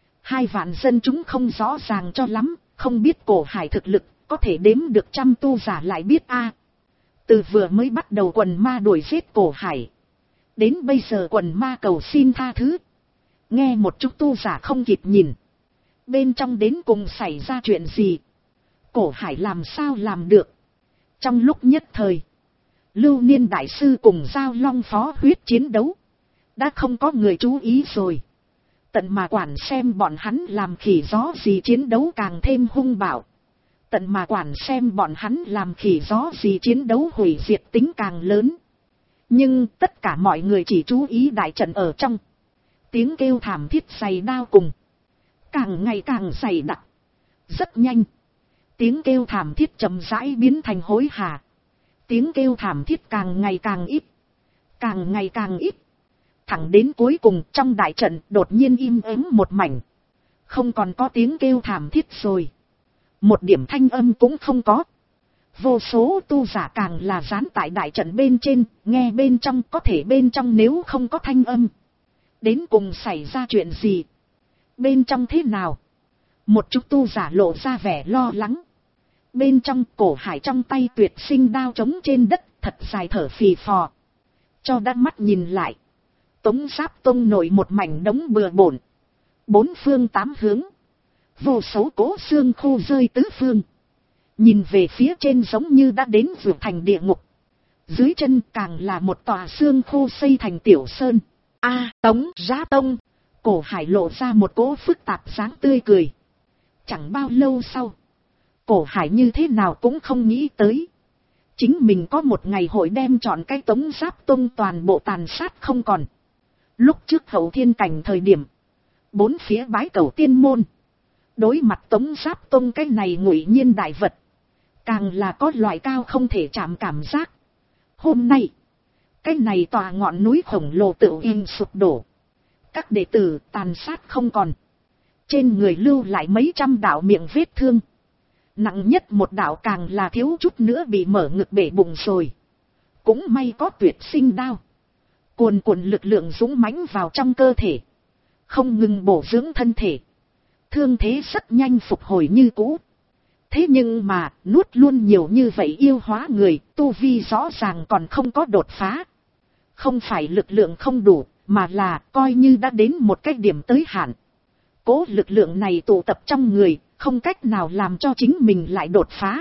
2 vạn dân chúng không rõ ràng cho lắm, không biết Cổ Hải thực lực, có thể đếm được trăm tu giả lại biết a. Từ vừa mới bắt đầu quần ma đuổi giết Cổ Hải, đến bây giờ quần ma cầu xin tha thứ. Nghe một chút tu giả không kịp nhìn. Bên trong đến cùng xảy ra chuyện gì? Cổ Hải làm sao làm được? Trong lúc nhất thời, Lưu Niên Đại Sư cùng Giao Long Phó huyết chiến đấu. Đã không có người chú ý rồi. Tận mà quản xem bọn hắn làm khỉ gió gì chiến đấu càng thêm hung bạo. Tận mà quản xem bọn hắn làm khỉ gió gì chiến đấu hủy diệt tính càng lớn. Nhưng tất cả mọi người chỉ chú ý đại trận ở trong. Tiếng kêu thảm thiết dày đao cùng. Càng ngày càng dày đặc. Rất nhanh. Tiếng kêu thảm thiết chậm rãi biến thành hối hả. Tiếng kêu thảm thiết càng ngày càng ít. Càng ngày càng ít. Thẳng đến cuối cùng trong đại trận đột nhiên im ắng một mảnh. Không còn có tiếng kêu thảm thiết rồi. Một điểm thanh âm cũng không có. Vô số tu giả càng là dán tại đại trận bên trên, nghe bên trong, có thể bên trong nếu không có thanh âm. Đến cùng xảy ra chuyện gì? Bên trong thế nào? Một chút tu giả lộ ra vẻ lo lắng. Bên trong Cổ Hải trong tay tuyệt sinh đao trống trên đất, thật dài thở phì phò. Cho đắt mắt nhìn lại. Tống Giáp Tông nổi một mảnh đống bừa bộn. Bốn phương tám hướng. Vô số cỗ xương khô rơi tứ phương. Nhìn về phía trên giống như đã đến vượt thành địa ngục. Dưới chân càng là một tòa xương khô xây thành tiểu sơn. Tống Giáp Tông. Cổ Hải lộ ra một cỗ phức tạp dáng tươi cười. Chẳng bao lâu sau. Cổ Hải như thế nào cũng không nghĩ tới. Chính mình có một ngày hội đem chọn cái Tống Giáp Tông toàn bộ tàn sát không còn. Lúc trước hậu thiên cảnh thời điểm. Bốn phía bái cầu tiên môn. Đối mặt Tống Giáp Tông cái này ngụy nhiên đại vật. Càng là có loại cao không thể chạm cảm giác. Hôm nay. Cái này tòa ngọn núi khổng lồ tự in sụp đổ. Các đệ tử tàn sát không còn. Trên người lưu lại mấy trăm đạo miệng vết thương. Nặng nhất một đạo càng là thiếu chút nữa bị mở ngực bể bụng rồi. Cũng may có tuyệt sinh đao. Cuồn cuộn lực lượng dũng mãnh vào trong cơ thể. Không ngừng bổ dưỡng thân thể. Thương thế rất nhanh phục hồi như cũ. Thế nhưng mà nuốt luôn nhiều như vậy yêu hóa người, tu vi rõ ràng còn không có đột phá. Không phải lực lượng không đủ, mà là coi như đã đến một cái điểm tới hạn. Cố lực lượng này tụ tập trong người, không cách nào làm cho chính mình lại đột phá.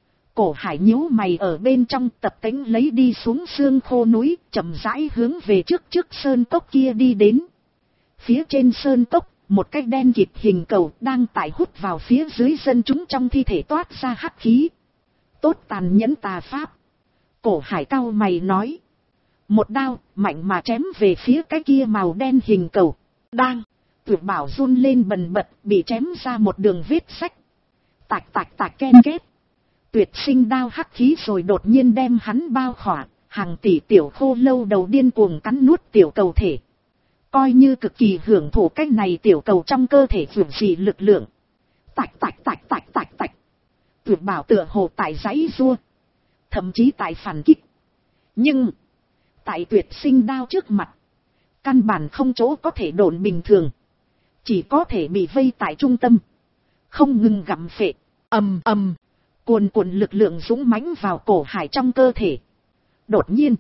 Cổ Hải nhíu mày ở bên trong tập tễnh lấy đi xuống xương khô núi, chậm rãi hướng về trước sơn cốc kia đi đến. Phía trên sơn cốc, một cái đen kịt hình cầu đang tải hút vào phía dưới dân chúng trong thi thể toát ra hắc khí. Tốt tàn nhẫn tà pháp. Cổ Hải cau mày nói. Một đao, mạnh mà chém về phía cái kia màu đen hình cầu. Đang, Tuyệt Bảo run lên bần bật, bị chém ra một đường vết sách. Tạch tạch tạch ken két. Tuyệt sinh đao hắc khí rồi đột nhiên đem hắn bao khỏa, hàng tỷ tiểu khô lâu đầu điên cuồng cắn nuốt tiểu cầu thể. Coi như cực kỳ hưởng thụ cái này tiểu cầu trong cơ thể vượt dị lực lượng. Tạch tạch tạch tạch tạch tạch. Tuyệt Bảo tựa hồ tại giãy giụa, thậm chí tại phản kích. Nhưng tại tuyệt sinh đao trước mặt, căn bản không chỗ có thể độn bình thường. Chỉ có thể bị vây tại trung tâm. Không ngừng gặm phệ. Ầm ầm. Cuồn cuộn lực lượng dũng mãnh vào Cổ Hải trong cơ thể. Đột nhiên,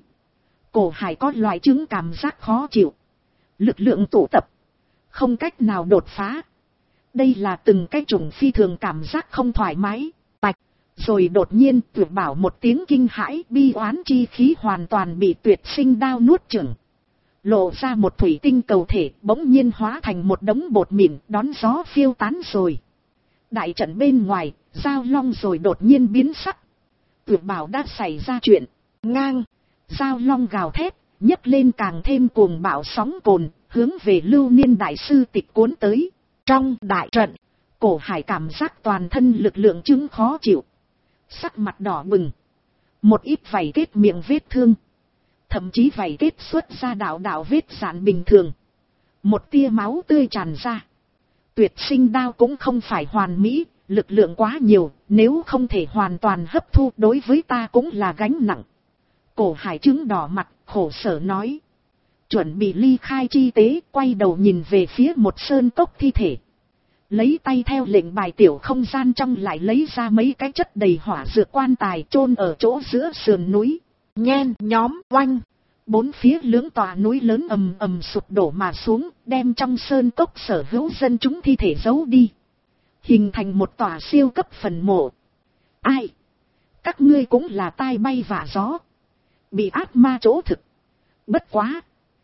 Cổ Hải có loại chứng cảm giác khó chịu. Lực lượng tụ tập. Không cách nào đột phá. Đây là từng cái chủng phi thường cảm giác không thoải mái. Tạch. Rồi đột nhiên Tuyệt Bảo một tiếng kinh hãi, bi oán chi khí hoàn toàn bị tuyệt sinh đao nuốt chửng. Lộ ra một thủy tinh cầu thể bỗng nhiên hóa thành một đống bột mịn đón gió phiêu tán rồi. Đại trận bên ngoài, Giao Long rồi đột nhiên biến sắc. Tuyệt Bảo đã xảy ra chuyện. Ngang. Giao Long gào thét, nhấc lên càng thêm cuồng bạo sóng cồn, hướng về Lưu Niên đại sư tịch cuốn tới. Trong đại trận, Cổ Hải cảm giác toàn thân lực lượng chứng khó chịu. Sắc mặt đỏ bừng. Một ít vảy kết miệng vết thương. Thậm chí vảy kết xuất ra đạo vết dạn bình thường. Một tia máu tươi tràn ra. Tuyệt sinh đao cũng không phải hoàn mỹ, lực lượng quá nhiều, nếu không thể hoàn toàn hấp thu đối với ta cũng là gánh nặng. Cổ Hải trứng đỏ mặt, khổ sở nói. Chuẩn bị ly khai chi tế, quay đầu nhìn về phía một sơn cốc thi thể. Lấy tay theo lệnh bài tiểu không gian trong lại lấy ra mấy cái chất đầy hỏa dược quan tài chôn ở chỗ giữa sườn núi. Nhen nhóm oanh. Bốn phía lưỡng tòa núi lớn ầm ầm sụp đổ mà xuống, đem trong sơn cốc sở hữu dân chúng thi thể giấu đi. Hình thành một tòa siêu cấp phần mộ. Ai? Các ngươi cũng là tai bay vạ gió. Bị ác ma chỗ thực. Bất quá.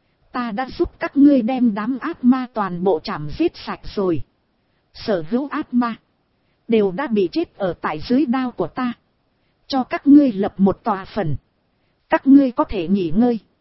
Ta đã giúp các ngươi đem đám ác ma toàn bộ chảm giết sạch rồi. Sở hữu ác ma đều đã bị chết ở tại dưới đao của ta. Cho các ngươi lập một tòa phần. Các ngươi có thể nghỉ ngơi.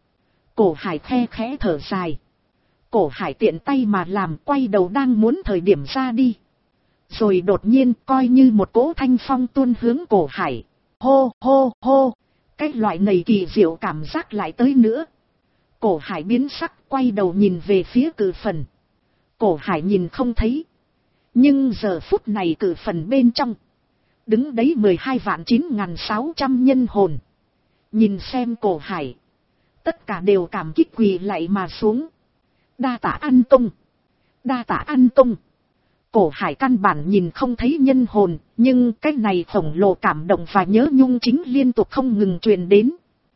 Cổ Hải khe khẽ thở dài. Cổ Hải tiện tay mà làm, quay đầu đang muốn thời điểm ra đi. Rồi đột nhiên coi như một cỗ thanh phong tuôn hướng Cổ Hải. Hô hô hô, cái loại này kỳ diệu cảm giác lại tới nữa. Cổ Hải biến sắc, quay đầu nhìn về phía cự phần. Cổ Hải nhìn không thấy. Nhưng giờ phút này cự phần bên trong đứng đấy 12.9.600 nhân hồn. Nhìn xem Cổ Hải, tất cả đều cảm kích quỳ lạy mà xuống. Đa tạ ăn công, đa tạ ăn công. Cổ Hải căn bản nhìn không thấy nhân hồn, nhưng cái này khổng lồ cảm động và nhớ nhung chính liên tục không ngừng truyền đến.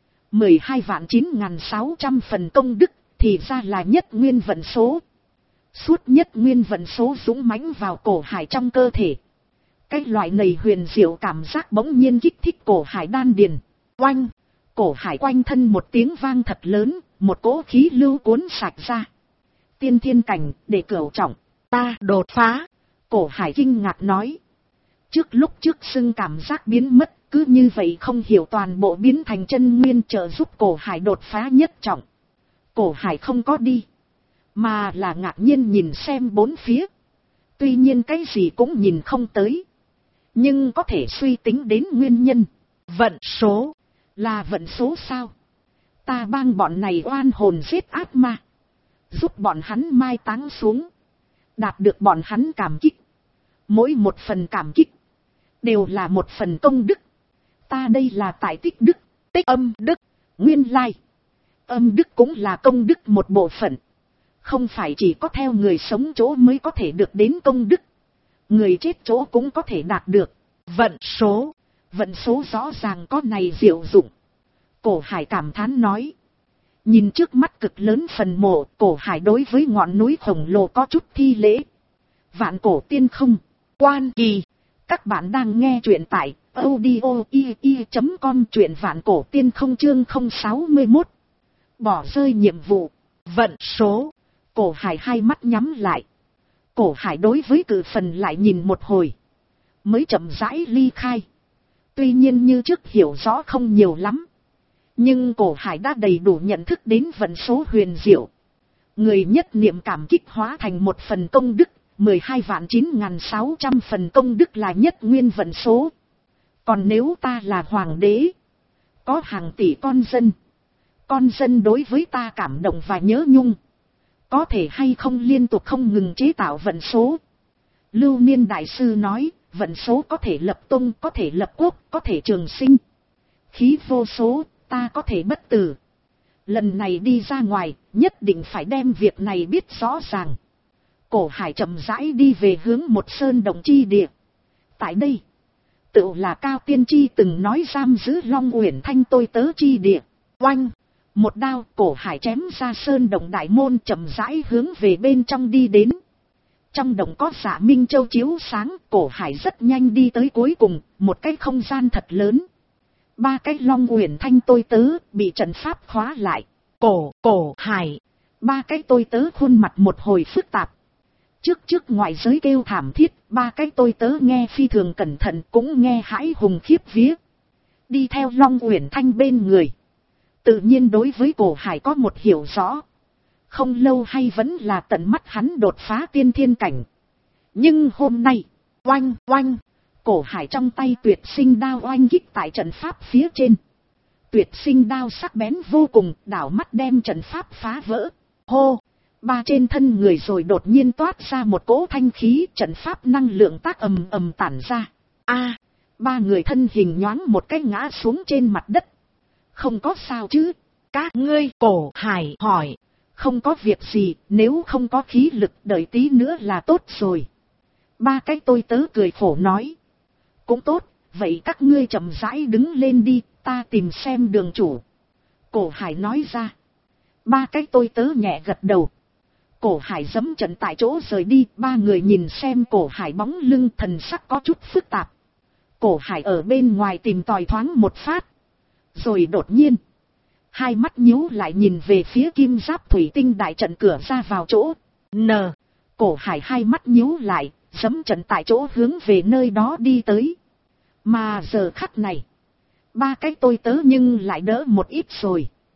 12.9.600 phần công đức, thì ra là nhất nguyên vận số. Suốt nhất nguyên vận số dũng mãnh vào Cổ Hải trong cơ thể. Cái loại này huyền diệu cảm giác bỗng nhiên kích thích Cổ Hải đan điền. Oanh! Cổ Hải quanh thân một tiếng vang thật lớn, một cỗ khí lưu cuốn sạch ra. Tiên thiên cảnh, để cửu trọng, ta đột phá. Cổ Hải kinh ngạc nói. Lúc trước xưng cảm giác biến mất, cứ như vậy không hiểu toàn bộ biến thành chân nguyên trợ giúp Cổ Hải đột phá nhất trọng. Cổ Hải không có đi, mà là ngạc nhiên nhìn xem bốn phía. Tuy nhiên cái gì cũng nhìn không tới, nhưng có thể suy tính đến nguyên nhân. Vận số, là vận số sao? Ta bang bọn này oan hồn giết ác ma, giúp bọn hắn mai táng xuống, đạt được bọn hắn cảm kích. Mỗi một phần cảm kích đều là một phần công đức. Ta đây là tại tích đức, tích âm đức. Nguyên lai, âm đức cũng là công đức một bộ phận. Không phải chỉ có theo người sống chỗ mới có thể được đến công đức, người chết chỗ cũng có thể đạt được. Vận số rõ ràng có này diệu dụng. Cổ Hải cảm thán nói. Nhìn trước mắt cực lớn phần mộ, Cổ Hải đối với ngọn núi khổng lồ có chút thi lễ. Vạn cổ tiên không, quan kỳ. Các bạn đang nghe truyện tại audio.com, truyện vạn cổ tiên không chương 061. Bỏ rơi nhiệm vụ. Vận số. Cổ Hải hai mắt nhắm lại. Cổ Hải đối với cự phần lại nhìn một hồi, mới chậm rãi ly khai. Tuy nhiên như trước hiểu rõ không nhiều lắm, nhưng Cổ Hải đã đầy đủ nhận thức đến vận số huyền diệu. Người nhất niệm cảm kích hóa thành một phần công đức, 12.9.600 phần công đức là nhất nguyên vận số. Còn nếu ta là hoàng đế, có hàng tỷ con dân đối với ta cảm động và nhớ nhung, có thể hay không liên tục không ngừng chế tạo vận số? Lưu Niên Đại Sư nói, vận số có thể lập tông, có thể lập quốc, có thể trường sinh. Khí vô số, ta có thể bất tử. Lần này đi ra ngoài, nhất định phải đem việc này biết rõ ràng. Cổ Hải chậm rãi đi về hướng một sơn động chi địa. Tại đây, tựu là Cao Tiên Tri từng nói giam giữ Long Uyển Thanh tôi tớ chi địa. Oanh! Một đao, Cổ Hải chém ra sơn động đại môn, chậm rãi hướng về bên trong đi đến. Trong động có Dạ Minh Châu chiếu sáng, Cổ Hải rất nhanh đi tới cuối cùng, một cái không gian thật lớn. 3 cái Long Uyển Thanh tôi tớ bị trận pháp khóa lại. Cổ Hải, 3 cái tôi tớ khuôn mặt một hồi phức tạp. Trước ngoại giới kêu thảm thiết, 3 cái tôi tớ nghe phi thường cẩn thận, cũng nghe hãi hùng khiếp vía. Đi theo Long Uyển Thanh bên người, tự nhiên đối với Cổ Hải có một hiểu rõ. Không lâu hay vẫn là tận mắt hắn đột phá tiên thiên cảnh. Nhưng hôm nay, oanh, Cổ Hải trong tay tuyệt sinh đao oanh kích tại trận pháp phía trên. Tuyệt sinh đao sắc bén vô cùng, đảo mắt đem trận pháp phá vỡ. Hô! 3 trên thân người rồi đột nhiên toát ra một cỗ thanh khí, trận pháp năng lượng tác ầm tản ra. 3 người thân hình nhoáng một cái ngã xuống trên mặt đất. Không có sao chứ? Các ngươi? Cổ Hải hỏi. Không có việc gì, nếu không có khí lực đợi tí nữa là tốt rồi. 3 cái tôi tớ cười khổ nói. Cũng tốt, vậy các ngươi chậm rãi đứng lên đi, ta tìm xem đường chủ. Cổ Hải nói ra. 3 cái tôi tớ nhẹ gật đầu. Cổ Hải giẫm trận tại chỗ rời đi, 3 người nhìn xem Cổ Hải bóng lưng, thần sắc có chút phức tạp. Cổ Hải ở bên ngoài tìm tòi thoáng một phát. Rồi đột nhiên, hai mắt nhíu lại nhìn về phía kim giáp thủy tinh đại trận cửa ra vào chỗ. Cổ Hải hai mắt nhíu lại, giẫm trận tại chỗ hướng về nơi đó đi tới. Mà giờ khắc này, 3 cái tôi tớ nhưng lại đỡ một ít rồi.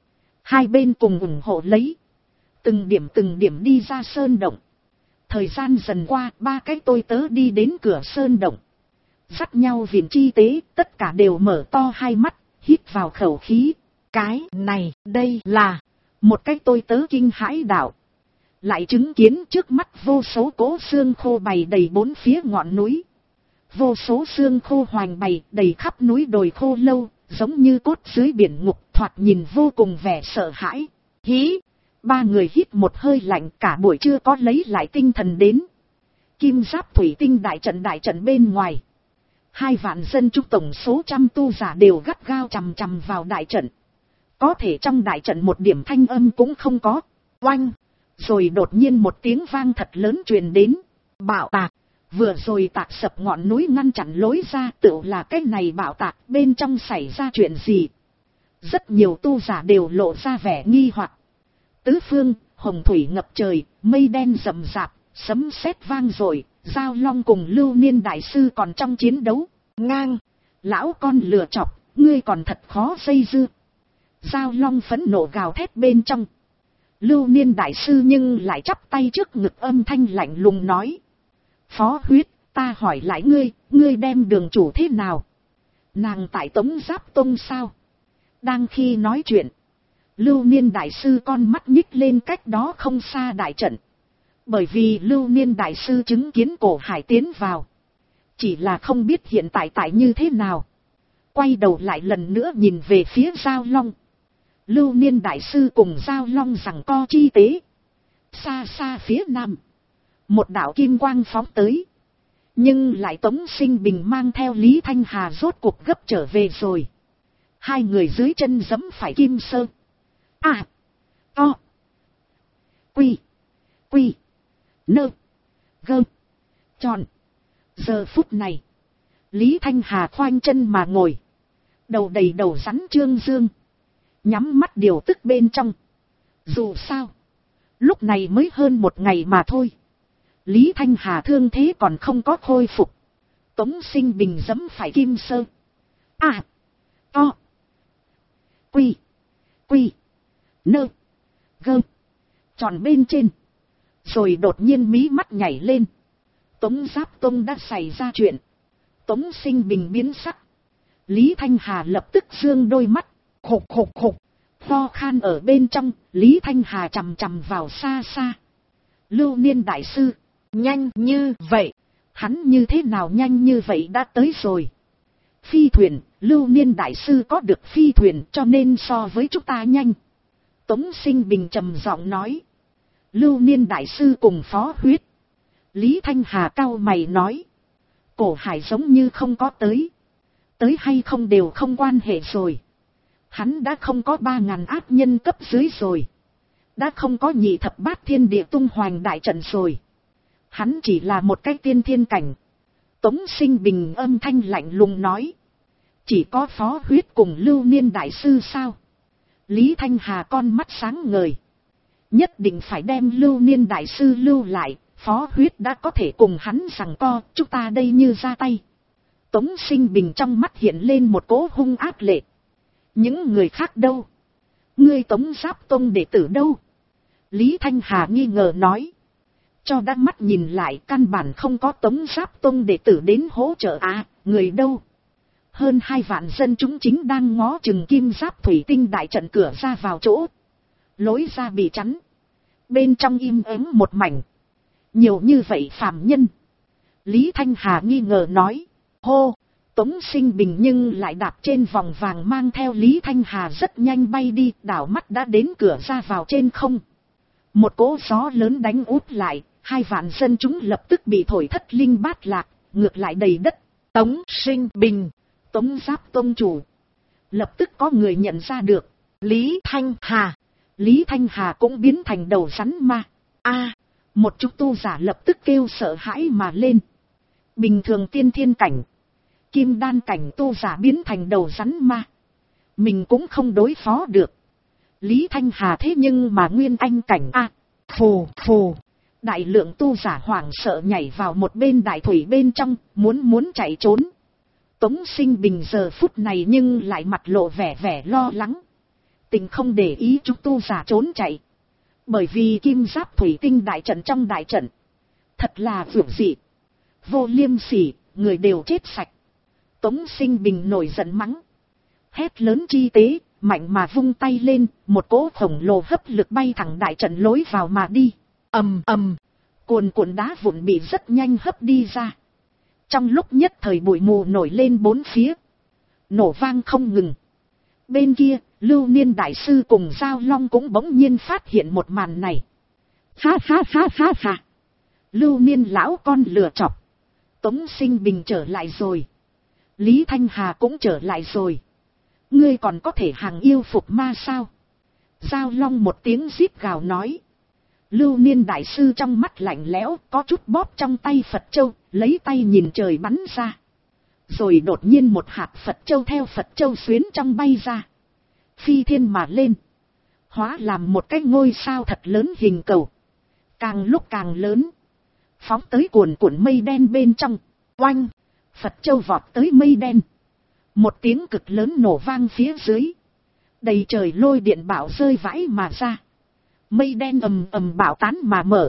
Hai bên cùng ủng hộ lấy. Từng điểm đi ra sơn động. Thời gian dần qua, ba cái tôi tớ đi đến cửa sơn động. Dắt nhau viện chi tế, tất cả đều mở to hai mắt, hít vào khẩu khí. Cái này, đây là... Một cái tôi tớ kinh hãi đạo. Lại chứng kiến trước mắt vô số cỗ xương khô bày đầy bốn phía ngọn núi. Vô số xương khô hoành bày đầy khắp núi đồi khô lâu, giống như cốt dưới biển ngục, thoạt nhìn vô cùng vẻ sợ hãi. Hí! Ba người hít một hơi lạnh, cả buổi chưa có lấy lại tinh thần đến. Kim Giáp thủy tinh đại trận bên ngoài. 2 vạn dân chúng tổng số trăm tu giả đều gắt gao chằm chằm vào đại trận. Có thể trong đại trận một điểm thanh âm cũng không có. Oanh! Rồi đột nhiên một tiếng vang thật lớn truyền đến. Bạo tạc! Vừa rồi tạc sập ngọn núi ngăn chặn lối ra, tựu là cái này bạo tạc, bên trong xảy ra chuyện gì? Rất nhiều tu giả đều lộ ra vẻ nghi hoặc. Tứ phương, hồng thủy ngập trời, mây đen rậm rạp, sấm sét vang dội, Giao Long cùng Lưu Niên đại sư còn trong chiến đấu. Ngang! Lão con lừa chọc, ngươi còn thật khó dây dưa. Giao Long phẫn nộ gào thét bên trong. Lưu Niên đại sư nhưng lại chắp tay trước ngực, âm thanh lạnh lùng nói. Phó Huyết, ta hỏi lại ngươi đem đường chủ thế nào? Nàng tại Tống Giáp Tông sao? Đang khi nói chuyện, Lưu Niên đại sư con mắt nhích lên cách đó không xa đại trận. Bởi vì Lưu Niên đại sư chứng kiến Cổ Hải tiến vào. Chỉ là không biết hiện tại như thế nào. Quay đầu lại lần nữa nhìn về phía Giao Long. Lưu Niên đại sư cùng Giao Long giằng co chi tế. Xa xa phía nam, một đạo kim quang phóng tới. Nhưng lại Tống Sinh Bình mang theo Lý Thanh Hà rốt cuộc gấp trở về rồi. Hai người dưới chân giẫm phải kim sơ. To. Quy. Nơ. Gơ. Tròn. Giờ phút này, Lý Thanh Hà khoanh chân mà ngồi. Đầu đầy đầu rắn trương dương. Nhắm mắt điều tức bên trong. Dù sao, lúc này mới hơn một ngày mà thôi. Lý Thanh Hà thương thế còn không có khôi phục. Tống Sinh Bình giẫm phải kim sơ. To. Quy. Nơ. Gơ. Tròn bên trên. Rồi đột nhiên mí mắt nhảy lên. Tống Giáp Tông đã xảy ra chuyện. Tống Sinh Bình biến sắc. Lý Thanh Hà lập tức dương đôi mắt. Khục. Ho khan ở bên trong. Lý Thanh Hà chằm chằm vào xa xa. Lưu Niên đại sư. Nhanh như vậy. Hắn như thế nào nhanh như vậy đã tới rồi. Phi thuyền. Lưu Niên đại sư có được phi thuyền, cho nên so với chúng ta nhanh. Tống Sinh Bình trầm giọng nói. Lưu Niên đại sư cùng Phó Huyết. Lý Thanh Hà cau mày nói. Cổ Hải giống như không có tới. Tới hay không đều không quan hệ rồi. Hắn đã không có 3.000 ác nhân cấp dưới rồi. Đã không có nhị thập bát thiên địa tung hoành đại trận rồi. Hắn chỉ là một cái tiên thiên cảnh. Tống Sinh Bình âm thanh lạnh lùng nói. Chỉ có Phó Huyết cùng Lưu Niên đại sư sao? Lý Thanh Hà con mắt sáng ngời. Nhất định phải đem Lưu Niên đại sư lưu lại. Phó Huyết đã có thể cùng hắn giằng co, chúng ta đây như ra tay. Tống Sinh Bình trong mắt hiện lên một cỗ hung ác lệ. Những người khác đâu? Ngươi Tống Giáp Tông đệ tử đâu? Lý Thanh Hà nghi ngờ nói. Cho đắc mắt nhìn lại, căn bản không có Tống Giáp Tông đệ tử đến hỗ trợ người đâu? Hơn 2 vạn dân chúng chính đang ngó chừng Kim Giáp thủy tinh đại trận cửa ra vào chỗ. Lối ra bị chắn. Bên trong im ắng một mảnh. Nhiều như vậy phàm nhân. Lý Thanh Hà nghi ngờ nói. Hô! Tống Sinh Bình nhưng lại đạp trên vòng vàng mang theo Lý Thanh Hà rất nhanh bay đi, đảo mắt đã đến cửa ra vào trên không. Một cỗ gió lớn đánh úp lại, 2 vạn dân chúng lập tức bị thổi thất linh bát lạc, ngược lại đầy đất. Tống Sinh Bình, Tống Giáp Tông chủ. Lập tức có người nhận ra được. Lý Thanh Hà. Lý Thanh Hà cũng biến thành đầu rắn ma. Một chút tu giả lập tức kêu sợ hãi mà lên. Bình thường tiên thiên cảnh, kim đan cảnh tu giả biến thành đầu rắn ma, mình cũng không đối phó được. Lý Thanh Hà thế nhưng mà nguyên anh cảnh phù. Đại lượng tu giả hoảng sợ nhảy vào một bên đại thủy bên trong, muốn chạy trốn. Tống Sinh Bình giờ phút này nhưng lại mặt lộ vẻ lo lắng. Tình không để ý chúng tu giả trốn chạy. Bởi vì kim giáp thủy tinh đại trận trong đại trận. Thật là vượt dị. Vô liêm sỉ, người đều chết sạch. Tống Sinh Bình nổi giận mắng. Hét lớn chi tế, mạnh mà vung tay lên, một cỗ khổng lồ hấp lực bay thẳng đại trận lối vào mà đi. Ầm ầm, cuồn cuộn đá vụn bị rất nhanh hấp đi ra. Trong lúc nhất thời bụi mù nổi lên bốn phía. Nổ vang không ngừng. Bên kia, Lưu Niên Đại Sư cùng Giao Long cũng bỗng nhiên phát hiện một màn này. Ha ha ha ha ha. Lưu Niên lão con lừa chọc. Tống Sinh Bình trở lại rồi. Lý Thanh Hà cũng trở lại rồi. Ngươi còn có thể hàng yêu phục ma sao? Giao Long một tiếng rít gào nói. Lưu Niên Đại Sư trong mắt lạnh lẽo, có chút bóp trong tay Phật Châu, lấy tay nhìn trời bắn ra. Rồi đột nhiên một hạt Phật Châu theo Phật Châu xuyến trong bay ra. Phi thiên mà lên. Hóa làm một cái ngôi sao thật lớn hình cầu. Càng lúc càng lớn. Phóng tới cuồn cuộn mây đen bên trong. Oanh! Phật Châu vọt tới mây đen. Một tiếng cực lớn nổ vang phía dưới. Đầy trời lôi điện bão rơi vãi mà ra. Mây đen ầm ầm bão tán mà mở.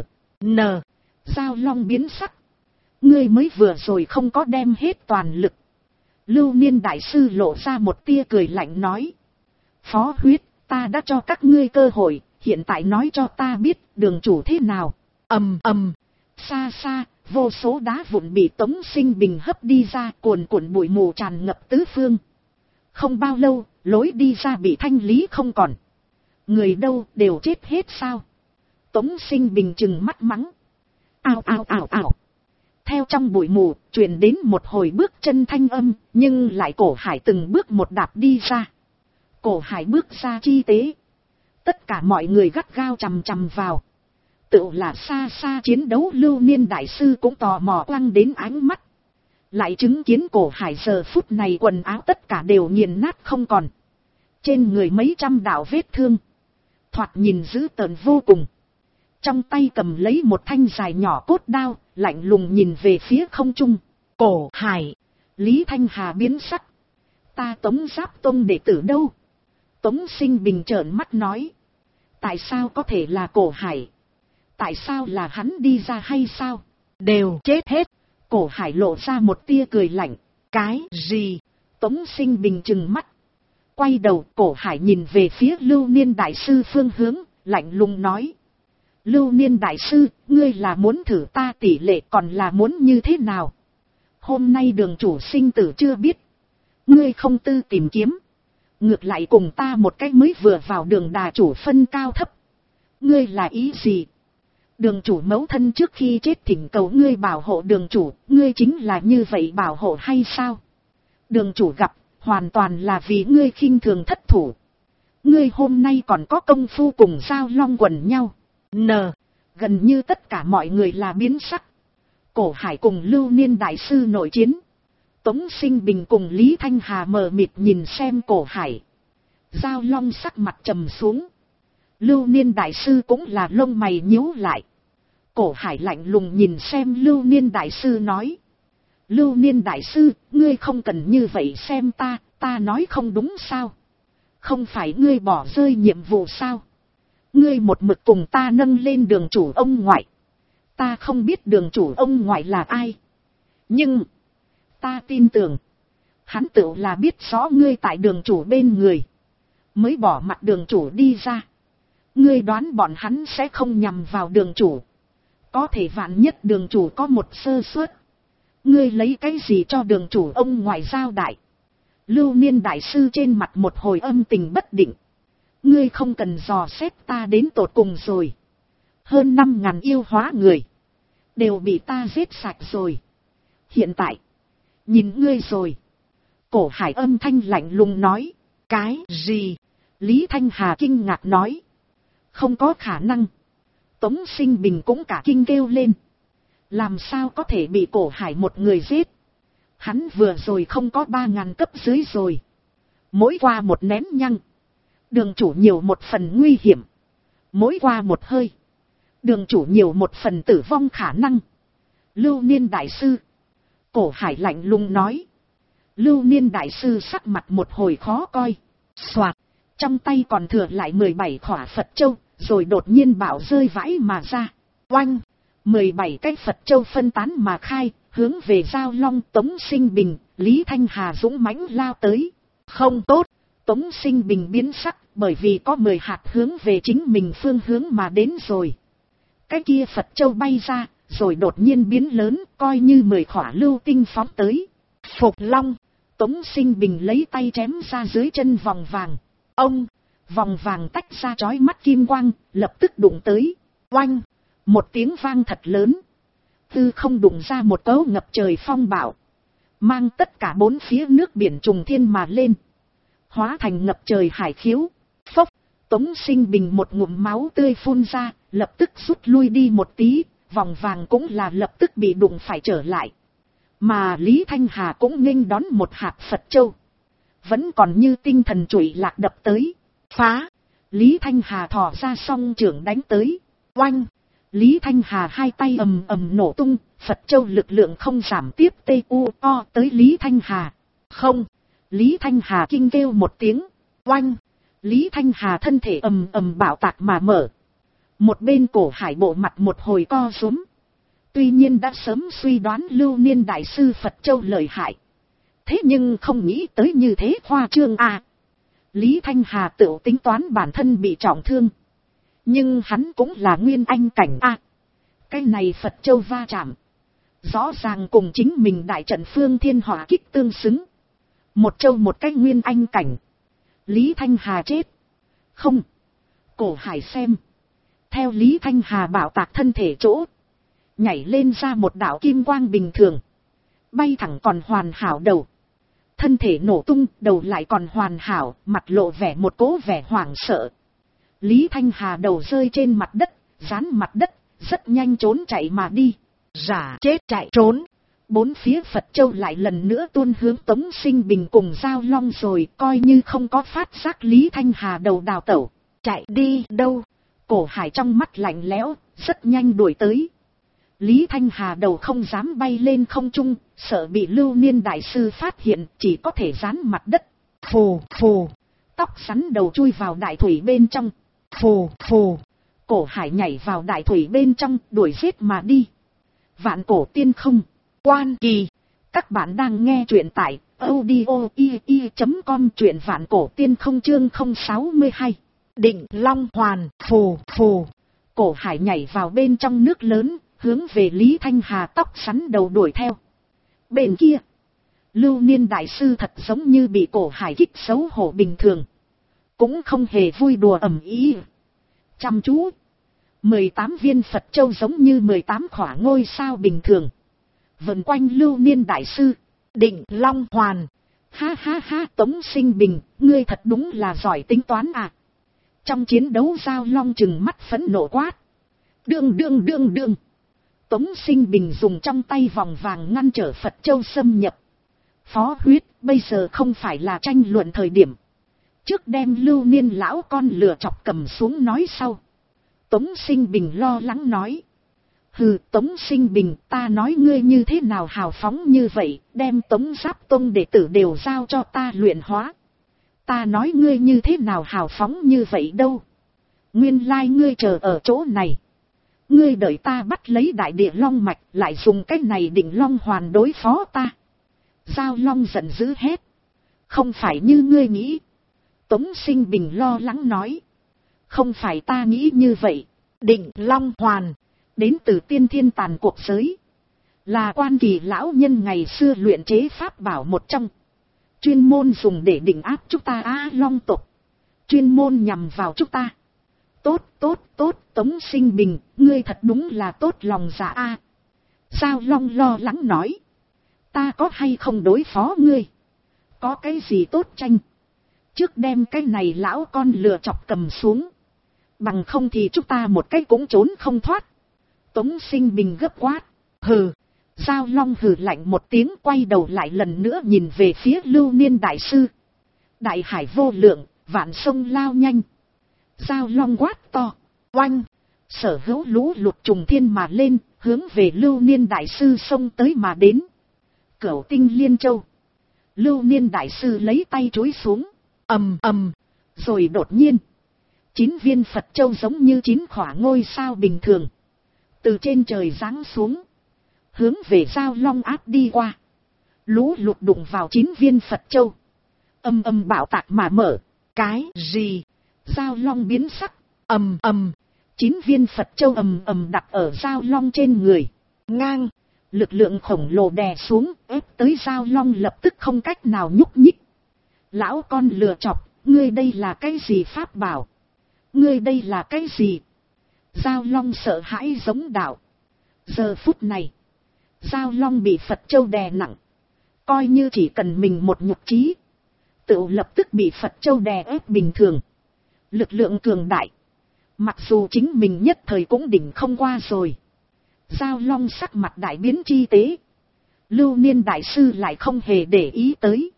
Giao Long biến sắc. Ngươi mới vừa rồi không có đem hết toàn lực. Lưu Niên Đại Sư lộ ra một tia cười lạnh nói. Phó Huyết, ta đã cho các ngươi cơ hội, hiện tại nói cho ta biết đường chủ thế nào. Ầm ầm, xa xa, vô số đá vụn bị Tống Sinh Bình hấp đi ra, cuồn cuộn bụi mù tràn ngập tứ phương. Không bao lâu, lối đi ra bị thanh lý không còn. Người đâu đều chết hết sao? Tống Sinh Bình trừng mắt mắng. Ào ào ào ào. Theo trong bụi mù, truyền đến một hồi bước chân thanh âm, nhưng lại Cổ Hải từng bước một đạp đi ra. Cổ Hải bước ra chi tế. Tất cả mọi người gắt gao chằm chằm vào. Tự là xa xa chiến đấu Lưu Niên Đại Sư cũng tò mò quăng đến ánh mắt. Lại chứng kiến Cổ Hải giờ phút này quần áo tất cả đều nghiền nát không còn. Trên người mấy trăm đạo vết thương. Thoạt nhìn dữ tợn vô cùng. Trong tay cầm lấy một thanh dài nhỏ cốt đao, lạnh lùng nhìn về phía không trung. Cổ Hải, Lý Thanh Hà biến sắc. Ta Tống Giáp Tông đệ tử đâu? Tống Sinh Bình trợn mắt nói. Tại sao có thể là Cổ Hải? Tại sao là hắn đi ra hay sao? Đều chết hết. Cổ Hải lộ ra một tia cười lạnh. Cái gì? Tống Sinh Bình trừng mắt. Quay đầu Cổ Hải nhìn về phía Lưu Niên Đại Sư phương hướng, lạnh lùng nói. Lưu Niên Đại Sư, ngươi là muốn thử ta tỷ lệ còn là muốn như thế nào? Hôm nay đường chủ sinh tử chưa biết. Ngươi không tư tìm kiếm. Ngược lại cùng ta một cách mới vừa vào đường đà chủ phân cao thấp. Ngươi là ý gì? Đường chủ mẫu thân trước khi chết thỉnh cầu ngươi bảo hộ đường chủ, ngươi chính là như vậy bảo hộ hay sao? Đường chủ gặp, hoàn toàn là vì ngươi khinh thường thất thủ. Ngươi hôm nay còn có công phu cùng Giao Long quần nhau. Gần như tất cả mọi người là biến sắc. Cổ Hải cùng Lưu Niên Đại Sư nội chiến. Tống Sinh Bình cùng Lý Thanh Hà mờ mịt nhìn xem Cổ Hải. Giao Long sắc mặt trầm xuống. Lưu Niên Đại Sư cũng là lông mày nhíu lại. Cổ Hải lạnh lùng nhìn xem Lưu Niên Đại Sư nói. Lưu Niên Đại Sư, ngươi không cần như vậy xem ta nói không đúng sao? Không phải ngươi bỏ rơi nhiệm vụ sao? Ngươi một mực cùng ta nâng lên đường chủ ông ngoại. Ta không biết đường chủ ông ngoại là ai. Nhưng, ta tin tưởng, hắn tự là biết rõ ngươi tại đường chủ bên người. Mới bỏ mặt đường chủ đi ra. Ngươi đoán bọn hắn sẽ không nhằm vào đường chủ. Có thể vạn nhất đường chủ có một sơ suất. Ngươi lấy cái gì cho đường chủ ông ngoại giao đại? Lưu Niên Đại Sư trên mặt một hồi âm tình bất định. Ngươi không cần dò xét ta đến tột cùng rồi. Hơn 5.000 yêu hóa người. Đều bị ta giết sạch rồi. Hiện tại. Nhìn ngươi rồi. Cổ Hải âm thanh lạnh lùng nói. Cái gì? Lý Thanh Hà kinh ngạc nói. Không có khả năng. Tống Sinh Bình cũng cả kinh kêu lên. Làm sao có thể bị Cổ Hải một người giết? Hắn vừa rồi không có 3.000 cấp dưới rồi. Mỗi qua một nén nhăng. Đường chủ nhiều một phần nguy hiểm. Mỗi qua một hơi. Đường chủ nhiều một phần tử vong khả năng. Lưu Niên Đại Sư. Cổ Hải lạnh lùng nói. Lưu Niên Đại Sư sắc mặt một hồi khó coi. Soạt. Trong tay còn thừa lại 17 khỏa Phật châu, rồi đột nhiên bạo rơi vãi mà ra. Oanh! 17 cái Phật châu phân tán mà khai, hướng về Giao Long, Tống Sinh Bình, Lý Thanh Hà dũng mãnh lao tới. Không tốt! Tống Sinh Bình biến sắc, bởi vì có 10 hạt hướng về chính mình phương hướng mà đến rồi. Cái kia Phật châu bay ra, rồi đột nhiên biến lớn, coi như 10 khỏa lưu tinh phóng tới. Phục Long! Tống Sinh Bình lấy tay chém ra dưới chân vòng vàng. Ông! Vòng vàng tách ra chói mắt kim quang, lập tức đụng tới. Oanh! Một tiếng vang thật lớn. Tư không đụng ra một cấu ngập trời phong bạo. Mang tất cả bốn phía nước biển trùng thiên mà lên. Hóa thành ngập trời hải khiếu. Phốc! Tống Sinh Bình một ngụm máu tươi phun ra, lập tức rút lui đi một tí. Vòng vàng cũng là lập tức bị đụng phải trở lại. Mà Lý Thanh Hà cũng nghênh đón một hạt Phật châu. Vẫn còn như tinh thần chủy lạc đập tới. Phá! Lý Thanh Hà thò ra song trưởng đánh tới. Oanh! Lý Thanh Hà hai tay ầm ầm nổ tung, Phật châu lực lượng không giảm tiếp TUO tới Lý Thanh Hà. Không! Lý Thanh Hà kinh kêu một tiếng. Oanh! Lý Thanh Hà thân thể ầm ầm bạo tạc mà mở. Một bên cổ hải bộ mặt một hồi co rúm. Tuy nhiên đã sớm suy đoán Lưu Niên Đại Sư Phật châu lợi hại. Thế nhưng không nghĩ tới như thế khoa trương à. Lý Thanh Hà tự tính toán bản thân bị trọng thương. Nhưng hắn cũng là nguyên anh cảnh a. Cái này Phật châu va chạm. Rõ ràng cùng chính mình đại trận phương thiên hỏa kích tương xứng. Một châu một cái nguyên anh cảnh. Lý Thanh Hà chết. Không. Cổ hải xem. Theo Lý Thanh Hà bảo tạc thân thể chỗ. Nhảy lên ra một đạo kim quang bình thường. Bay thẳng còn hoàn hảo đầu. Thân thể nổ tung, đầu lại còn hoàn hảo, mặt lộ vẻ một cỗ vẻ hoảng sợ. Lý Thanh Hà đầu rơi trên mặt đất, dán mặt đất, rất nhanh trốn chạy mà đi. Giả chết chạy trốn. Bốn phía Phật châu lại lần nữa tuôn hướng Tống Sinh Bình cùng Giao Long rồi, coi như không có phát giác Lý Thanh Hà đầu đào tẩu. Chạy đi đâu? Cổ hải trong mắt lạnh lẽo, rất nhanh đuổi tới. Lý Thanh Hà đầu không dám bay lên không trung, sợ bị Lưu Niên Đại Sư phát hiện, chỉ có thể dán mặt đất. Phù, phù, tóc rắn đầu chui vào đại thủy bên trong. Phù, phù, cổ hải nhảy vào đại thủy bên trong, đuổi giết mà đi. Vạn cổ tiên không, quan kỳ. Các bạn đang nghe truyện tại audio.com, truyện vạn cổ tiên không chương 062. Định Long Hoàn, phù, phù. Cổ hải nhảy vào bên trong nước lớn, hướng về Lý Thanh Hà tóc sắn đầu đuổi theo. Bên kia, Lưu Niên Đại Sư thật giống như bị cổ hải kích xấu hổ bình thường. Cũng không hề vui đùa ầm ĩ. Chăm chú. 18 viên Phật châu giống như 18 khỏa ngôi sao bình thường. Vần quanh Lưu Niên Đại Sư. Định Long Hoàn. Ha ha ha, Tống Sinh Bình, ngươi thật đúng là giỏi tính toán à. Trong chiến đấu Giao Long trừng mắt phẫn nộ quát. Đương. Tống Sinh Bình dùng trong tay vòng vàng ngăn trở Phật châu xâm nhập. Phó huyết, bây giờ không phải là tranh luận thời điểm. Trước đem Lưu Niên lão con lừa chọc cầm xuống nói sau. Tống Sinh Bình lo lắng nói. Hừ, Tống Sinh Bình, ta nói ngươi như thế nào hào phóng như vậy, đem Tống Giáp Tông đệ tử đều giao cho ta luyện hóa. Ta nói ngươi như thế nào hào phóng như vậy đâu. Nguyên lai ngươi chờ ở chỗ này. Ngươi đợi ta bắt lấy đại địa long mạch, lại dùng cách này Định Long Hoàn đối phó ta. Giao Long giận dữ hét. Không phải như ngươi nghĩ. Tống Sinh Bình lo lắng nói. Không phải ta nghĩ như vậy. Định Long Hoàn, đến từ tiên thiên tàn cuộc giới. Là quan kỳ lão nhân ngày xưa luyện chế pháp bảo một trong. Chuyên môn dùng để định áp chúng ta Á Long tộc. Chuyên môn nhằm vào chúng ta. Tốt, Tống Sinh Bình, ngươi thật đúng là tốt lòng dạ a. Giao Long lo lắng nói. Ta có hay không đối phó ngươi? Có cái gì tốt tranh? Trước đem cái này lão con lừa chọc cầm xuống. Bằng không thì chúng ta một cái cũng trốn không thoát. Tống Sinh Bình gấp quát. Hừ. Giao Long hừ lạnh một tiếng, quay đầu lại lần nữa nhìn về phía Lưu Niên Đại Sư. Đại hải vô lượng, vạn sông lao nhanh. Giao Long quát to. Oanh. Sở hữu lũ lụt trùng thiên mà lên, hướng về Lưu Niên Đại Sư xông tới mà đến. Cửu tinh liên châu. Lưu Niên Đại Sư lấy tay chúi xuống. Ầm ầm. Rồi đột nhiên, 9 viên Phật châu giống như 9 khỏa ngôi sao bình thường, từ trên trời giáng xuống, hướng về Giao Long áp đi qua. Lũ lụt đụng vào 9 viên Phật châu, âm âm bạo tạc mà mở. Cái gì? Giao Long biến sắc. Ầm ầm. 9 viên Phật châu ầm ầm đặt ở Giao Long trên người. Ngang. Lực lượng khổng lồ đè xuống, ép tới Giao Long lập tức không cách nào nhúc nhích. Lão con lừa chọc, ngươi đây là cái gì pháp bảo? Ngươi đây là cái gì? Giao Long sợ hãi giống đạo. Giờ phút này, Giao Long bị Phật châu đè nặng, coi như chỉ cần mình một nhục trí, tự lập tức bị Phật châu đè ép bình thường. Lực lượng cường đại, mặc dù chính mình nhất thời cũng đỉnh không qua rồi. Giao Long sắc mặt đại biến chi tế. Lưu Niên đại sư lại không hề để ý tới,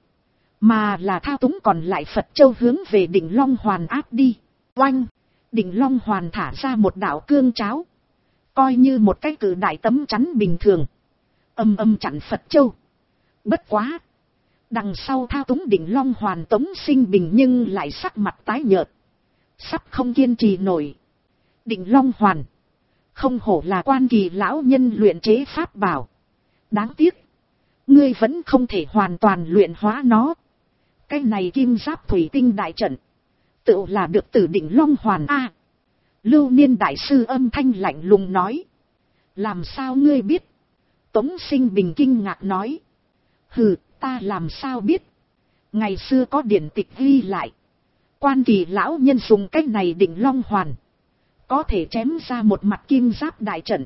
mà là thao túng còn lại Phật châu hướng về đỉnh Long Hoàn áp đi. Oanh! Đỉnh Long Hoàn thả ra một đạo cương cháo, coi như một cái cự đại tấm chắn bình thường, âm âm chặn Phật châu. Bất quá, đằng sau thao túng đỉnh Long Hoàn Tống Sinh Bình nhưng lại sắc mặt tái nhợt, sắp không kiên trì nổi. Đỉnh Long Hoàn, không hổ là quan kỳ lão nhân luyện chế pháp bảo. Đáng tiếc, ngươi vẫn không thể hoàn toàn luyện hóa nó. Cái này kim giáp thủy tinh đại trận, tự là được từ đỉnh Long Hoàn A. Lưu Niên đại sư âm thanh lạnh lùng nói. Làm sao ngươi biết? Tống Sinh Bình kinh ngạc nói. Hừ, ta làm sao biết? Ngày xưa có điển tịch ghi lại, quan kỳ lão nhân dùng cách này đỉnh Long Hoàn, có thể chém ra một mặt kim giáp đại trận,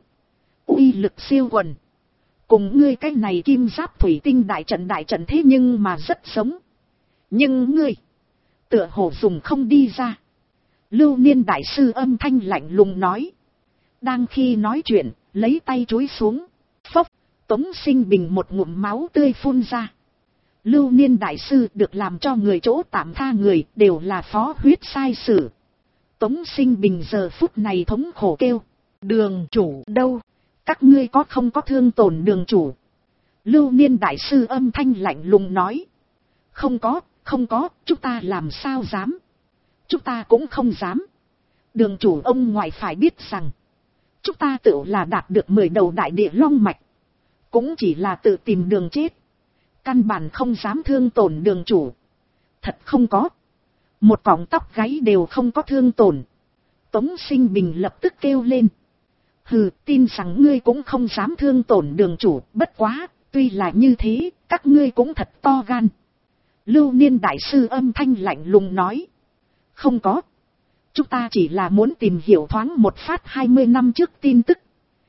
uy lực siêu quần. Cùng ngươi cái này kim giáp thủy tinh đại trận thế nhưng mà rất sống. Nhưng ngươi, tựa hồ dùng không đi ra. Lưu Niên đại sư âm thanh lạnh lùng nói. Đang khi nói chuyện, lấy tay chúi xuống. Phốc, Tống Sinh Bình một ngụm máu tươi phun ra. Lưu Niên đại sư được làm cho người chỗ tạm tha người đều là phó huyết sai sử. Tống Sinh Bình giờ phút này thống khổ kêu. Đường chủ đâu? Các ngươi có không có thương tổn đường chủ? Lưu Niên đại sư âm thanh lạnh lùng nói. Không có, chúng ta làm sao dám? Chúng ta cũng không dám. Đường chủ ông ngoại phải biết rằng, chúng ta tự là đạt được 10 đầu đại địa long mạch, cũng chỉ là tự tìm đường chết. Căn bản không dám thương tổn đường chủ. Thật không có. Một cọng tóc gáy đều không có thương tổn. Tống Sinh Bình lập tức kêu lên. Hừ, tin rằng ngươi cũng không dám thương tổn đường chủ. Bất quá, tuy là như thế, các ngươi cũng thật to gan. Lưu Niên đại sư âm thanh lạnh lùng nói. Không có. Chúng ta chỉ là muốn tìm hiểu thoáng một phát 20 năm trước tin tức.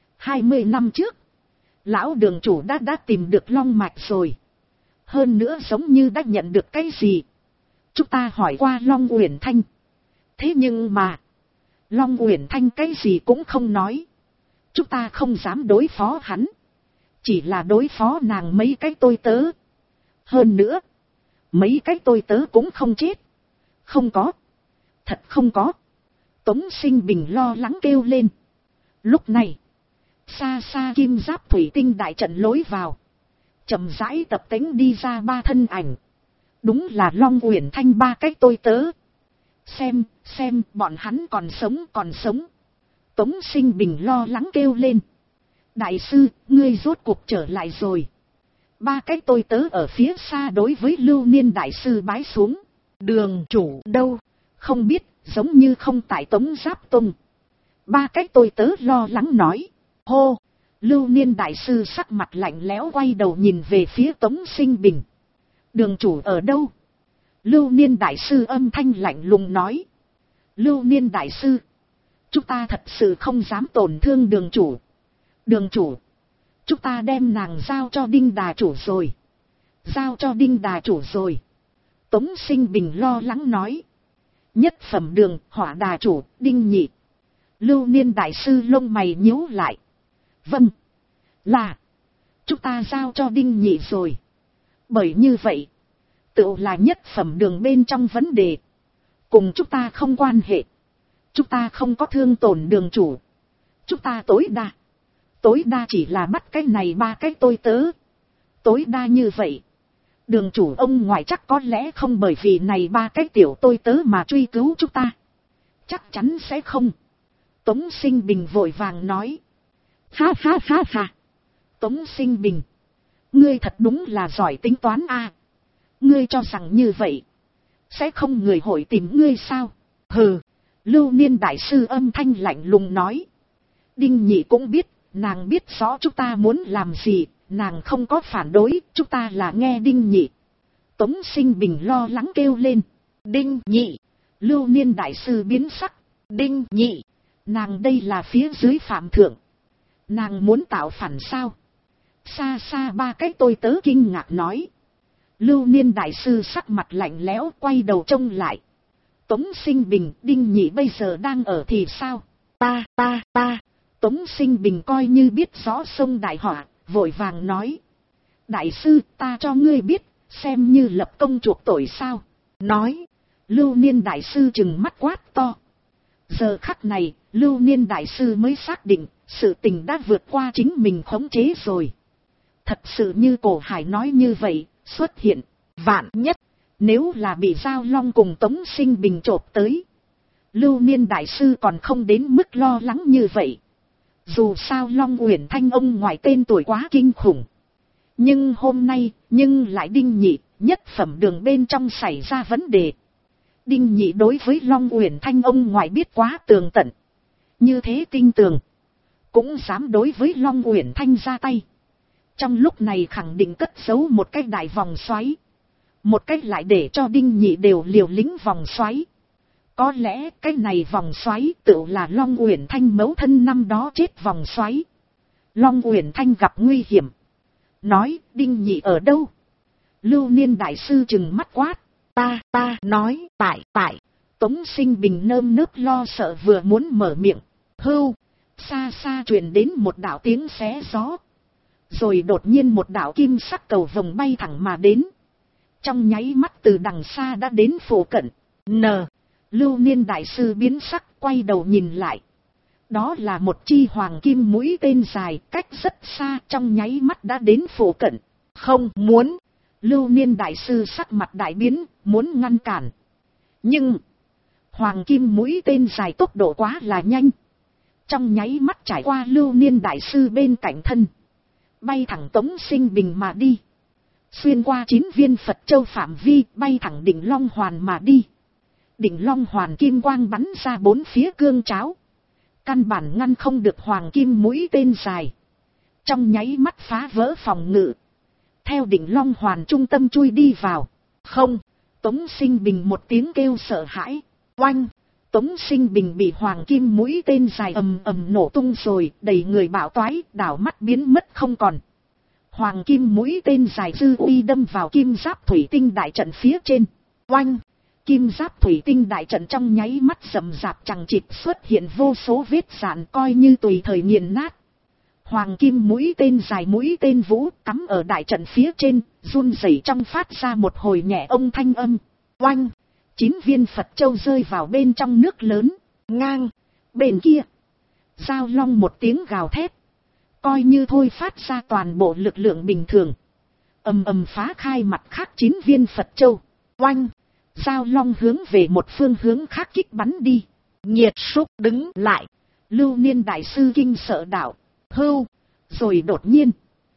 20 năm trước, lão đường chủ đã tìm được long mạch rồi. Hơn nữa giống như đã nhận được cái gì. Chúng ta hỏi qua Long Uyển Thanh. Thế nhưng mà, Long Uyển Thanh cái gì cũng không nói. Chúng ta không dám đối phó hắn. Chỉ là đối phó nàng mấy cái tôi tớ. Hơn nữa, mấy cái tôi tớ cũng không chết. Không có. Thật không có. Tống Sinh Bình lo lắng kêu lên. Lúc này, xa xa kim giáp thủy tinh đại trận lối vào, chậm rãi tập tễnh đi ra 3 thân ảnh. Đúng là Long Uyển Thanh 3 cái tôi tớ. Xem, bọn hắn còn sống. Tống Sinh Bình lo lắng kêu lên. Đại sư, ngươi rốt cuộc trở lại rồi. 3 cái tôi tớ ở phía xa đối với Lưu Niên đại sư bái xuống. Đường chủ đâu? Không biết, giống như không tại Tống Giáp Tông. 3 cái tôi tớ lo lắng nói. Hô! Lưu Niên đại sư sắc mặt lạnh lẽo quay đầu nhìn về phía Tống Sinh Bình. Đường chủ ở đâu? Lưu Niên đại sư âm thanh lạnh lùng nói. Lưu Niên đại sư, chúng ta thật sự không dám tổn thương đường chủ. Đường chủ, chúng ta đem nàng giao cho Đinh đà chủ rồi. Giao cho Đinh đà chủ rồi. Tống Sinh Bình lo lắng nói. Nhất phẩm đường, Hỏa đà chủ, Đinh nhị. Lưu Niên đại sư lông mày nhíu lại. Vâng, là, chúng ta giao cho Đinh nhị rồi. Bởi như vậy, tự là nhất phẩm đường bên trong vấn đề. Cùng chúng ta không quan hệ. Chúng ta không có thương tổn đường chủ. Chúng ta tối đa chỉ là bắt cái này 3 cái tôi tớ. Tối đa như vậy. Đường chủ ông ngoại chắc có lẽ không bởi vì này ba cái tiểu tôi tớ mà truy cứu chúng ta. Chắc chắn sẽ không. Tống Sinh Bình vội vàng nói. Ha ha ha ha. Tống Sinh Bình. Ngươi thật đúng là giỏi tính toán a. Ngươi cho rằng như vậy. Sẽ không người hội tìm ngươi sao? Hừ. Lưu Niên đại sư âm thanh lạnh lùng nói. Đinh Nhị cũng biết, nàng biết rõ chúng ta muốn làm gì, nàng không có phản đối, chúng ta là nghe Đinh Nhị. Tống Sinh Bình lo lắng kêu lên. Đinh Nhị. Lưu Niên đại sư biến sắc. Đinh Nhị. Nàng đây là phía dưới phạm thượng. Nàng muốn tạo phản sao? Xa xa ba cái tôi tớ kinh ngạc nói. Lưu Niên đại sư sắc mặt lạnh lẽo quay đầu trông lại. Tống Sinh Bình, Đinh Nhị bây giờ đang ở thì sao? Ta. Tống Sinh Bình coi như biết rõ sông đại họa, vội vàng nói. Đại sư, ta cho ngươi biết, xem như lập công chuộc tội sao? Nói. Lưu Niên đại sư trừng mắt quát to. Giờ khắc này, Lưu Niên đại sư mới xác định, sự tình đã vượt qua chính mình khống chế rồi. Thật sự như Cổ Hải nói như vậy, xuất hiện, vạn nhất, nếu là bị Giao Long cùng Tống Sinh Bình chộp tới. Lưu Niên đại sư còn không đến mức lo lắng như vậy. Dù sao Long Uyển Thanh ông ngoại tên tuổi quá kinh khủng. Nhưng hôm nay, lại Đinh Nhị, nhất phẩm đường bên trong xảy ra vấn đề. Đinh Nhị đối với Long Uyển Thanh ông ngoại biết quá tường tận. Như thế tinh tường. Cũng dám đối với Long Uyển Thanh ra tay. Trong lúc này khẳng định cất giấu một cái đại vòng xoáy. Một cách lại để cho Đinh Nhị đều liều lĩnh vòng xoáy. Có lẽ cái này vòng xoáy tự là Long Uyển Thanh mẫu thân năm đó chết vòng xoáy. Long Uyển Thanh gặp nguy hiểm. Nói, Đinh Nhị ở đâu? Lưu Niên đại sư trừng mắt quát. Ta nói, tại. Tống Sinh Bình nơm nớp lo sợ vừa muốn mở miệng. Hưu, xa xa truyền đến một đạo tiếng xé gió. Rồi đột nhiên một đạo kim sắc cầu vồng bay thẳng mà đến. Trong nháy mắt từ đằng xa đã đến phủ cận. Lưu Niên đại sư biến sắc quay đầu nhìn lại. Đó là một chi hoàng kim mũi tên dài cách rất xa trong nháy mắt đã đến phủ cận. Không muốn. Lưu Niên đại sư sắc mặt đại biến, muốn ngăn cản. Nhưng, hoàng kim mũi tên dài tốc độ quá là nhanh. Trong nháy mắt trải qua Lưu Niên đại sư bên cạnh thân. Bay thẳng Tống Sinh Bình mà đi. Xuyên qua 9 viên Phật Châu phạm vi, bay thẳng đỉnh Long Hoàn mà đi. Đỉnh Long Hoàn kim quang bắn ra bốn phía cương cháo. Căn bản ngăn không được hoàng kim mũi tên dài. Trong nháy mắt phá vỡ phòng ngự. Theo đỉnh Long Hoàn trung tâm chui đi vào. Không, Tống Sinh Bình một tiếng kêu sợ hãi. Oanh, Tống Sinh Bình bị hoàng kim mũi tên dài ầm ầm nổ tung rồi, đầy người bạo toái, đảo mắt biến mất không còn. Hoàng kim mũi tên dài dư uy đâm vào kim giáp thủy tinh đại trận phía trên. Oanh, kim giáp thủy tinh đại trận trong nháy mắt rầm rạp chằng chịt xuất hiện vô số vết rạn coi như tùy thời nghiền nát. Hoàng kim mũi tên dài mũi tên vũ cắm ở đại trận phía trên, run rẩy trong phát ra một hồi nhẹ ông thanh âm. Oanh, 9 viên Phật Châu rơi vào bên trong nước lớn. Ngang, bên kia, Giao Long một tiếng gào thét. Coi như thôi phát ra toàn bộ lực lượng bình thường. Ầm ầm phá khai mặt khác 9 viên Phật Châu. Oanh, Giao Long hướng về một phương hướng khác kích bắn đi. Nhiệt Súc đứng lại. Lưu Niên đại sư kinh sợ đạo. Hưu, rồi đột nhiên.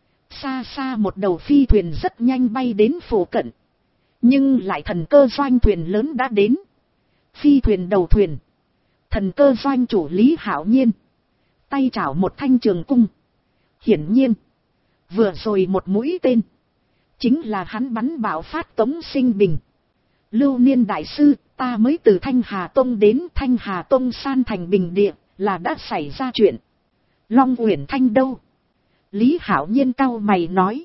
Xa xa một đầu phi thuyền rất nhanh bay đến phủ cận. Nhưng lại thần cơ doanh thuyền lớn đã đến. Phi thuyền đầu thuyền. Thần cơ doanh chủ Lý Hạo Nhiên. Tay chảo một thanh trường cung. Hiển nhiên. Vừa rồi một mũi tên. Chính là hắn bắn bạo phát Tống Sinh Bình. Lưu Niên đại sư, ta mới từ Thanh Hà Tông đến Thanh Hà Tông san thành bình địa, là đã xảy ra chuyện. Long Uyển Thanh đâu? Lý Hạo Nhiên cau mày nói.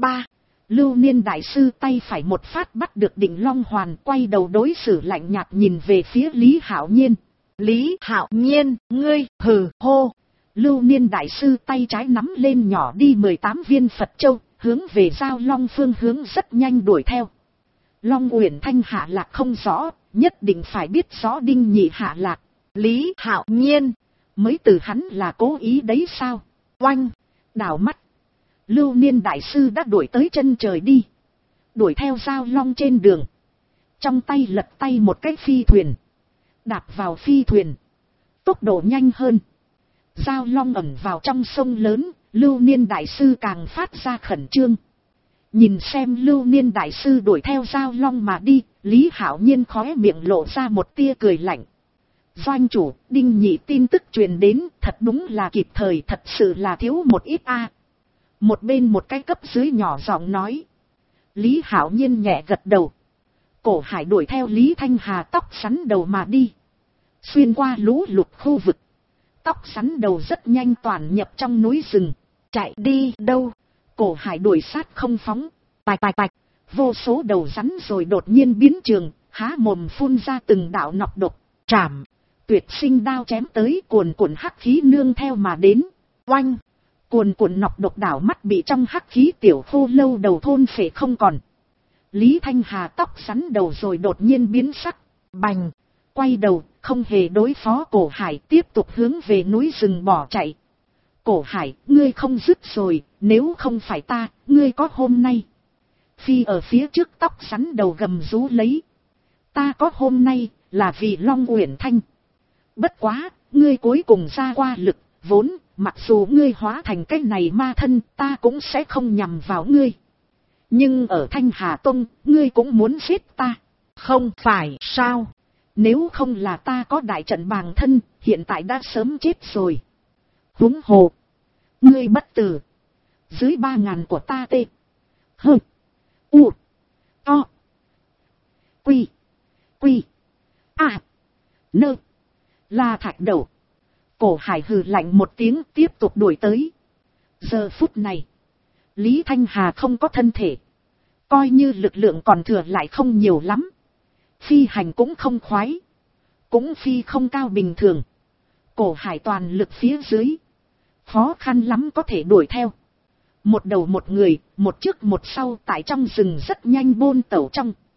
Lưu Niên đại sư tay phải một phát bắt được đỉnh Long Hoàn, quay đầu đối xử lạnh nhạt nhìn về phía Lý Hạo Nhiên. Lý Hạo Nhiên, ngươi, hừ, hô. Lưu Niên đại sư tay trái nắm lên nhỏ đi 18 viên Phật Châu, hướng về Giao Long phương hướng rất nhanh đuổi theo. Long Uyển Thanh hạ lạc không rõ, nhất định phải biết rõ Đinh Nhị hạ lạc. Lý Hạo Nhiên, mới từ hắn là cố ý đấy sao? Oanh, đảo mắt. Lưu Niên đại sư đã đuổi tới chân trời đi. đuổi theo Giao Long trên đường. Trong tay lật tay một cái phi thuyền. Đạp vào phi thuyền. Tốc độ nhanh hơn. Giao Long ẩn vào trong sông lớn, Lưu Niên Đại Sư càng phát ra khẩn trương. Nhìn xem Lưu Niên Đại Sư đuổi theo Giao Long mà đi, Lý Hạo Nhiên khóe miệng lộ ra một tia cười lạnh. Doanh chủ, Đinh Nhị tin tức truyền đến, thật đúng là kịp thời, thật sự là thiếu một ít a. Một bên một cái cấp dưới nhỏ giọng nói. Lý Hạo Nhiên nhẹ gật đầu. Cổ Hải đuổi theo Lý Thanh Hà tóc sắn đầu mà đi. Xuyên qua lũ lụt khu vực. Tóc sắn đầu rất nhanh toàn nhập trong núi rừng. Chạy đi đâu? Cổ Hải đuổi sát không phóng. Tạch tạch tạch. Vô số đầu rắn rồi đột nhiên biến trường, há mồm phun ra từng đạo nọc độc. Trảm. Tuyệt sinh đao chém tới, cuồn cuộn hắc khí nương theo mà đến. Oanh. Cuồn cuộn nọc độc đảo mắt bị trong hắc khí tiểu khô lâu đầu thôn phệ không còn. Lý Thanh Hà tóc sắn đầu rồi đột nhiên biến sắc. Bành. Quay đầu, không hề đối phó Cổ Hải, tiếp tục hướng về núi rừng bỏ chạy. Cổ Hải, ngươi không dứt rồi, nếu không phải ta, ngươi có hôm nay. Phi ở phía trước tóc sắn đầu gầm rú lấy. Ta có hôm nay, là vì Long Uyển Thanh. Bất quá, ngươi cuối cùng ra qua lực, vốn, mặc dù ngươi hóa thành cái này ma thân, ta cũng sẽ không nhằm vào ngươi. Nhưng ở Thanh Hà Tông, ngươi cũng muốn giết ta. Không phải sao? Nếu không là ta có đại trận bàng thân, hiện tại đã sớm chết rồi. Huống hồ. Ngươi bất tử. Dưới 3.000 của ta tê. Hơ. U. To. Quy. Quy. À. Nơ. Là thạch đầu. Cổ Hải hừ lạnh một tiếng tiếp tục đuổi tới. Giờ phút này. Lý Thanh Hà không có thân thể. Coi như lực lượng còn thừa lại không nhiều lắm. Phi hành cũng không khoái. Cũng phi không cao bình thường. Cổ Hải toàn lực phía dưới. Khó khăn lắm có thể đuổi theo. Một đầu một người, một trước một sau tại trong rừng rất nhanh bôn tẩu trong.